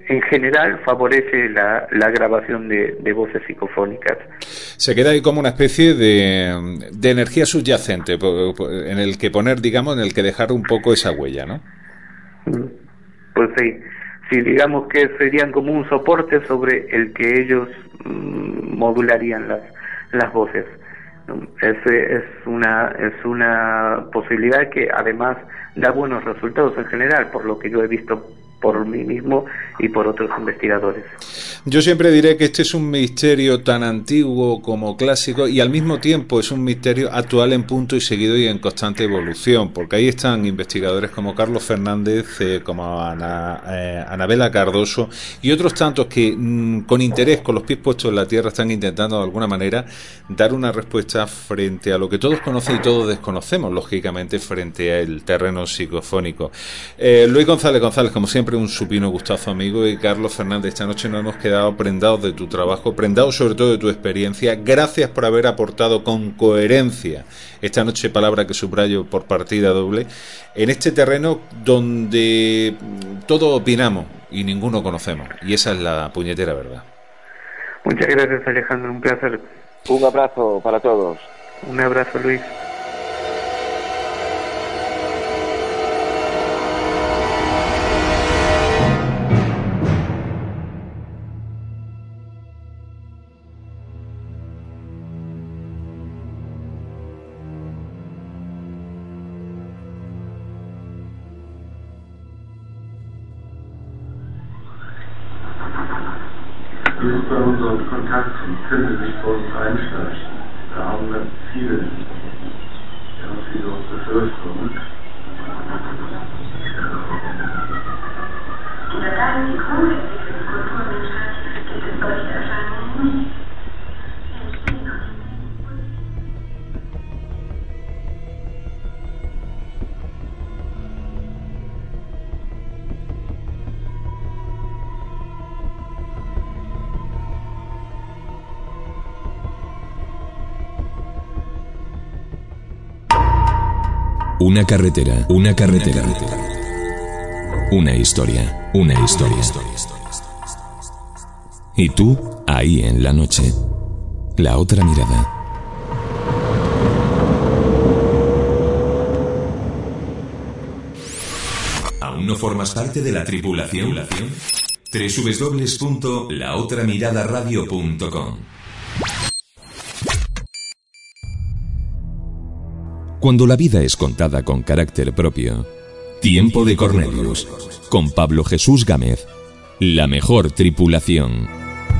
en general favorece la grabación de voces psicofónicas. Se queda ahí como una especie de energía subyacente en el que poner, digamos, en el que dejar un poco esa huella, ¿no? Pues sí, digamos que serían como un soporte sobre el que ellos modularían las voces. Es una posibilidad que además da buenos resultados en general, por lo que yo he visto por mí mismo y por otros investigadores. Yo siempre diré que este es un misterio tan antiguo como clásico y al mismo tiempo es un misterio actual en punto y seguido y en constante evolución, porque ahí están investigadores como Carlos Fernández, como Anabela Cardoso y otros tantos que con interés, con los pies puestos en la tierra, están intentando de alguna manera dar una respuesta frente a lo que todos conocen y todos desconocemos, lógicamente, frente al terreno psicofónico. Luis González, como siempre, un supino gustazo, amigo, y Carlos Fernández, esta noche nos hemos quedado prendados de tu trabajo, prendados sobre todo de tu experiencia. Gracias por haber aportado con coherencia esta noche, palabra que subrayo por partida doble, en este terreno donde todos opinamos y ninguno conocemos, y esa es la puñetera verdad. Muchas gracias, Alejandro, un placer. Un abrazo para todos. Un abrazo, Luis. Bei unserem Kontakt können Sie sich bei uns einschleichen. Da haben ganz viele aus Bevölkerung. Die Dateien, die grundsätzlich für die Kulturwissenschaft gibt es solche Erscheinungen nicht. Una carretera. Una historia. Y tú, ahí en la noche. La otra mirada. ¿Aún no formas parte de la tripulación? www.laotramiradaradio.com. Cuando la vida es contada con carácter propio, Tiempo de Cornelius, con Pablo Jesús Gámez, la mejor tripulación.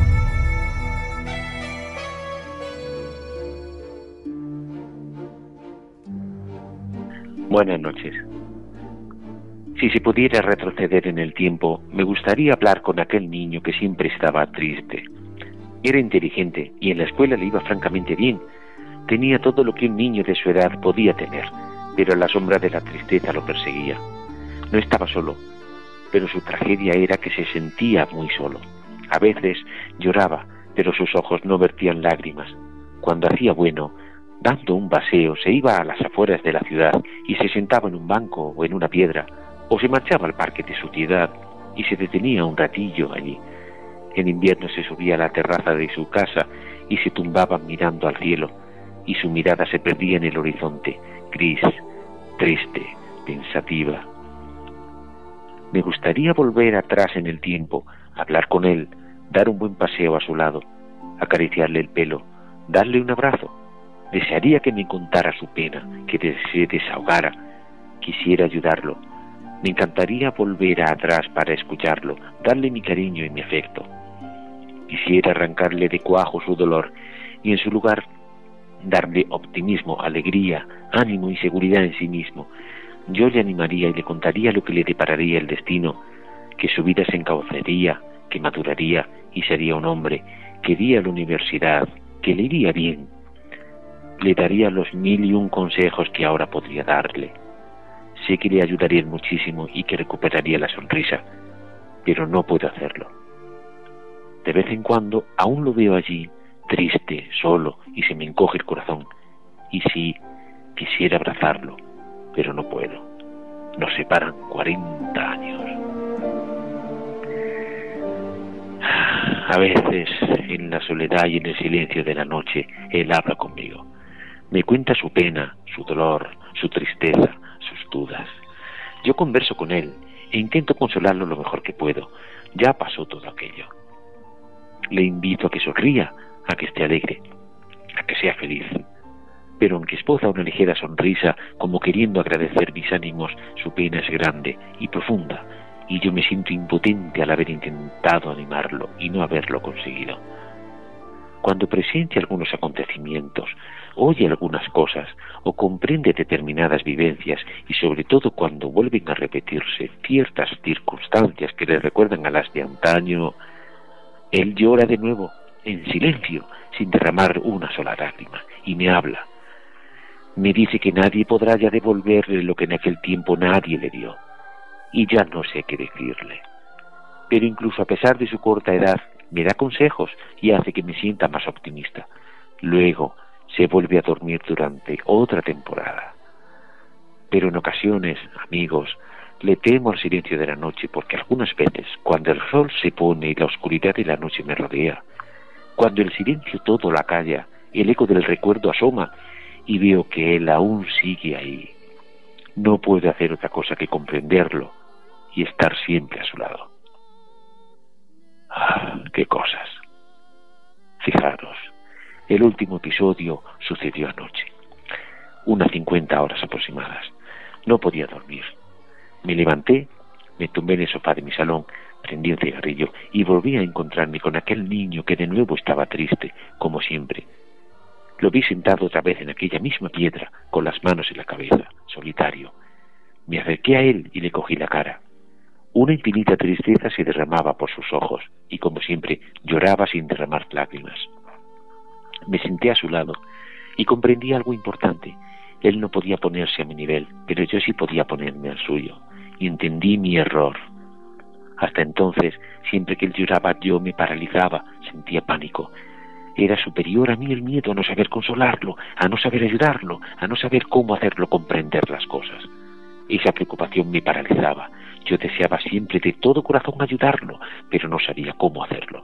Buenas noches. Si se pudiera retroceder en el tiempo, me gustaría hablar con aquel niño que siempre estaba triste. Era inteligente y en la escuela le iba francamente bien. Tenía todo lo que un niño de su edad podía tener, pero la sombra de la tristeza lo perseguía. No estaba solo, pero su tragedia era que se sentía muy solo. A veces lloraba, pero sus ojos no vertían lágrimas. Cuando hacía bueno, dando un paseo, se iba a las afueras de la ciudad y se sentaba en un banco o en una piedra, o se marchaba al parque de su ciudad y se detenía un ratillo allí. En invierno se subía a la terraza de su casa y se tumbaba mirando al cielo, y su mirada se perdía en el horizonte, gris, triste, pensativa. Me gustaría volver atrás en el tiempo, hablar con él, dar un buen paseo a su lado, acariciarle el pelo, darle un abrazo. Desearía que me contara su pena, que se desahogara. Quisiera ayudarlo. Me encantaría volver atrás para escucharlo, darle mi cariño y mi afecto. Quisiera arrancarle de cuajo su dolor y en su lugar darle optimismo, alegría, ánimo y seguridad en sí mismo. Yo le animaría y le contaría lo que le depararía el destino, que su vida se encauzaría, que maduraría y sería un hombre, que iría a la universidad, que le iría bien. Le daría los 1001 consejos que ahora podría darle. Sé que le ayudaría muchísimo y que recuperaría la sonrisa, pero no puedo hacerlo. De vez en cuando aún lo veo allí, triste, solo, y se me encoge el corazón. Y sí, quisiera abrazarlo, pero no puedo. Nos separan 40 años. A veces, en la soledad y en el silencio de la noche, él habla conmigo. Me cuenta su pena, su dolor, su tristeza, sus dudas. Yo converso con él e intento consolarlo lo mejor que puedo. Ya pasó todo aquello. Le invito a que sonría, a que esté alegre, a que sea feliz. Pero aunque esboza una ligera sonrisa, como queriendo agradecer mis ánimos, su pena es grande y profunda, y yo me siento impotente al haber intentado animarlo y no haberlo conseguido. Cuando presencia algunos acontecimientos, oye algunas cosas o comprende determinadas vivencias, y sobre todo cuando vuelven a repetirse ciertas circunstancias que le recuerdan a las de antaño, él llora de nuevo, en silencio, sin derramar una sola lágrima, y me habla. Me dice que nadie podrá ya devolverle lo que en aquel tiempo nadie le dio, y ya no sé qué decirle. Pero incluso a pesar de su corta edad, me da consejos y hace que me sienta más optimista. Luego se vuelve a dormir durante otra temporada. Pero en ocasiones, amigos, le temo al silencio de la noche, porque algunas veces, cuando el sol se pone y la oscuridad de la noche me rodea, cuando el silencio todo la calla, el eco del recuerdo asoma y veo que él aún sigue ahí, no puedo hacer otra cosa que comprenderlo y estar siempre a su lado. ¡Ah, qué cosas! Fijaros, el último episodio sucedió anoche, unas 50 horas aproximadas. No podía dormir. Me levanté, me tumbé en el sofá de mi salón, prendí un cigarrillo y volví a encontrarme con aquel niño que de nuevo estaba triste, como siempre. Lo vi sentado otra vez en aquella misma piedra, con las manos en la cabeza, solitario. Me acerqué a él y le cogí la cara. Una infinita tristeza se derramaba por sus ojos, y como siempre, lloraba sin derramar lágrimas. Me senté a su lado, y comprendí algo importante. Él no podía ponerse a mi nivel, pero yo sí podía ponerme al suyo, y entendí mi error. Hasta entonces, siempre que él lloraba, yo me paralizaba, sentía pánico. Era superior a mí el miedo a no saber consolarlo, a no saber ayudarlo, a no saber cómo hacerlo comprender las cosas. Esa preocupación me paralizaba. Yo deseaba siempre de todo corazón ayudarlo, pero no sabía cómo hacerlo.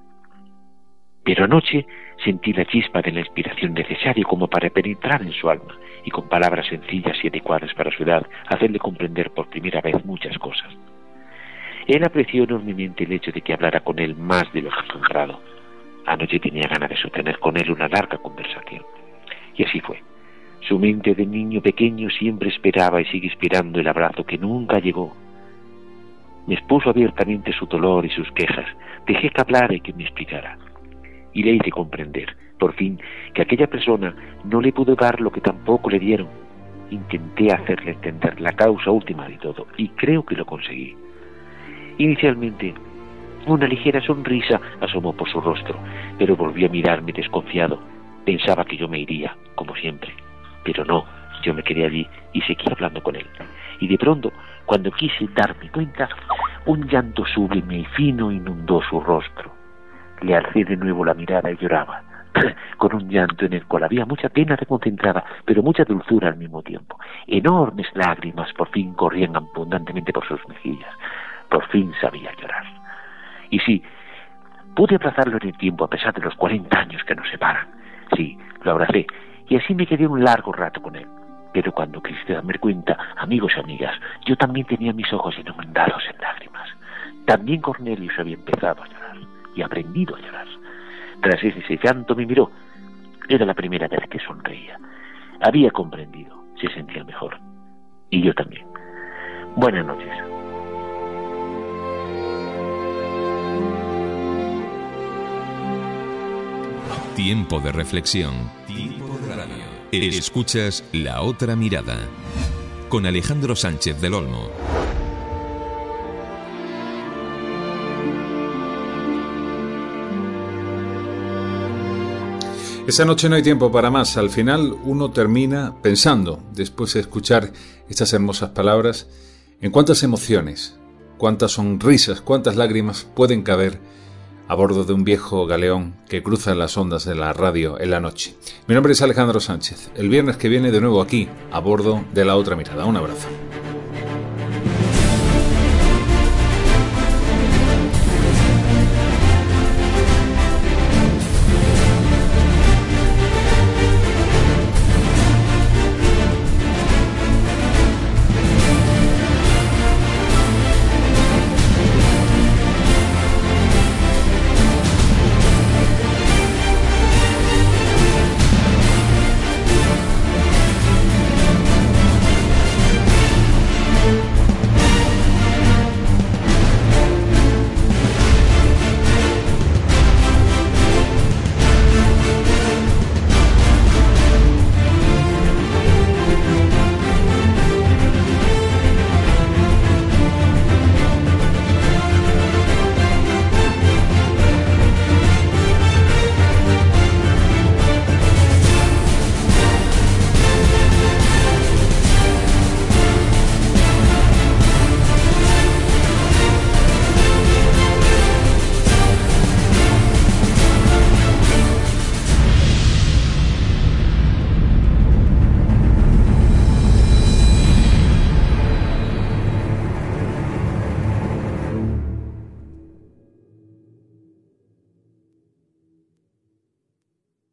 Pero anoche sentí la chispa de la inspiración necesaria como para penetrar en su alma y con palabras sencillas y adecuadas para su edad hacerle comprender por primera vez muchas cosas. Él apreció enormemente el hecho de que hablara con él más de lo acostumbrado. Anoche tenía ganas de sostener con él una larga conversación. Y así fue. Su mente de niño pequeño siempre esperaba y sigue esperando el abrazo que nunca llegó. Me expuso abiertamente su dolor y sus quejas. Dejé que hablara y que me explicara. Y le hice comprender, por fin, que aquella persona no le pudo dar lo que tampoco le dieron. Intenté hacerle entender la causa última de todo, y creo que lo conseguí. Inicialmente, una ligera sonrisa asomó por su rostro, pero volvió a mirarme desconfiado. Pensaba que yo me iría, como siempre. Pero no, yo me quedé allí y seguí hablando con él. Y de pronto, cuando quise darme cuenta, un llanto sublime y fino inundó su rostro. Le alcé de nuevo la mirada y lloraba, con un llanto en el cual había mucha pena reconcentrada, pero mucha dulzura al mismo tiempo. Enormes lágrimas por fin corrían abundantemente por sus mejillas. Por fin sabía llorar. Y sí, pude abrazarlo en el tiempo a pesar de los 40 años que nos separan. Sí, lo abracé, y así me quedé un largo rato con él. Pero cuando quise darme cuenta, amigos y amigas, yo también tenía mis ojos inundados en lágrimas. También Cornelius había empezado a llorar, y aprendido a llorar. Tras ese llanto me miró. Era la primera vez que sonreía. Había comprendido, se sentía mejor. Y yo también. Buenas noches. Tiempo de reflexión. Tiempo de radio. Escuchas La Otra Mirada con Alejandro Sánchez del Olmo. Esa noche no hay tiempo para más. Al final uno termina pensando, después de escuchar estas hermosas palabras, en cuántas emociones, cuántas sonrisas, cuántas lágrimas pueden caber a bordo de un viejo galeón que cruza las ondas de la radio en la noche. Mi nombre es Alejandro Sánchez. El viernes que viene de nuevo aquí, a bordo de La Otra Mirada. Un abrazo.